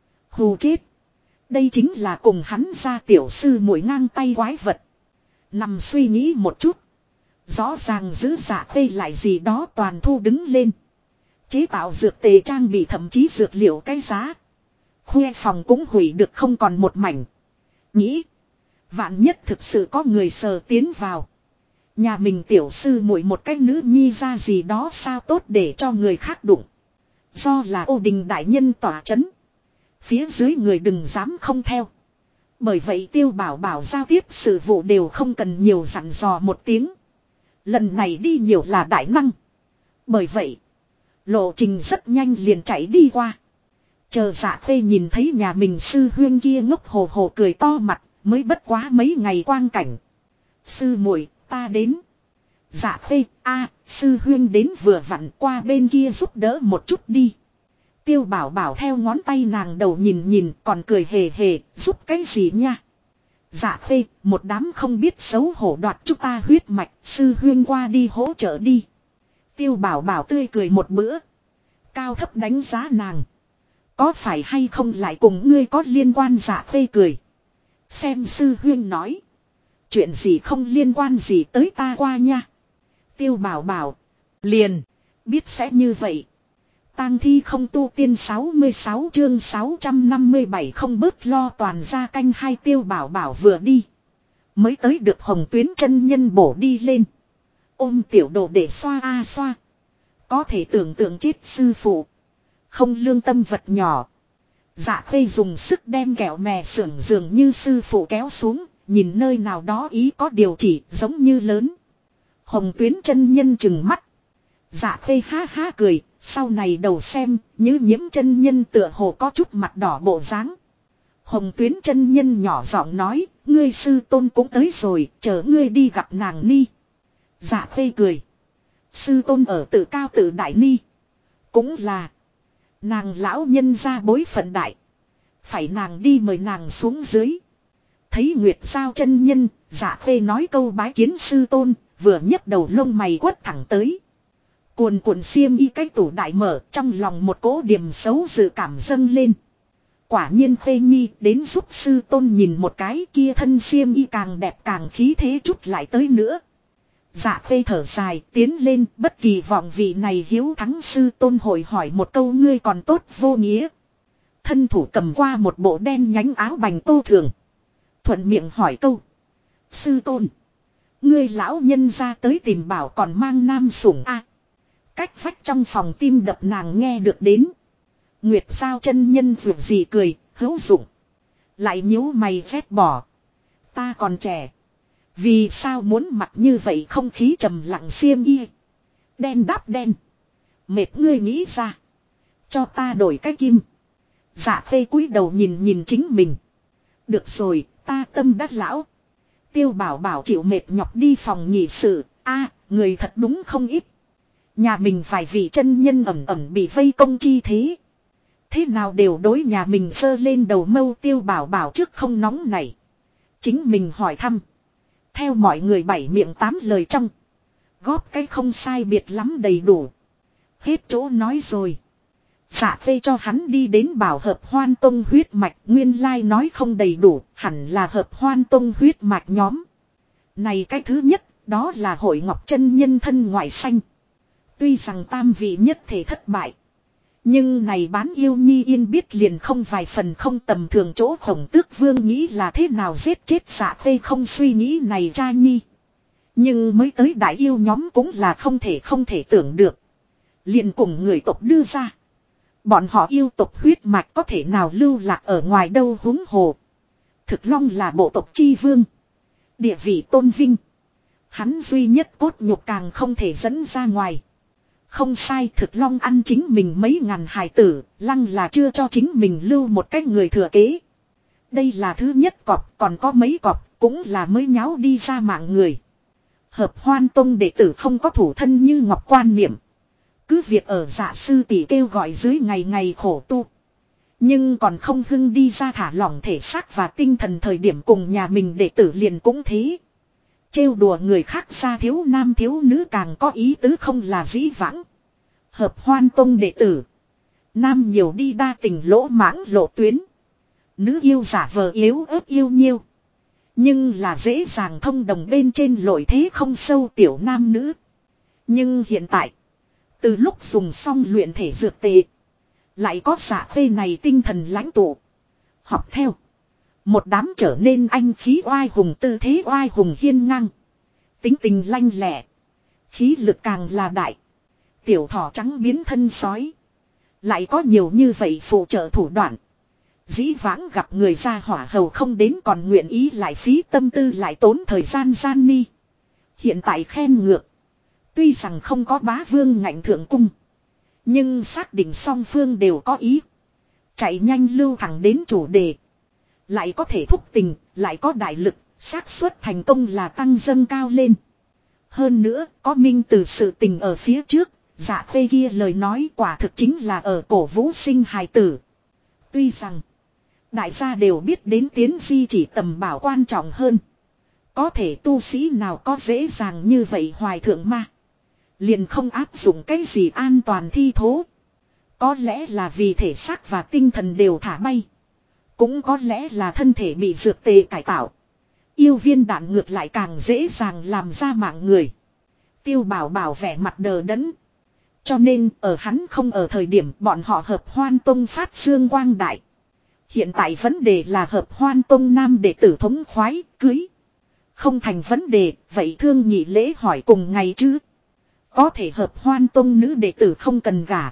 Hù chết. Đây chính là cùng hắn ra tiểu sư muội ngang tay quái vật. Nằm suy nghĩ một chút. Rõ ràng giữ Dạ Khê lại gì đó toàn thu đứng lên. Chế tạo dược tề trang bị thậm chí dược liệu cái giá. Khuê phòng cũng hủy được không còn một mảnh. Nghĩ. Vạn nhất thực sự có người sờ tiến vào. Nhà mình tiểu sư muội một cái nữ nhi ra gì đó sao tốt để cho người khác đụng. Do là Ô Đình đại nhân tỏa chấn. Phía dưới người đừng dám không theo. Bởi vậy Tiêu Bảo Bảo giao tiếp sự vụ đều không cần nhiều dặn dò một tiếng. Lần này đi nhiều là đại năng. Bởi vậy, lộ trình rất nhanh liền chạy đi qua. Chờ Dạ Khê nhìn thấy nhà mình sư huyên kia ngốc hồ hồ cười to mặt, mới bất quá mấy ngày quang cảnh. Sư muội, ta đến. Dạ Khê, sư huyên đến vừa vặn, qua bên kia giúp đỡ một chút đi. Tiêu Bảo Bảo theo ngón tay nàng đầu nhìn nhìn, còn cười hề hề, giúp cái gì nha. Dạ Khê, một đám không biết xấu hổ đoạt chúng ta huyết mạch, sư huyên qua đi hỗ trợ đi. Tiêu Bảo Bảo tươi cười một bữa. Cao thấp đánh giá nàng. Có phải hay không lại cùng ngươi có liên quan? Dạ Khê cười. Xem sư huyên nói. Chuyện gì không liên quan gì tới ta qua nha. Tiêu Bảo Bảo. Liền. Biết sẽ như vậy. Tang thi không tu tiên 66 chương 657 không bớt lo toàn ra canh hai. Tiêu Bảo Bảo vừa đi. Mới tới được Hồng Tuyến chân nhân bổ đi lên. Ôm tiểu đồ để xoa xoa. Có thể tưởng tượng chết sư phụ. Không lương tâm vật nhỏ. Dạ Khê dùng sức đem kẹo mè sưởng dường như sư phụ kéo xuống. Nhìn nơi nào đó ý có điều chỉ giống như lớn. Hồng Tuyến chân nhân chừng mắt. Dạ Khê ha ha cười. Sau này đầu xem như nhiễm chân nhân tựa hồ có chút mặt đỏ bộ dáng. Hồng Tuyến chân nhân nhỏ giọng nói. Ngươi sư tôn cũng tới rồi. Chờ ngươi đi gặp nàng ni. Dạ Khê cười. Sư tôn ở Tự Cao Tự Đại ni. Cũng là. Nàng lão nhân ra bối phận đại. Phải nàng đi mời nàng xuống dưới. Thấy Nguyệt Giao chân nhân. Dạ Khê nói câu bái kiến sư tôn. Vừa nhấc đầu lông mày quất thẳng tới. Cuồn cuộn xiêm y cái tủ đại mở. Trong lòng một cỗ điểm xấu dự cảm dâng lên. Quả nhiên Khê Nhi đến giúp sư tôn nhìn một cái kia thân xiêm y càng đẹp càng khí thế chút lại tới nữa. Dạ Khê thở dài tiến lên bất kỳ vọng vị này hiếu thắng sư tôn hội hỏi một câu ngươi còn tốt vô nghĩa. Thân thủ cầm qua một bộ đen nhánh áo bành tô thường. Thuận miệng hỏi câu. Sư tôn. Ngươi lão nhân ra tới tìm bảo còn mang nam sủng cách vách trong phòng tim đập nàng nghe được đến. Nguyệt Giao chân nhân dù gì cười, hữu dụng. Lại nhíu mày vét bỏ. Ta còn trẻ. Vì sao muốn mặc như vậy không khí trầm lặng xiêm y. Đen đắp đen. Mệt ngươi nghĩ ra. Cho ta đổi cái kim. Dạ Khê cúi đầu nhìn nhìn chính mình. Được rồi, ta tâm đắc lão. Tiêu Bảo Bảo chịu mệt nhọc đi phòng nhị sự. Người thật đúng không ít. Nhà mình vài vị chân nhân ẩm ẩm bị vây công chi thế. Thế nào đều đối nhà mình sơ lên đầu mâu. Tiêu Bảo Bảo trước không nóng này. Chính mình hỏi thăm. Theo mọi người bảy miệng tám lời trong. Góp cái không sai biệt lắm đầy đủ. Hết chỗ nói rồi. Dạ Khê cho hắn đi đến bảo Hợp Hoan Tông huyết mạch. Nguyên lai nói không đầy đủ. Hẳn là Hợp Hoan Tông huyết mạch nhóm. Này cái thứ nhất. Đó là Hội Ngọc chân nhân thân ngoại xanh. Tuy rằng tam vị nhất thể thất bại. Nhưng này bán yêu nhi yên biết liền không vài phần không tầm thường chỗ. Khổng Tước Vương nghĩ là thế nào giết chết Dạ Khê không suy nghĩ này cha nhi. Nhưng mới tới đại yêu nhóm cũng là không thể tưởng được. Liền cùng người tộc đưa ra. Bọn họ yêu tộc huyết mạch có thể nào lưu lạc ở ngoài đâu huống hồ. Thực Long là bộ tộc chi vương. Địa vị tôn vinh. Hắn duy nhất cốt nhục càng không thể dẫn ra ngoài. Không sai Thực Long ăn chính mình mấy ngàn hài tử, Lăng là chưa cho chính mình lưu một cái người thừa kế. Đây là thứ nhất cọp, còn có mấy cọp, cũng là mới nháo đi ra mạng người. Hợp Hoan Tông đệ tử không có thủ thân như ngọc quan niệm. Cứ việc ở Dạ sư tỷ kêu gọi dưới ngày ngày khổ tu. Nhưng còn không hưng đi ra thả lỏng thể xác và tinh thần thời điểm cùng nhà mình đệ tử liền cũng thế. Trêu đùa người khác ra thiếu nam thiếu nữ càng có ý tứ không là dĩ vãng. Hợp Hoan Tông đệ tử. Nam nhiều đi đa tình lỗ mãng lộ tuyến. Nữ yêu giả vờ yếu ớt yêu nhiêu. Nhưng là dễ dàng thông đồng bên trên lội thế không sâu tiểu nam nữ. Nhưng hiện tại, từ lúc dùng xong luyện thể dược tệ, lại có Dạ Khê này tinh thần lãnh tụ. Học theo. Một đám trở nên anh khí oai hùng, tư thế oai hùng hiên ngang. Tính tình lanh lẹ. Khí lực càng là đại. Tiểu thỏ trắng biến thân sói. Lại có nhiều như vậy phụ trợ thủ đoạn. Dĩ vãng gặp người ra hỏa hầu không đến còn nguyện ý lại phí tâm tư lại tốn thời gian gian ni. Hiện tại khen ngược. Tuy rằng không có bá vương ngạnh thượng cung. Nhưng xác định song phương đều có ý. Chạy nhanh lưu thẳng đến chủ đề. Lại có thể thúc tình, lại có đại lực, xác suất thành công là tăng dâng cao lên. Hơn nữa, có minh từ sự tình ở phía trước, Dạ Khê kia lời nói quả thực chính là ở cổ vũ sinh hài tử. Tuy rằng, đại gia đều biết đến tiến di chỉ tầm bảo quan trọng hơn. Có thể tu sĩ nào có dễ dàng như vậy hoài thượng ma. Liền không áp dụng cái gì an toàn thi thố. Có lẽ là vì thể xác và tinh thần đều thả bay. Cũng có lẽ là thân thể bị dược tề cải tạo. Yêu viên đạn ngược lại càng dễ dàng làm ra mạng người. Tiêu Bảo Bảo vẻ mặt đờ đẫn. Cho nên ở hắn không ở thời điểm bọn họ Hợp Hoan Tông phát dương quang đại. Hiện tại vấn đề là Hợp Hoan Tông nam đệ tử thống khoái, cưới. Không thành vấn đề, vậy thương nhị lễ hỏi cùng ngày chứ. Có thể Hợp Hoan Tông nữ đệ tử không cần gả.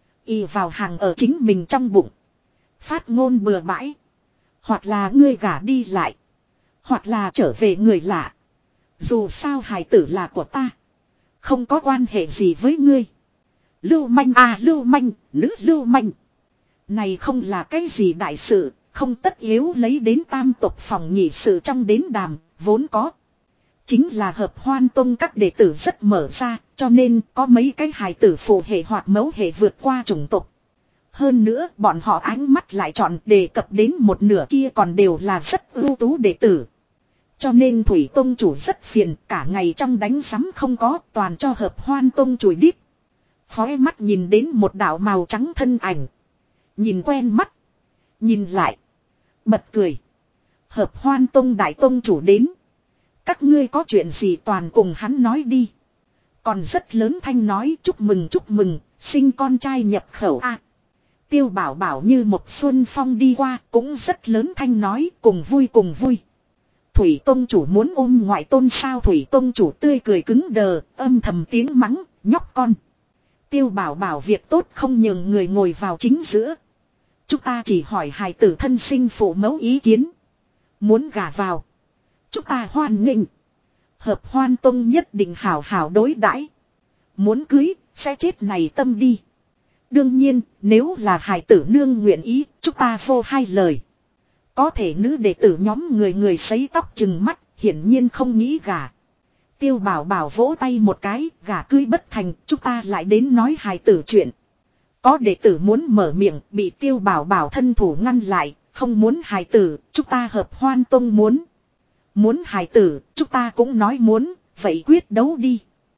Y vào hàng ở chính mình trong bụng. Phát ngôn bừa bãi. Hoặc là ngươi gả đi lại. Hoặc là trở về người lạ. Dù sao hài tử là của ta. Không có quan hệ gì với ngươi. Lưu manh à lưu manh, nữ lưu manh. Này không là cái gì đại sự, không tất yếu lấy đến tam tộc phòng nhị sự trong đến đàm, vốn có. Chính là Hợp Hoan Tông các đệ tử rất mở ra, cho nên có mấy cái hài tử phụ hệ hoặc mẫu hệ vượt qua chủng tộc. Hơn nữa bọn họ ánh mắt lại chọn đề cập đến một nửa kia còn đều là rất ưu tú đệ tử. Cho nên Thủy Tông chủ rất phiền, cả ngày trong đánh sắm không có, toàn cho Hợp Hoan Tông chùi đít. Khói mắt nhìn đến một đạo màu trắng thân ảnh. Nhìn quen mắt. Nhìn lại. Bật cười. Hợp Hoan Tông đại tông chủ đến. Các ngươi có chuyện gì toàn cùng hắn nói đi. Còn rất lớn thanh nói chúc mừng, sinh con trai nhập khẩu a. Tiêu Bảo Bảo như một xuân phong đi qua cũng rất lớn thanh nói cùng vui cùng vui. Thủy Tông chủ muốn ôm ngoại tôn sao. Thủy Tông chủ tươi cười cứng đờ, âm thầm tiếng mắng, nhóc con. Tiêu Bảo Bảo việc tốt không nhường người ngồi vào chính giữa. Chúng ta chỉ hỏi hài tử thân sinh phụ mẫu ý kiến. Muốn gả vào. Chúng ta hoan nghênh. Hợp Hoan Tông nhất định hảo hảo đối đãi. Muốn cưới, sẽ chết này tâm đi. Đương nhiên, nếu là hài tử nương nguyện ý, chúng ta vô hai lời. Có thể nữ đệ tử nhóm người sấy tóc chừng mắt, hiển nhiên không nghĩ gả. Tiêu Bảo Bảo vỗ tay một cái, gả cưới bất thành, chúng ta lại đến nói hài tử chuyện. Có đệ tử muốn mở miệng, bị Tiêu Bảo Bảo thân thủ ngăn lại, không muốn hài tử, chúng ta Hợp Hoan Tông muốn. Muốn hài tử, chúng ta cũng nói muốn, vậy quyết đấu đi.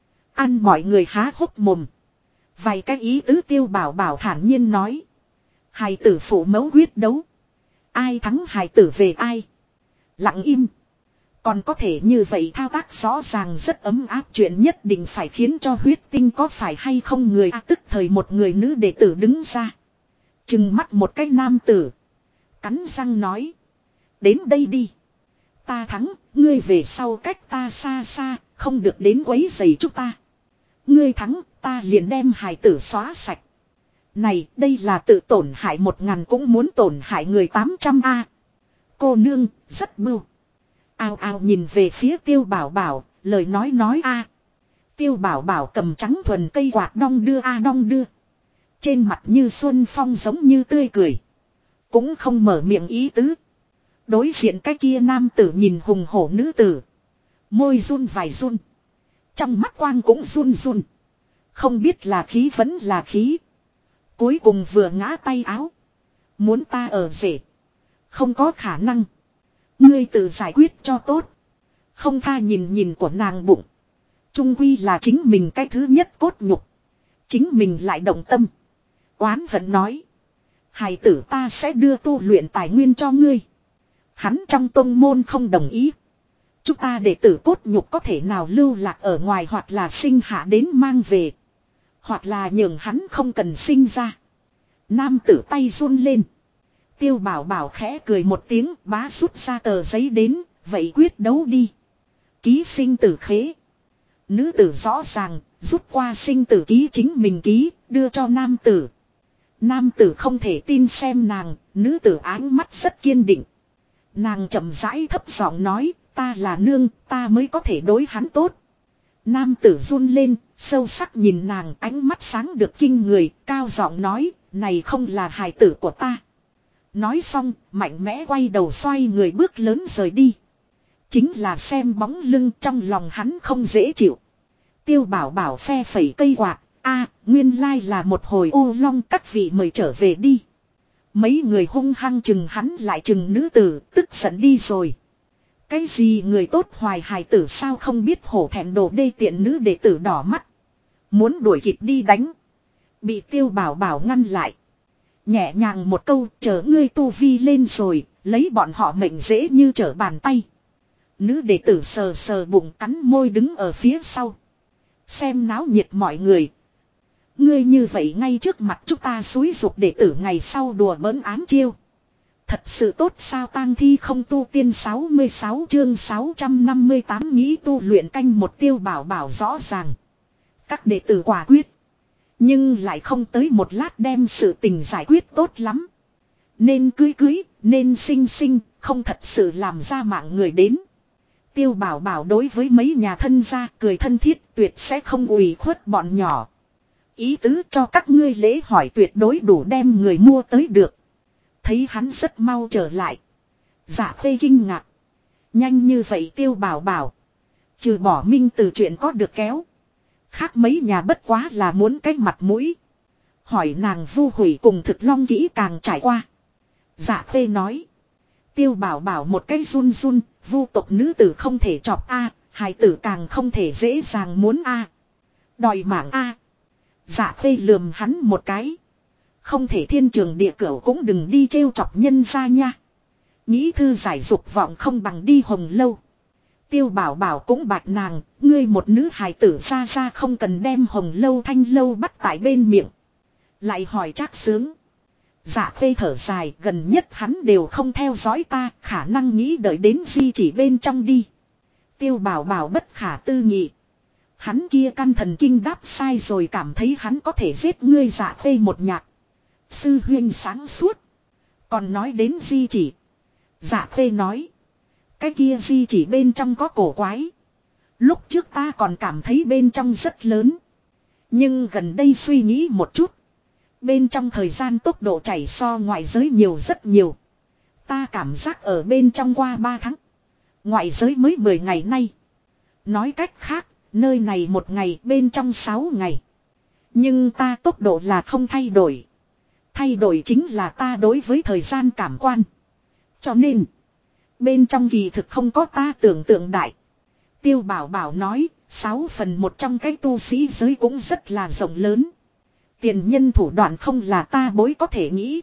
Ăn mọi người há hốc mồm. Vài cái ý tứ Tiêu Bảo Bảo thản nhiên nói. Hài tử phụ mẫu quyết đấu. Ai thắng hài tử về ai. Lặng im. Còn có thể như vậy thao tác rõ ràng rất ấm áp, chuyện nhất định phải khiến cho huyết tinh có phải hay không người tức thời một người nữ đệ tử đứng ra. Chừng mắt một cái nam tử. Cắn răng nói. Đến đây đi. Ta thắng, ngươi về sau cách ta xa xa, không được đến quấy rầy chúng ta. Ngươi thắng, ta liền đem hài tử xóa sạch. Này, đây là tự tổn hại 1000 cũng muốn tổn hại người 800 a. Cô nương, rất mưu. Ao ao nhìn về phía Tiêu Bảo Bảo, lời nói a. Tiêu Bảo Bảo cầm trắng thuần cây quạt đong đưa a đong đưa. Trên mặt như xuân phong giống như tươi cười. Cũng không mở miệng ý tứ. Đối diện cái kia nam tử nhìn hùng hổ nữ tử. Môi run vài run. Trong mắt quang cũng run run. Không biết là khí vẫn là khí. Cuối cùng vừa ngã tay áo. Muốn ta ở rể. Không có khả năng. Ngươi tự giải quyết cho tốt. Không tha nhìn của nàng bụng. Trung quy là chính mình cái thứ nhất cốt nhục. Chính mình lại động tâm. Oán hận nói. Hài tử ta sẽ đưa tu luyện tài nguyên cho ngươi. Hắn trong tông môn không đồng ý. Chúng ta đệ tử cốt nhục có thể nào lưu lạc ở ngoài hoặc là sinh hạ đến mang về. Hoặc là nhường hắn không cần sinh ra. Nam tử tay run lên. Tiêu Bảo Bảo khẽ cười một tiếng, bá rút ra tờ giấy đến, vậy quyết đấu đi. Ký sinh tử khế. Nữ tử rõ ràng, rút qua sinh tử ký chính mình ký, đưa cho nam tử. Nam tử không thể tin xem nàng, nữ tử áng mắt rất kiên định. Nàng chậm rãi thấp giọng nói, ta là nương, ta mới có thể đối hắn tốt. Nam tử run lên, sâu sắc nhìn nàng, ánh mắt sáng được kinh người, cao giọng nói, này không là hài tử của ta. Nói xong, mạnh mẽ quay đầu xoay người bước lớn rời đi. Chính là xem bóng lưng trong lòng hắn không dễ chịu. Tiêu Bảo Bảo phe phẩy cây quạt, nguyên lai là một hồi ô long, các vị mời trở về đi. Mấy người hung hăng chừng hắn lại chừng nữ tử, tức giận đi rồi. Cái gì người tốt hoài hài tử sao không biết hổ thẹn đồ đê tiện nữ đệ tử đỏ mắt. Muốn đuổi kịp đi đánh. Bị Tiêu Bảo Bảo ngăn lại. Nhẹ nhàng một câu, chờ ngươi tu vi lên rồi, lấy bọn họ mệnh dễ như trở bàn tay. Nữ đệ tử sờ sờ bụng cắn môi đứng ở phía sau. Xem náo nhiệt mọi người. Ngươi như vậy ngay trước mặt chúng ta xúi giục đệ tử ngày sau đùa bỡn ám chiêu. Thật sự tốt sao? Tang thi không tu tiên 66 chương 658 nghĩ tu luyện canh một. Tiêu Bảo Bảo rõ ràng. Các đệ tử quả quyết. Nhưng lại không tới một lát đem sự tình giải quyết tốt lắm. Nên cưới, nên sinh, không thật sự làm ra mạng người đến. Tiêu Bảo Bảo đối với mấy nhà thân gia cười thân thiết, tuyệt sẽ không ủy khuất bọn nhỏ. Ý tứ cho các ngươi lễ hỏi tuyệt đối đủ đem người mua tới được. Thấy hắn rất mau trở lại. Dạ Khê kinh ngạc. Nhanh như vậy Tiêu Bảo Bảo. Trừ bỏ Minh từ chuyện có được kéo. Khác mấy nhà bất quá là muốn cái mặt mũi. Hỏi nàng Vu Hủy cùng Thực Long kỹ càng trải qua. Dạ Khê nói. Tiêu Bảo Bảo một cái run run. Vu tộc nữ tử không thể chọc hài tử càng không thể dễ dàng muốn đòi mạng Dạ Khê lườm hắn một cái. Không thể thiên trường địa cửu cũng đừng đi trêu chọc nhân ra nha. Nghĩ thư giải dục vọng không bằng đi Hồng Lâu. Tiêu Bảo Bảo cũng bạch nàng, ngươi một nữ hài tử ra không cần đem Hồng Lâu Thanh Lâu bắt tại bên miệng. Lại hỏi Trác Sướng. Dạ Khê thở dài, gần nhất hắn đều không theo dõi ta, khả năng nghĩ đợi đến di chỉ bên trong đi. Tiêu Bảo Bảo bất khả tư nghị. Hắn kia căn thần kinh đáp sai rồi, cảm thấy hắn có thể giết ngươi. Dạ Khê một nhạc. Sư huynh sáng suốt. Còn nói đến di chỉ. Dạ Khê nói. Cái kia di chỉ bên trong có cổ quái. Lúc trước ta còn cảm thấy bên trong rất lớn. Nhưng gần đây suy nghĩ một chút. Bên trong thời gian tốc độ chảy so ngoại giới nhiều rất nhiều. Ta cảm giác ở bên trong qua 3 tháng. Ngoại giới mới 10 ngày nay. Nói cách khác, nơi này 1 ngày, bên trong 6 ngày. Nhưng ta tốc độ là không thay đổi. Thay đổi chính là ta đối với thời gian cảm quan. Cho nên, bên trong kỳ thực không có ta tưởng tượng đại. Tiêu Bảo Bảo nói, 6/1 trong cái tu sĩ giới cũng rất là rộng lớn. Tiền nhân thủ đoạn không là ta bối có thể nghĩ.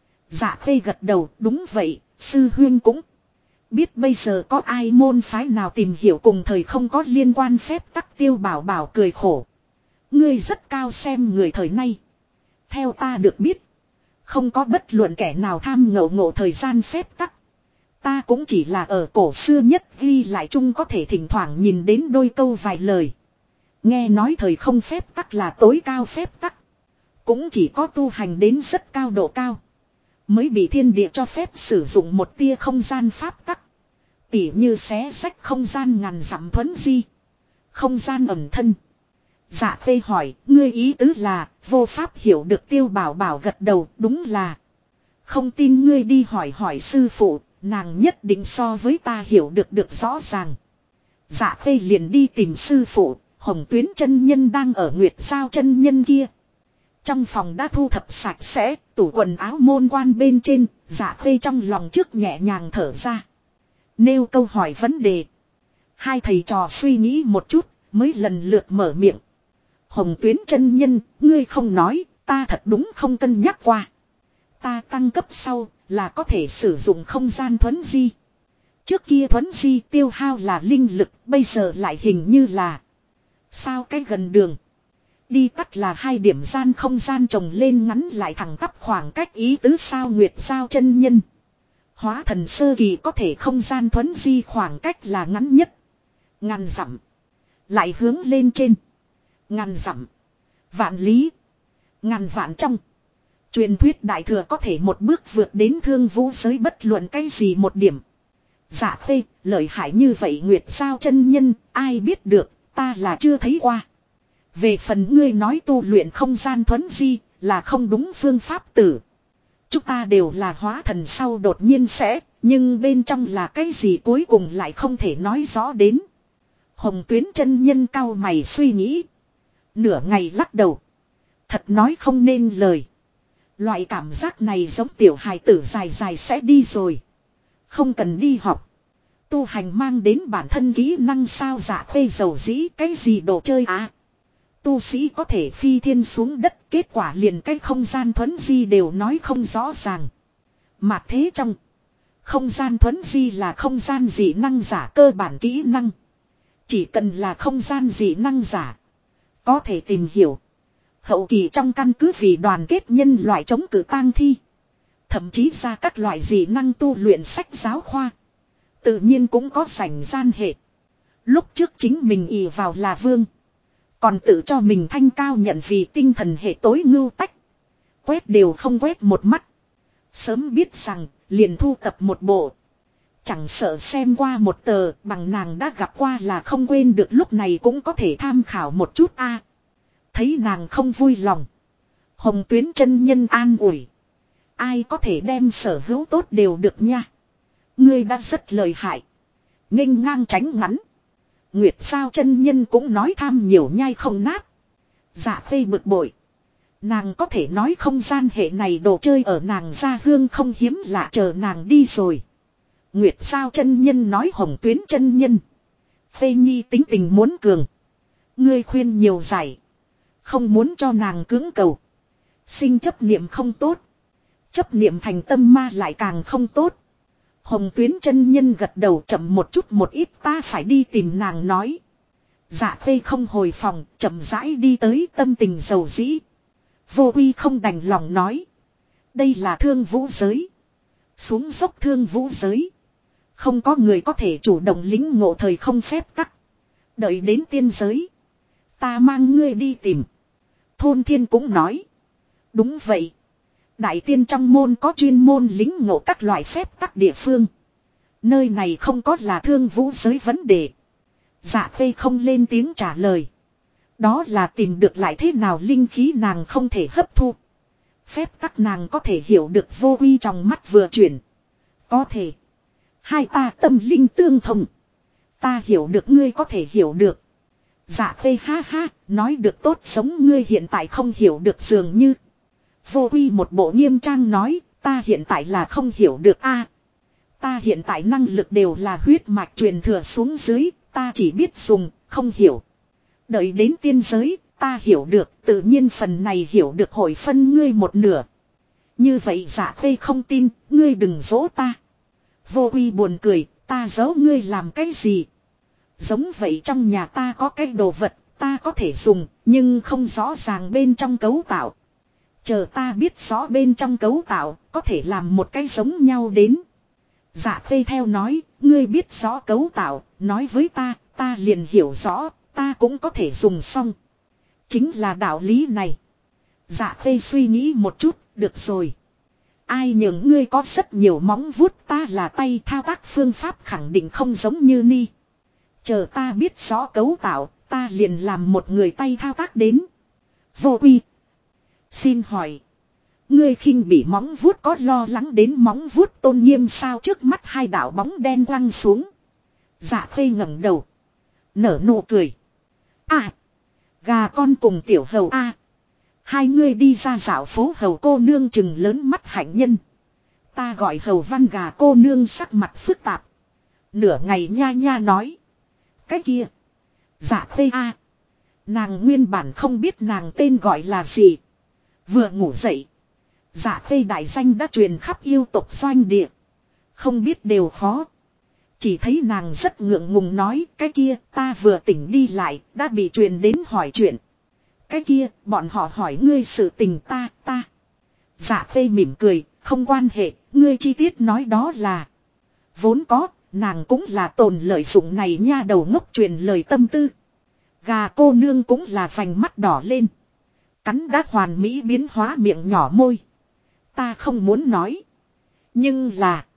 Dạ Khê gật đầu, đúng vậy, sư huyên cũng biết bây giờ có ai môn phái nào tìm hiểu cùng thời không có liên quan phép tắc. Tiêu Bảo Bảo cười khổ. Ngươi rất cao xem người thời nay. Theo ta được biết, không có bất luận kẻ nào tham ngộ thời gian phép tắc. Ta cũng chỉ là ở cổ xưa nhất ghi lại chung có thể thỉnh thoảng nhìn đến đôi câu vài lời. Nghe nói thời không phép tắc là tối cao phép tắc. Cũng chỉ có tu hành đến rất cao độ cao. Mới bị thiên địa cho phép sử dụng một tia không gian pháp tắc. Tỉ như xé rách không gian ngàn dặm thuấn di. Không gian ẩn thân. Dạ Khê hỏi, ngươi ý tứ là, vô pháp hiểu được. Tiêu Bảo Bảo gật đầu, đúng là. Không tin ngươi đi hỏi sư phụ, nàng nhất định so với ta hiểu được rõ ràng. Dạ Khê liền đi tìm sư phụ, Hồng Tuyến chân nhân đang ở Nguyệt Giao chân nhân kia. Trong phòng đã thu thập sạch sẽ, tủ quần áo môn quan bên trên, Dạ Khê trong lòng trước nhẹ nhàng thở ra. Nêu câu hỏi vấn đề. Hai thầy trò suy nghĩ một chút, mới lần lượt mở miệng. Hồng Tuyến chân nhân, ngươi không nói, ta thật đúng không cân nhắc qua. Ta tăng cấp sau là có thể sử dụng không gian thuấn di. Trước kia thuấn di tiêu hao là linh lực, bây giờ lại hình như là sao cái gần đường. Đi tắt là 2 điểm gian không gian trồng lên ngắn lại thẳng tắp khoảng cách ý tứ sao Nguyệt Sao chân nhân. Hóa thần sơ kỳ có thể không gian thuấn di khoảng cách là ngắn nhất. Ngàn dặm. Lại hướng lên trên. Ngàn dặm. Vạn lý. Ngàn vạn trong. Truyền thuyết đại thừa có thể một bước vượt đến thương vũ giới bất luận cái gì một điểm. Dạ Khê, lợi hại như vậy Nguyệt Sao chân nhân, ai biết được, ta là chưa thấy qua. Về phần ngươi nói tu luyện không gian thuấn di, là không đúng phương pháp tử. Chúng ta đều là hóa thần sau đột nhiên sẽ, nhưng bên trong là cái gì cuối cùng lại không thể nói rõ đến. Hồng Tuyến chân nhân cau mày suy nghĩ. Nửa ngày lắc đầu. Thật nói không nên lời. Loại cảm giác này giống tiểu hài tử dài dài sẽ đi rồi. Không cần đi học. Tu hành mang đến bản thân kỹ năng sao Dạ Khê dầu dĩ cái gì đồ chơi à. Tu sĩ có thể phi thiên xuống đất, kết quả liền cái không gian thuấn di đều nói không rõ ràng. Mà thế trong không gian thuấn di là không gian dị năng giả cơ bản kỹ năng. Chỉ cần là không gian dị năng giả có thể tìm hiểu. Hậu kỳ trong căn cứ vì đoàn kết nhân loại chống cự tang thi. Thậm chí ra các loại dị năng tu luyện sách giáo khoa. Tự nhiên cũng có sảnh gian hệ. Lúc trước chính mình ỷ vào là vương. Còn tự cho mình thanh cao nhận vì tinh thần hệ tối ngưu tách. Quét đều không quét một mắt. Sớm biết rằng liền thu tập một bộ. Chẳng sợ xem qua một tờ bằng nàng đã gặp qua là không quên được lúc này cũng có thể tham khảo một chút a. Thấy nàng không vui lòng. Hồng Tuyến chân nhân an ủi. Ai có thể đem sở hữu tốt đều được nha. Ngươi đã rất lợi hại. Nghênh ngang tránh ngắn. Nguyệt Sao chân nhân cũng nói tham nhiều nhai không nát. Dạ Khê bực bội. Nàng có thể nói không gian hệ này đồ chơi ở nàng gia hương không hiếm lạ chờ nàng đi rồi. Nguyệt Sao chân nhân nói Hồng Tuyến chân nhân. Phê Nhi tính tình muốn cường. Ngươi khuyên nhiều giải. Không muốn cho nàng cưỡng cầu. Sinh chấp niệm không tốt. Chấp niệm thành tâm ma lại càng không tốt. Hồng Tuyến chân nhân gật đầu chậm một chút một ít ta phải đi tìm nàng nói. Dạ Khê không hồi phòng, chậm rãi đi tới tâm tình dầu dĩ. Vô Uy không đành lòng nói. Đây là thương vũ giới. Xuống dốc thương vũ giới. Không có người có thể chủ động lính ngộ thời không phép tắc. Đợi đến tiên giới. Ta mang ngươi đi tìm. Thôn Thiên cũng nói. Đúng vậy. Đại tiên trong môn có chuyên môn lính ngộ các loại phép tắc địa phương. Nơi này không có là thương vũ giới vấn đề. Dạ Khê không lên tiếng trả lời. Đó là tìm được lại thế nào linh khí nàng không thể hấp thu. Phép tắc nàng có thể hiểu được Vô Uy trong mắt vừa chuyển. Có thể. Hai ta tâm linh tương thông. Ta hiểu được ngươi có thể hiểu được. Dạ Khê ha ha, nói được tốt sống ngươi hiện tại không hiểu được dường như. Vô Uy một bộ nghiêm trang nói, ta hiện tại là không hiểu được a. Ta hiện tại năng lực đều là huyết mạch truyền thừa xuống dưới, ta chỉ biết dùng, không hiểu. Đợi đến tiên giới, ta hiểu được, tự nhiên phần này hiểu được hội phân ngươi một nửa. Như vậy Dạ Khê không tin, ngươi đừng dỗ ta. Vô Uy buồn cười, ta giấu ngươi làm cái gì? Giống vậy trong nhà ta có cái đồ vật, ta có thể dùng, nhưng không rõ ràng bên trong cấu tạo. Chờ ta biết rõ bên trong cấu tạo, có thể làm một cái giống nhau đến. Dạ Khê theo nói, ngươi biết rõ cấu tạo, nói với ta, ta liền hiểu rõ, ta cũng có thể dùng xong. Chính là đạo lý này. Dạ Khê suy nghĩ một chút, được rồi. Ai nhường ngươi có rất nhiều móng vuốt ta là tay thao tác phương pháp khẳng định không giống như ni. Chờ ta biết rõ cấu tạo, ta liền làm một người tay thao tác đến. Vô Uy. Xin hỏi. Ngươi khinh bị móng vuốt có lo lắng đến móng vuốt tôn nghiêm sao trước mắt hai đạo bóng đen quăng xuống. Dạ Khê ngẩng đầu. Nở nụ cười. À. Gà con cùng tiểu hầu a. Hai ngươi đi ra dạo phố hầu cô nương chừng lớn mắt hạnh nhân. Ta gọi hầu văn gà cô nương sắc mặt phức tạp. Nửa ngày nha nha nói. Cái kia. Dạ Khê a. Nàng nguyên bản không biết nàng tên gọi là gì. Vừa ngủ dậy. Dạ Khê đại danh đã truyền khắp yêu tộc doanh địa. Không biết đều khó. Chỉ thấy nàng rất ngượng ngùng nói, cái kia ta vừa tỉnh đi lại, đã bị truyền đến hỏi chuyện. Cái kia, bọn họ hỏi ngươi sự tình ta. Dạ Khê mỉm cười, không quan hệ, ngươi chi tiết nói đó là. Vốn có, nàng cũng là tồn lợi dụng này nha đầu ngốc truyền lời tâm tư. Gà cô nương cũng là vành mắt đỏ lên. Cắn đã hoàn mỹ biến hóa miệng nhỏ môi. Ta không muốn nói. Nhưng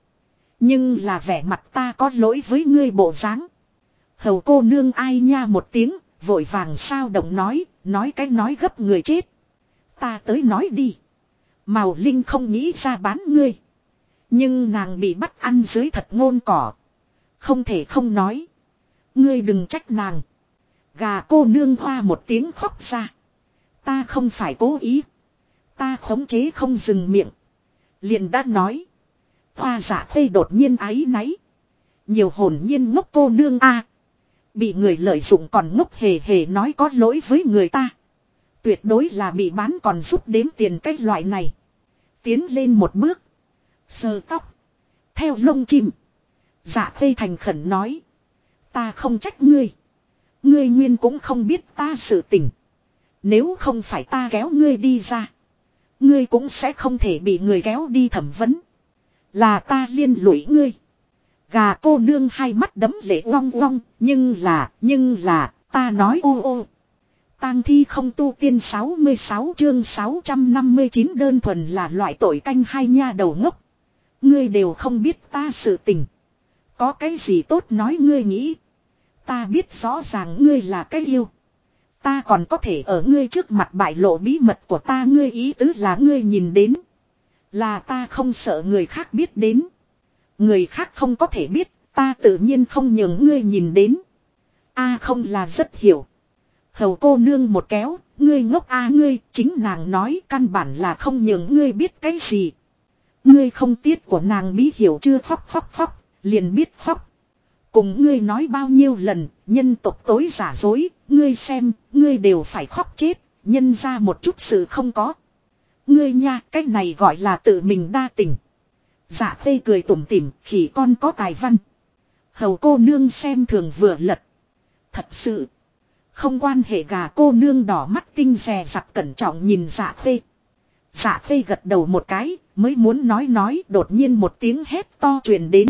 là vẻ mặt ta có lỗi với ngươi bộ dáng. Hầu cô nương ai nha một tiếng, vội vàng sao động nói cái nói gấp người chết. Ta tới nói đi. Màu Linh không nghĩ ra bán ngươi. Nhưng nàng bị bắt ăn dưới thật ngôn cỏ. Không thể không nói. Ngươi đừng trách nàng. Gà cô nương hoa một tiếng khóc ra. Ta không phải cố ý. Ta khống chế không dừng miệng. Liền đã nói. Hoa Dạ Khê đột nhiên áy náy. Nhiều hồn nhiên ngốc cô nương a, bị người lợi dụng còn ngốc hề hề nói có lỗi với người ta. Tuyệt đối là bị bán còn giúp đếm tiền cái loại này. Tiến lên một bước. Sờ tóc. Theo lông chim. Dạ Khê thành khẩn nói. Ta không trách ngươi. Ngươi nguyên cũng không biết ta sự tình. Nếu không phải ta kéo ngươi đi ra. Ngươi cũng sẽ không thể bị người kéo đi thẩm vấn. Là ta liên lụy ngươi. Gà cô nương hai mắt đấm lệ long long. Nhưng là ta nói ô. Tang thi không tu tiên 66 chương 659 đơn thuần là loại tội canh hai nha đầu ngốc. Ngươi đều không biết ta sự tình. Có cái gì tốt nói ngươi nghĩ. Ta biết rõ ràng ngươi là cái yêu. Ta còn có thể ở ngươi trước mặt bại lộ bí mật của ta. Ngươi ý tứ là ngươi nhìn đến. Là ta không sợ người khác biết đến. Người khác không có thể biết. Ta tự nhiên không nhường ngươi nhìn đến. A không là rất hiểu. Hầu cô nương một kéo. Ngươi ngốc a ngươi. Chính nàng nói căn bản là không nhường ngươi biết cái gì. Ngươi không tiết của nàng bí hiểu chưa khóc. Liền biết khóc. Cùng ngươi nói bao nhiêu lần. Nhân tộc tối giả dối. Ngươi xem. Ngươi đều phải khóc chết. Nhân ra một chút sự không có. Ngươi nha. Cái này gọi là tự mình đa tình. Dạ Khê cười tủm tỉm. Khỉ con có tài văn. Hầu cô nương xem thường vừa lật. Thật sự. Không quan hệ. Gà cô nương đỏ mắt tinh dè dặt cẩn trọng nhìn Dạ Khê. Dạ Khê gật đầu một cái. Mới muốn nói đột nhiên một tiếng hét to truyền đến.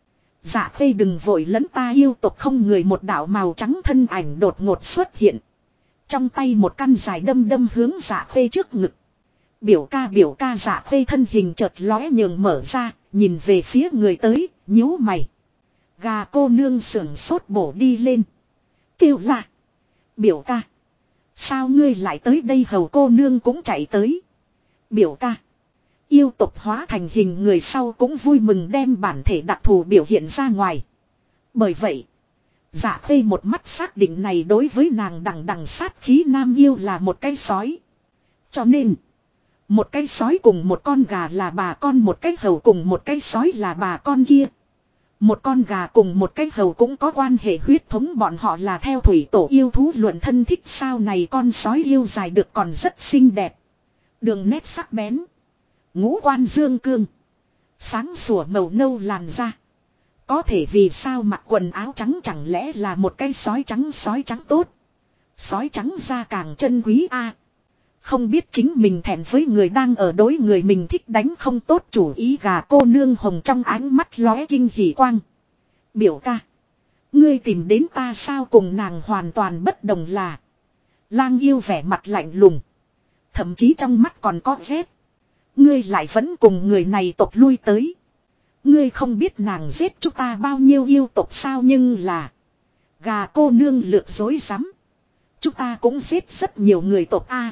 Dạ Khê đừng vội lẫn ta yêu tộc không người. Một đạo màu trắng thân ảnh đột ngột xuất hiện. Trong tay một căn dài đâm hướng Dạ Khê trước ngực. Biểu ca Dạ Khê thân hình chợt lóe nhường mở ra. Nhìn về phía người tới, nhíu mày. Gà cô nương sưởng sốt bổ đi lên. Kêu là. Biểu ca. Sao ngươi lại tới đây? Hầu cô nương cũng chạy tới. Biểu ca. Yêu tộc hóa thành hình người sau cũng vui mừng đem bản thể đặc thù biểu hiện ra ngoài. Bởi vậy. Dạ Khê một mắt xác định này đối với nàng đằng sát khí nam yêu là một cái sói. Cho nên. Một cái sói cùng một con gà là bà con. Một cái hầu cùng một cái sói là bà con kia. Một con gà cùng một cái hầu cũng có quan hệ huyết thống. Bọn họ là theo thủy tổ yêu thú luận thân thích. Sao này con sói yêu dài được còn rất xinh đẹp. Đường nét sắc bén. Ngũ quan dương cương. Sáng sủa màu nâu làn da. Có thể vì sao mặc quần áo trắng chẳng lẽ là một cái sói trắng tốt. Sói trắng da càng chân quý a. Không biết chính mình thẹn với người đang ở đối người mình thích đánh không tốt chủ ý. Gà cô nương hồng trong ánh mắt lóe kinh hỉ quang. Biểu ca. Ngươi tìm đến ta sao? Cùng nàng hoàn toàn bất đồng là. Lang yêu vẻ mặt lạnh lùng. Thậm chí trong mắt còn có rét. Ngươi lại vẫn cùng người này tộc lui tới. Ngươi không biết nàng giết chúng ta bao nhiêu yêu tộc sao? Nhưng là. Gà cô nương lược dối rắm. Chúng ta cũng giết rất nhiều người tộc a.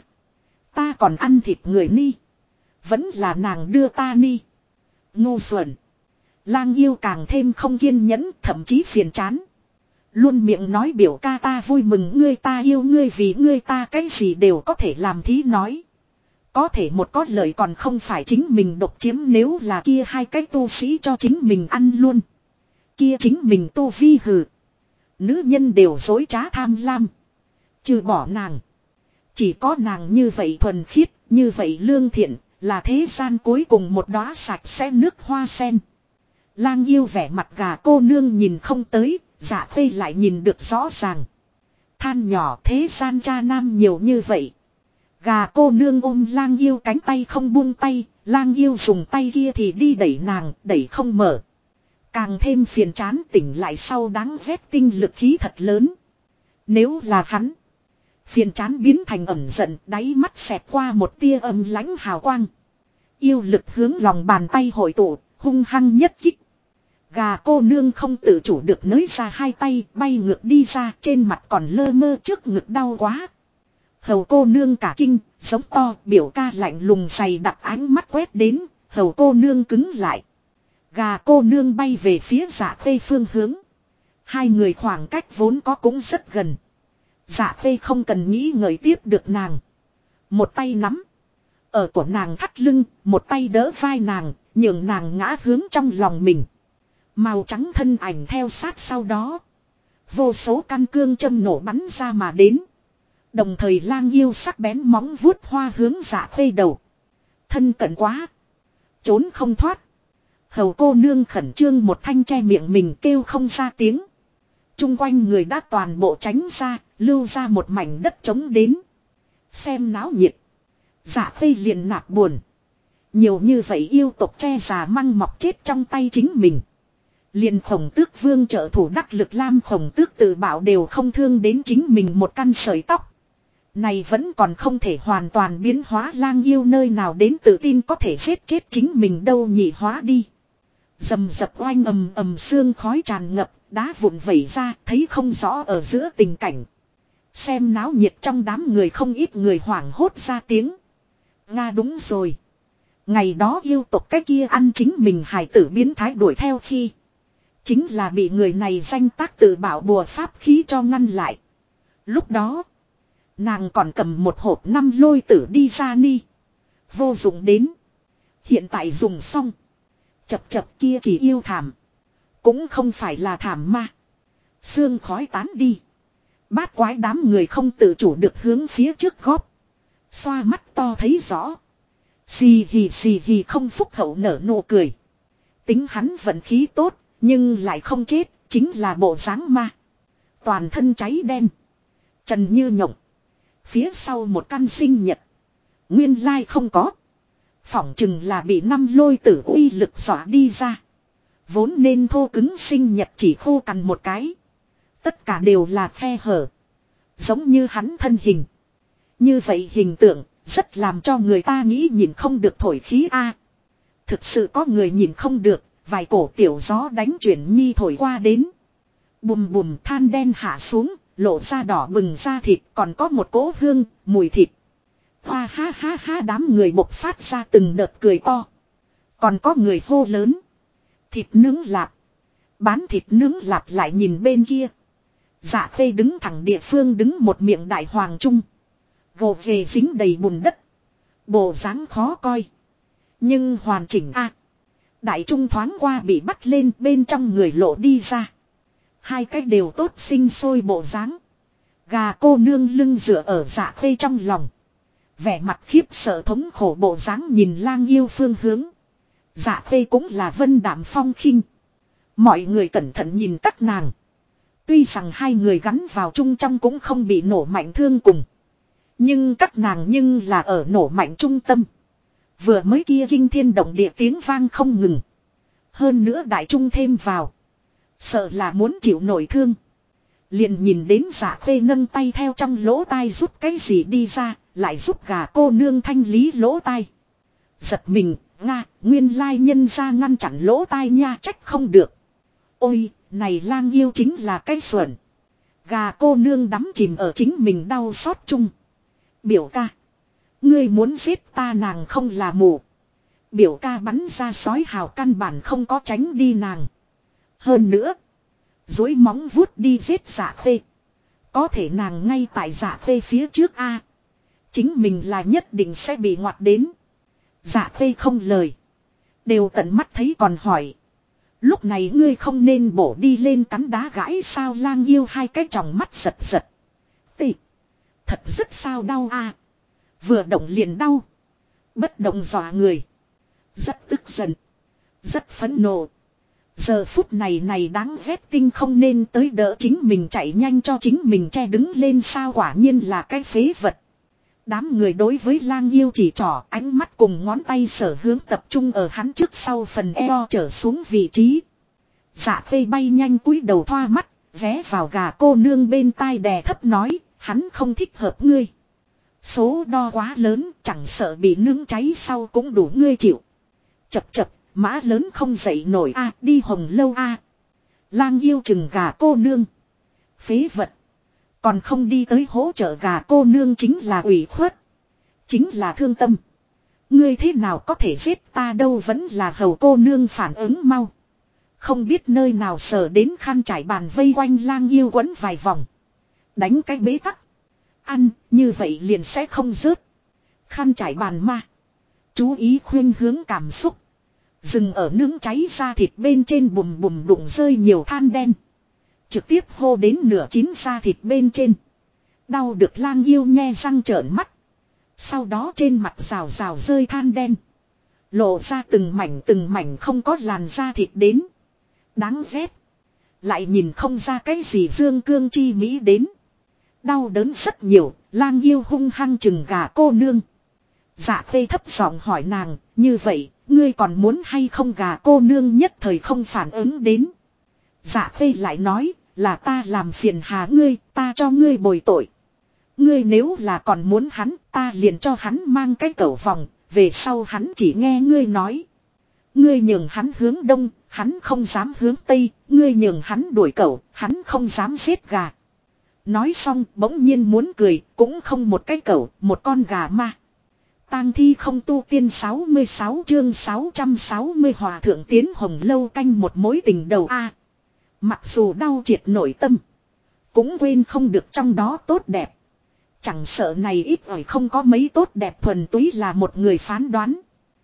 Ta còn ăn thịt người ni. Vẫn là nàng đưa ta ni. Ngu xuẩn. Lang yêu càng thêm không kiên nhẫn, thậm chí phiền chán. Luôn miệng nói biểu ca ta vui mừng ngươi, ta yêu ngươi, vì ngươi ta cái gì đều có thể làm thí nói. Có thể một có lợi còn không phải chính mình độc chiếm, nếu là kia hai cái tu sĩ cho chính mình ăn luôn. Kia chính mình tu vi hừ. Nữ nhân đều dối trá tham lam. Trừ bỏ nàng. Chỉ có nàng như vậy thuần khiết, như vậy lương thiện, là thế gian cuối cùng một đóa sạch sẽ nước hoa sen. Lang yêu vẻ mặt gà cô nương nhìn không tới, Dạ Khê lại nhìn được rõ ràng. Than nhỏ thế gian cha nam nhiều như vậy. Gà cô nương ôm lang yêu cánh tay không buông tay, lang yêu dùng tay kia thì đi đẩy nàng, đẩy không mở. Càng thêm phiền chán tỉnh lại sau đáng ghét tinh lực khí thật lớn. Nếu là hắn, phiền chán biến thành ẩm giận, đáy mắt xẹt qua một tia âm lãnh hào quang. Yêu lực hướng lòng bàn tay hội tụ, hung hăng nhất kích. Gà cô nương không tự chủ được nới ra hai tay, bay ngược đi ra, trên mặt còn lơ mơ trước ngực đau quá. Hầu cô nương cả kinh, giống to, biểu ca lạnh lùng dày đặt ánh mắt quét đến, hầu cô nương cứng lại. Gà cô nương bay về phía Dạ Khê phương hướng. Hai người khoảng cách vốn có cũng rất gần. Dạ Khê không cần nghĩ ngợi tiếp được nàng. Một tay nắm ở của nàng thắt lưng, một tay đỡ vai nàng, nhường nàng ngã hướng trong lòng mình. Màu trắng thân ảnh theo sát sau đó. Vô số căn cương châm nổ bắn ra mà đến. Đồng thời lang yêu sắc bén móng vuốt hoa hướng Dạ Khê đầu. Thân cận quá. Trốn không thoát. Hầu cô nương khẩn trương một thanh che miệng mình kêu không ra tiếng. Trung quanh người đã toàn bộ tránh ra, lưu ra một mảnh đất trống đến. Xem náo nhiệt. Dạ Khê liền nạp buồn. Nhiều như vậy yêu tộc che già măng mọc chết trong tay chính mình. Liền Khổng Tước vương trợ thủ đắc lực Lam Khổng Tước tự bảo đều không thương đến chính mình một căn sợi tóc. Này vẫn còn không thể hoàn toàn biến hóa lang yêu nơi nào đến tự tin có thể giết chết chính mình đâu nhị hóa đi. Dầm dập oanh ầm ầm sương khói tràn ngập, đá vụn vẩy ra, thấy không rõ ở giữa tình cảnh. Xem náo nhiệt trong đám người không ít người hoảng hốt ra tiếng. Nga đúng rồi. Ngày đó yêu tộc cái kia ăn chính mình hài tử biến thái đuổi theo khi. Chính là bị người này danh tác tự bảo bùa pháp khí cho ngăn lại. Lúc đó, nàng còn cầm một hộp 5 lôi tử đi ra ni. Vô dụng đến. Hiện tại dùng xong. Chập chập kia chỉ yêu thảm. Cũng không phải là thảm ma. Sương khói tán đi. Bát quái đám người không tự chủ được hướng phía trước góp. Xoa mắt to thấy rõ. Xì hì không phúc hậu nở nụ cười. Tính hắn vận khí tốt, nhưng lại không chết, chính là bộ dáng ma. Toàn thân cháy đen. Trần như nhộng. Phía sau một căn sinh nhật. Nguyên lai không có. Phỏng chừng là bị 5 lôi tử uy lực xóa đi ra. Vốn nên thô cứng sinh nhật chỉ khô cằn một cái. Tất cả đều là khe hở. Giống như hắn thân hình. Như vậy hình tượng rất làm cho người ta nghĩ nhìn không được thổi khí a. Thực sự có người nhìn không được. Vài cổ tiểu gió đánh chuyển nhi thổi qua đến. Bùm bùm than đen hạ xuống. Lộ ra đỏ bừng da thịt. Còn có một cỗ hương mùi thịt. Hoa ha ha ha đám người bộc phát ra từng đợt cười to. Còn có người hô lớn. Thịt nướng lạp. Bán thịt nướng lạp lại nhìn bên kia. Dạ Khê đứng thẳng địa phương đứng một miệng đại hoàng trung. Gồ về dính đầy bùn đất. Bộ dáng khó coi. Nhưng hoàn chỉnh a. Đại trung thoáng qua bị bắt lên bên trong người lộ đi ra. Hai cái đều tốt sinh sôi bộ dáng. Gà cô nương lưng dựa ở Dạ Khê trong lòng. Vẻ mặt khiếp sợ thống khổ bộ dáng nhìn lang yêu phương hướng. Dạ Khê cũng là vân đạm phong khinh. Mọi người cẩn thận nhìn các nàng. Tuy rằng hai người gắn vào chung trong cũng không bị nổ mạnh thương cùng. Nhưng các nàng nhưng là ở nổ mạnh trung tâm. Vừa mới kia kinh thiên động địa tiếng vang không ngừng. Hơn nữa đại trung thêm vào. Sợ là muốn chịu nổi thương. Liền nhìn đến Dạ Khê nâng tay theo trong lỗ tai rút cái gì đi ra. Lại giúp gà cô nương thanh lý lỗ tai. Giật mình, Nga, nguyên lai nhân ra ngăn chặn lỗ tai nha trách không được. Ôi, này lang yêu chính là cái xuẩn. Gà cô nương đắm chìm ở chính mình đau xót chung. Biểu ca. Ngươi muốn giết ta nàng không là mù. Biểu ca bắn ra sói hào căn bản không có tránh đi nàng. Hơn nữa. Dối móng vuốt đi giết Dạ Khê. Có thể nàng ngay tại Dạ Khê phía trước a. Chính mình là nhất định sẽ bị ngoặt đến. Dạ Khê không lời. Đều tận mắt thấy còn hỏi. Lúc này ngươi không nên bổ đi lên cắn đá gãi sao lang yêu hai cái tròng mắt giật giật. Tị. Thật rất sao đau a. Vừa động liền đau. Bất động dọa người. Rất tức giận. Rất phẫn nộ. Giờ phút này này đáng ghét tinh không nên tới đỡ chính mình chạy nhanh cho chính mình che đứng lên sao quả nhiên là cái phế vật. Đám người đối với lang yêu chỉ trỏ ánh mắt cùng ngón tay sở hướng tập trung ở hắn trước sau phần eo trở xuống vị trí. Dạ phê bay nhanh cúi đầu thoa mắt, ghé vào gà cô nương bên tai đè thấp nói, hắn không thích hợp ngươi. Số đo quá lớn, chẳng sợ bị nướng cháy sau cũng đủ ngươi chịu. Chập chập, mã lớn không dậy nổi a đi hồng lâu a Lang yêu chừng gà cô nương. Phế vật. Còn không đi tới hỗ trợ gà cô nương chính là ủy khuất. Chính là thương tâm. Ngươi thế nào có thể giết ta đâu vẫn là hầu cô nương phản ứng mau. Không biết nơi nào sờ đến khăn trải bàn vây quanh lang yêu quấn vài vòng. Đánh cái bế tắc. Ăn, như vậy liền sẽ không rớt. Khăn trải bàn ma. Chú ý khuyên hướng cảm xúc. Dừng ở nướng cháy ra thịt bên trên bùm bùm đụng rơi nhiều than đen. Trực tiếp hô đến nửa chín da thịt bên trên. Đau được lang yêu nhe răng trợn mắt. Sau đó trên mặt rào rào rơi than đen. Lộ ra từng mảnh không có làn da thịt đến. Đáng ghét. Lại nhìn không ra cái gì dương cương chi mỹ đến. Đau đớn rất nhiều, lang yêu hung hăng chừng gà cô nương. Dạ phê thấp giọng hỏi nàng, như vậy, ngươi còn muốn hay không gà cô nương nhất thời không phản ứng đến. Dạ phê lại nói, là ta làm phiền hà ngươi, ta cho ngươi bồi tội. Ngươi nếu là còn muốn hắn, ta liền cho hắn mang cái cẩu vòng, về sau hắn chỉ nghe ngươi nói. Ngươi nhường hắn hướng đông, hắn không dám hướng tây, ngươi nhường hắn đuổi cẩu, hắn không dám giết gà. Nói xong bỗng nhiên muốn cười, cũng không một cái cẩu, một con gà ma. Tang thi không tu tiên 66 chương 660 hòa thượng tiến hồng lâu canh một mối tình đầu a. Mặc dù đau triệt nội tâm, cũng quên không được trong đó tốt đẹp. Chẳng sợ này ít ỏi không có mấy tốt đẹp thuần túy là một người phán đoán.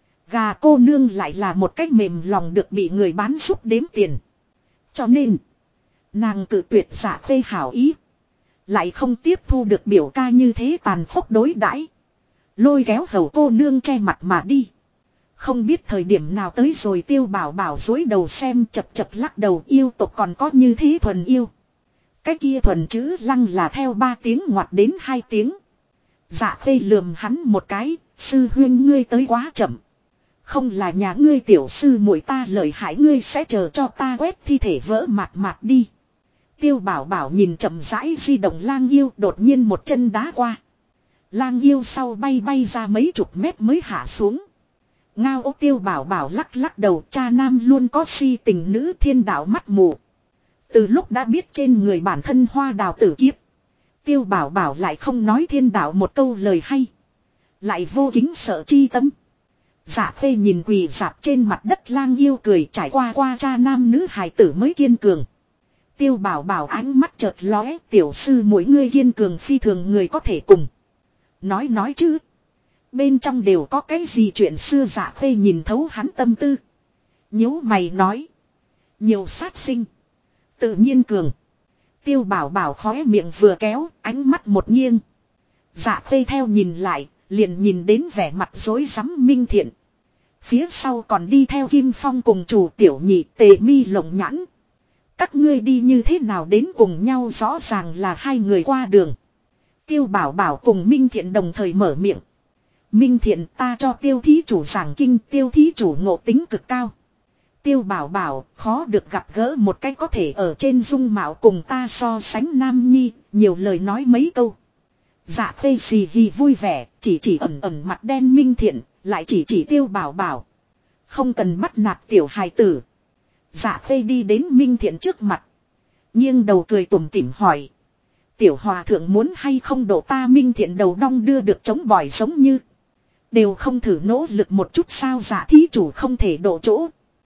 Gà cô nương lại là một cách mềm lòng được bị người bán giúp đếm tiền. Cho nên, nàng cự tuyệt giả phê hảo ý. Lại không tiếp thu được biểu ca như thế tàn khốc đối đãi, lôi kéo hầu cô nương che mặt mà đi. Không biết thời điểm nào tới rồi Tiêu Bảo Bảo dối đầu xem chập chập lắc đầu yêu tộc còn có như thế thuần yêu. Cái kia thuần chữ lăng là theo 3 tiếng ngoặt đến 2 tiếng. Dạ phê lườm hắn một cái, sư huyên ngươi tới quá chậm. Không là nhà ngươi tiểu sư muội ta lợi hại ngươi sẽ chờ cho ta quét thi thể vỡ mạt mạt đi. Tiêu Bảo Bảo nhìn chậm rãi di động lang yêu đột nhiên một chân đá qua. Lang yêu sau bay bay ra mấy chục mét mới hạ xuống. Ngao ố Tiêu Bảo Bảo lắc lắc đầu cha nam luôn có si tình nữ thiên đạo mắt mù. Từ lúc đã biết trên người bản thân hoa đào tử kiếp. Tiêu Bảo Bảo lại không nói thiên đạo một câu lời hay. Lại vô kính sợ chi tâm. Dạ phê nhìn quỳ dạp trên mặt đất lang yêu cười trải qua cha nam nữ hài tử mới kiên cường. Tiêu Bảo Bảo ánh mắt chợt lóe tiểu sư mỗi người kiên cường phi thường người có thể cùng. Nói chứ. Bên trong đều có cái gì chuyện xưa dạ phê nhìn thấu hắn tâm tư. Nhíu mày nói. Nhiều sát sinh. Tự nhiên cường. Tiêu Bảo Bảo khóe miệng vừa kéo ánh mắt một nghiêng. Dạ phê theo nhìn lại liền nhìn đến vẻ mặt rối rắm Minh Thiện. Phía sau còn đi theo Kim Phong cùng chủ tiểu nhị Tề Mi lộng nhãn. Các ngươi đi như thế nào đến cùng nhau rõ ràng là hai người qua đường. Tiêu Bảo Bảo cùng Minh Thiện đồng thời mở miệng. Minh Thiện ta cho tiêu thí chủ giảng kinh tiêu thí chủ ngộ tính cực cao. Tiêu Bảo Bảo khó được gặp gỡ một cách có thể ở trên dung mạo cùng ta so sánh nam nhi, nhiều lời nói mấy câu. Dạ phê xì hì vui vẻ, chỉ ẩn mặt đen Minh Thiện, lại chỉ Tiêu Bảo Bảo. Không cần bắt nạt tiểu hài tử. Dạ phê đi đến Minh Thiện trước mặt. Nghiêng đầu cười tủm tỉm hỏi. Tiểu hòa thượng muốn hay không độ ta Minh Thiện đầu đong đưa được chống bỏi giống như. Đều không thử nỗ lực một chút sao dạ thí chủ không thể độ chỗ.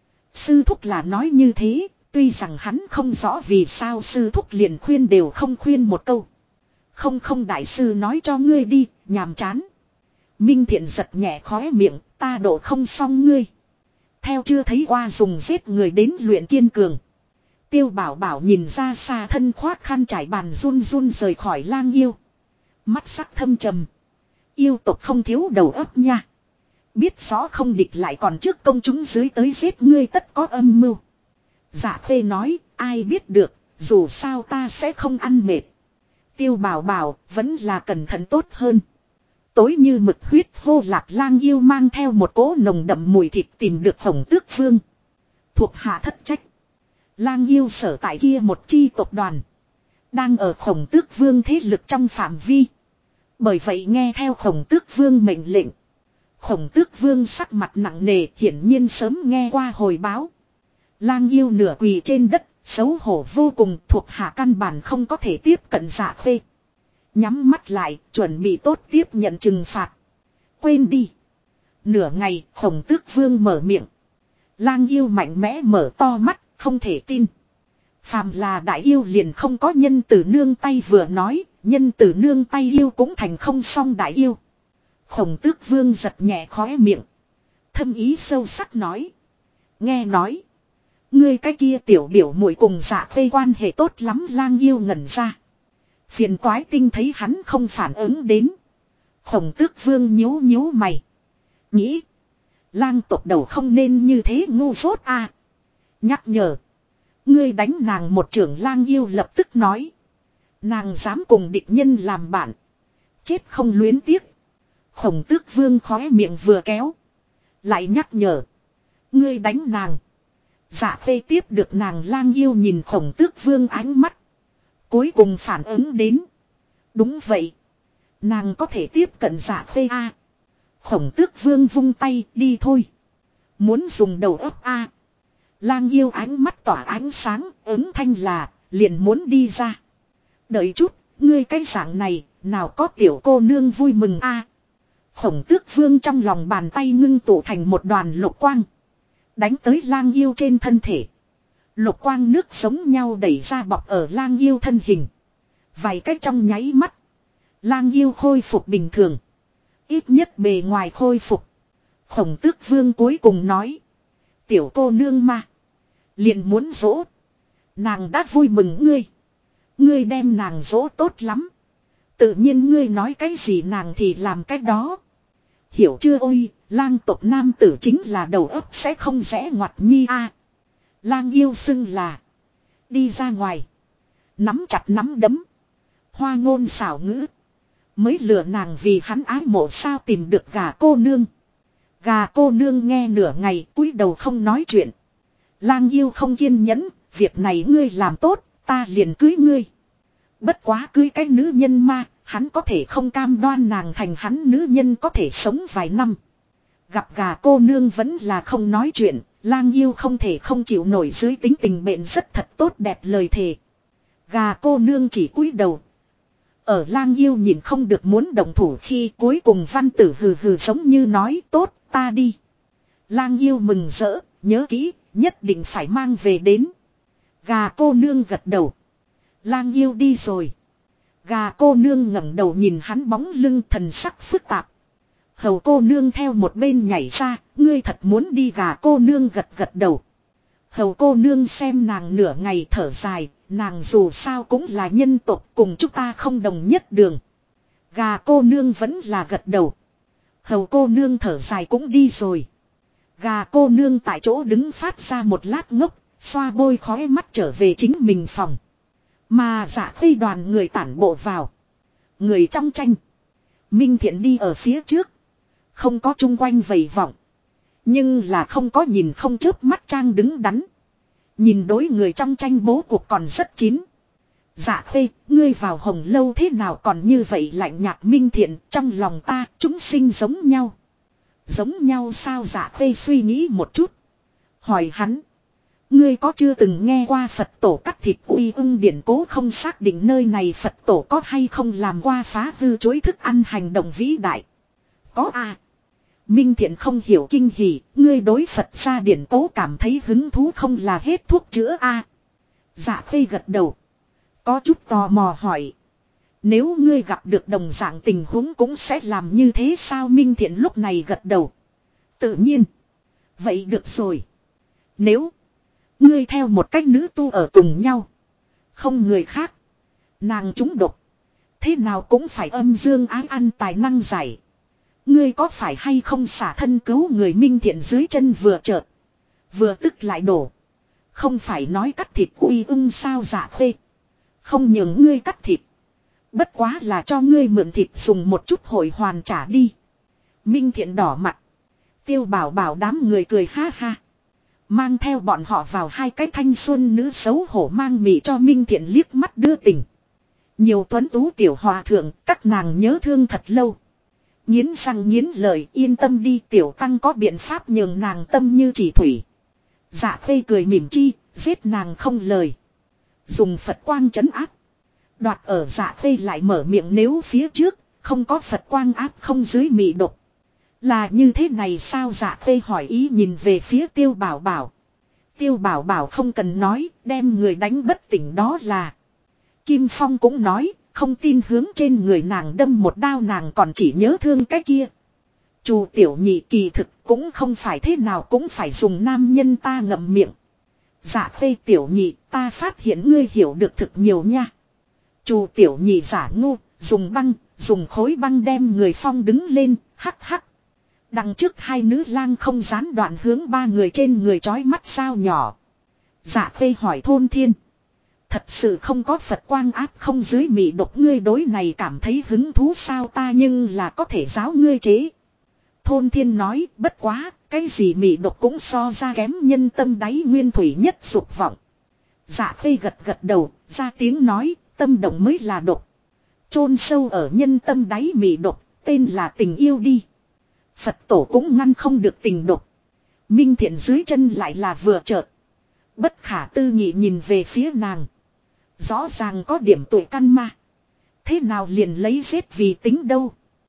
Sư thúc là nói như thế, tuy rằng hắn không rõ vì sao sư thúc liền khuyên đều không khuyên một câu. Không đại sư nói cho ngươi đi, nhàm chán. Minh Thiện giật nhẹ khóe miệng, ta độ không xong ngươi. Theo chưa thấy qua dùng giết người đến luyện kiên cường. Tiêu Bảo Bảo nhìn ra xa thân khoác khăn trải bàn run run rời khỏi lang yêu. Mắt sắc thâm trầm. Yêu tộc không thiếu đầu óc nha. Biết rõ không địch lại còn trước công chúng dưới tới giết ngươi tất có âm mưu. Dạ khê nói, ai biết được, dù sao ta sẽ không ăn mệt. Tiêu bảo bảo, vẫn là cẩn thận tốt hơn. Tối như mực huyết hô lạc lang yêu mang theo một cỗ nồng đậm mùi thịt tìm được Khổng Tước Vương. Thuộc hạ thất trách. Lang yêu sở tại kia một chi tộc đoàn. Đang ở Khổng Tước Vương thế lực trong phạm vi. Bởi vậy nghe theo Khổng Tước Vương mệnh lệnh. Khổng Tước Vương sắc mặt nặng nề hiển nhiên sớm nghe qua hồi báo. Lang yêu nửa quỳ trên đất, xấu hổ vô cùng, thuộc hạ căn bản không có thể tiếp cận Dạ Khê. Nhắm mắt lại, chuẩn bị tốt tiếp nhận trừng phạt. Quên đi. Nửa ngày, Khổng Tước Vương mở miệng. Lang yêu mạnh mẽ mở to mắt, không thể tin. Phàm là đại yêu liền không có nhân từ nương tay vừa nói, nhân từ nương tay yêu cũng thành không xong đại yêu. Khổng Tước Vương giật nhẹ khóe miệng. Thâm ý sâu sắc nói. Nghe nói. Ngươi cái kia tiểu biểu muội cùng Dạ Khê quan hệ tốt lắm. Lang yêu ngẩn ra. Phiền toái tinh thấy hắn không phản ứng đến. Khổng Tước Vương nhíu nhíu mày. Nghĩ. Lang tộc đầu không nên như thế ngu dốt à. Nhắc nhở. Ngươi đánh nàng một trưởng. Lang yêu lập tức nói. Nàng dám cùng địch nhân làm bạn. Chết không luyến tiếc. Khổng Tước Vương khóe miệng vừa kéo. Lại nhắc nhở. Ngươi đánh nàng. Dạ Khê tiếp được nàng. Lang yêu nhìn Khổng Tước Vương ánh mắt. Cuối cùng phản ứng đến. Đúng vậy. Nàng có thể tiếp cận Dạ Khê a. Khổng Tước Vương vung tay đi thôi. Muốn dùng đầu óc a. Lang yêu ánh mắt tỏa ánh sáng. Ứng thanh là liền muốn đi ra. Đợi chút. Ngươi cái dạng này. Nào có tiểu cô nương vui mừng a. Khổng Tước Vương trong lòng bàn tay ngưng tụ thành một đoàn lục quang. Đánh tới lang yêu trên thân thể. Lục quang nước giống nhau đẩy ra bọc ở lang yêu thân hình. Vài cách trong nháy mắt. Lang yêu khôi phục bình thường. Ít nhất bề ngoài khôi phục. Khổng Tước Vương cuối cùng nói. Tiểu cô nương mà. Liền muốn dỗ. Nàng đã vui mừng ngươi. Ngươi đem nàng dỗ tốt lắm. Tự nhiên ngươi nói cái gì nàng thì làm cái đó. Hiểu chưa ôi, lang tộc nam tử chính là đầu óc sẽ không rẽ ngoặt nhi a. Lang yêu xưng là. Đi ra ngoài. Nắm chặt nắm đấm. Hoa ngôn xảo ngữ. Mới lừa nàng vì hắn ái mộ sao tìm được gà cô nương. Gà cô nương nghe nửa ngày cúi đầu không nói chuyện. Lang yêu không kiên nhẫn. Việc này ngươi làm tốt, ta liền cưới ngươi. Bất quá cưới cái nữ nhân ma. Hắn có thể không cam đoan nàng thành hắn nữ nhân có thể sống vài năm. Gặp gà cô nương vẫn là không nói chuyện. Lang yêu không thể không chịu nổi dưới tính tình bệnh rất thật tốt đẹp lời thề. Gà cô nương chỉ cúi đầu. Ở lang yêu nhìn không được muốn động thủ khi cuối cùng văn tử hừ hừ giống như nói tốt ta đi. Lang yêu mừng rỡ, nhớ kỹ, nhất định phải mang về đến. Gà cô nương gật đầu. Lang yêu đi rồi. Gà cô nương ngẩng đầu nhìn hắn bóng lưng thần sắc phức tạp. Hầu cô nương theo một bên nhảy ra, ngươi thật muốn đi gà cô nương gật gật đầu. Hầu cô nương xem nàng nửa ngày thở dài, nàng dù sao cũng là nhân tộc cùng chúng ta không đồng nhất đường. Gà cô nương vẫn là gật đầu. Hầu cô nương thở dài cũng đi rồi. Gà cô nương tại chỗ đứng phát ra một lát ngốc, xoa bôi khói mắt trở về chính mình phòng. Mà Dạ Khê đoàn người tản bộ vào. Người trong tranh. Minh Thiện đi ở phía trước. Không có chung quanh vầy vọng. Nhưng là không có nhìn không chớp mắt trang đứng đắn. Nhìn đối người trong tranh bố cuộc còn rất chín. Dạ Khê, ngươi vào Hồng Lâu thế nào còn như vậy lạnh nhạt. Minh Thiện, trong lòng ta chúng sinh giống nhau. Giống nhau sao? Dạ Khê suy nghĩ một chút. Hỏi hắn. Ngươi có chưa từng nghe qua Phật tổ cắt thịt uy ưng điển cố không xác định nơi này Phật tổ có hay không làm qua phá hư chối thức ăn hành động vĩ đại. Có à. Minh Thiện không hiểu kinh hỉ, ngươi đối Phật gia điển cố cảm thấy hứng thú không là hết thuốc chữa à. Dạ Khê gật đầu. Có chút tò mò hỏi. Nếu ngươi gặp được đồng dạng tình huống cũng sẽ làm như thế sao? Minh Thiện lúc này gật đầu. Tự nhiên. Vậy được rồi. Nếu ngươi theo một cách nữ tu ở cùng nhau. Không người khác. Nàng trúng độc. Thế nào cũng phải âm dương ái ăn tài năng giải. Ngươi có phải hay không xả thân cứu người? Minh Thiện dưới chân vừa chợt, vừa tức lại đổ. Không phải nói cắt thịt uy ưng sao? Dạ Khê không nhường ngươi cắt thịt, bất quá là cho ngươi mượn thịt dùng một chút hồi hoàn trả đi. Minh Thiện đỏ mặt. Tiêu Bảo Bảo đám người cười ha ha. Mang theo bọn họ vào hai cái thanh xuân nữ xấu hổ mang mị cho Minh Thiện liếc mắt đưa tình. Nhiều tuấn tú tiểu hòa thượng, các nàng nhớ thương thật lâu. Nghiến răng nghiến lợi, yên tâm đi, tiểu tăng có biện pháp nhường nàng tâm như chỉ thủy. Dạ Khê cười mỉm chi, giết nàng không lời. Dùng Phật quang trấn áp. Đoạt ở Dạ Khê lại mở miệng, nếu phía trước không có Phật quang áp không dưới mị độc. Là như thế này sao? Dạ Khê hỏi ý nhìn về phía Tiêu Bảo Bảo. Tiêu Bảo Bảo không cần nói, đem người đánh bất tỉnh đó là. Kim Phong cũng nói, không tin hướng trên người nàng đâm một đao nàng còn chỉ nhớ thương cái kia. Chu Tiểu Nhị kỳ thực cũng không phải thế nào cũng phải dùng nam nhân, ta ngậm miệng. Dạ Khê Tiểu Nhị, ta phát hiện ngươi hiểu được thực nhiều nha. Chu Tiểu Nhị giả ngu, dùng băng, dùng khối băng đem người phong đứng lên, hắc hắc. Đằng trước hai nữ lang không gián đoạn hướng ba người trên người trói mắt sao nhỏ. Dạ Khê hỏi Thôn Thiên. Thật sự không có Phật quang áp không dưới mị độc, ngươi đối này cảm thấy hứng thú sao? Ta nhưng là có thể giáo ngươi chế. Thôn Thiên nói, bất quá, cái gì mị độc cũng so ra kém nhân tâm đáy nguyên thủy nhất dục vọng. Dạ Khê gật gật đầu, ra tiếng nói, tâm động mới là độc. Chôn sâu ở nhân tâm đáy mị độc, tên là tình yêu đi. Phật tổ cũng ngăn không được tình độc. Minh Thiện dưới chân lại là vừa chợt. Bất khả tư nghị nhìn về phía nàng. Rõ ràng có điểm tuổi căn mà. Thế nào liền lấy giết vì tính đâu.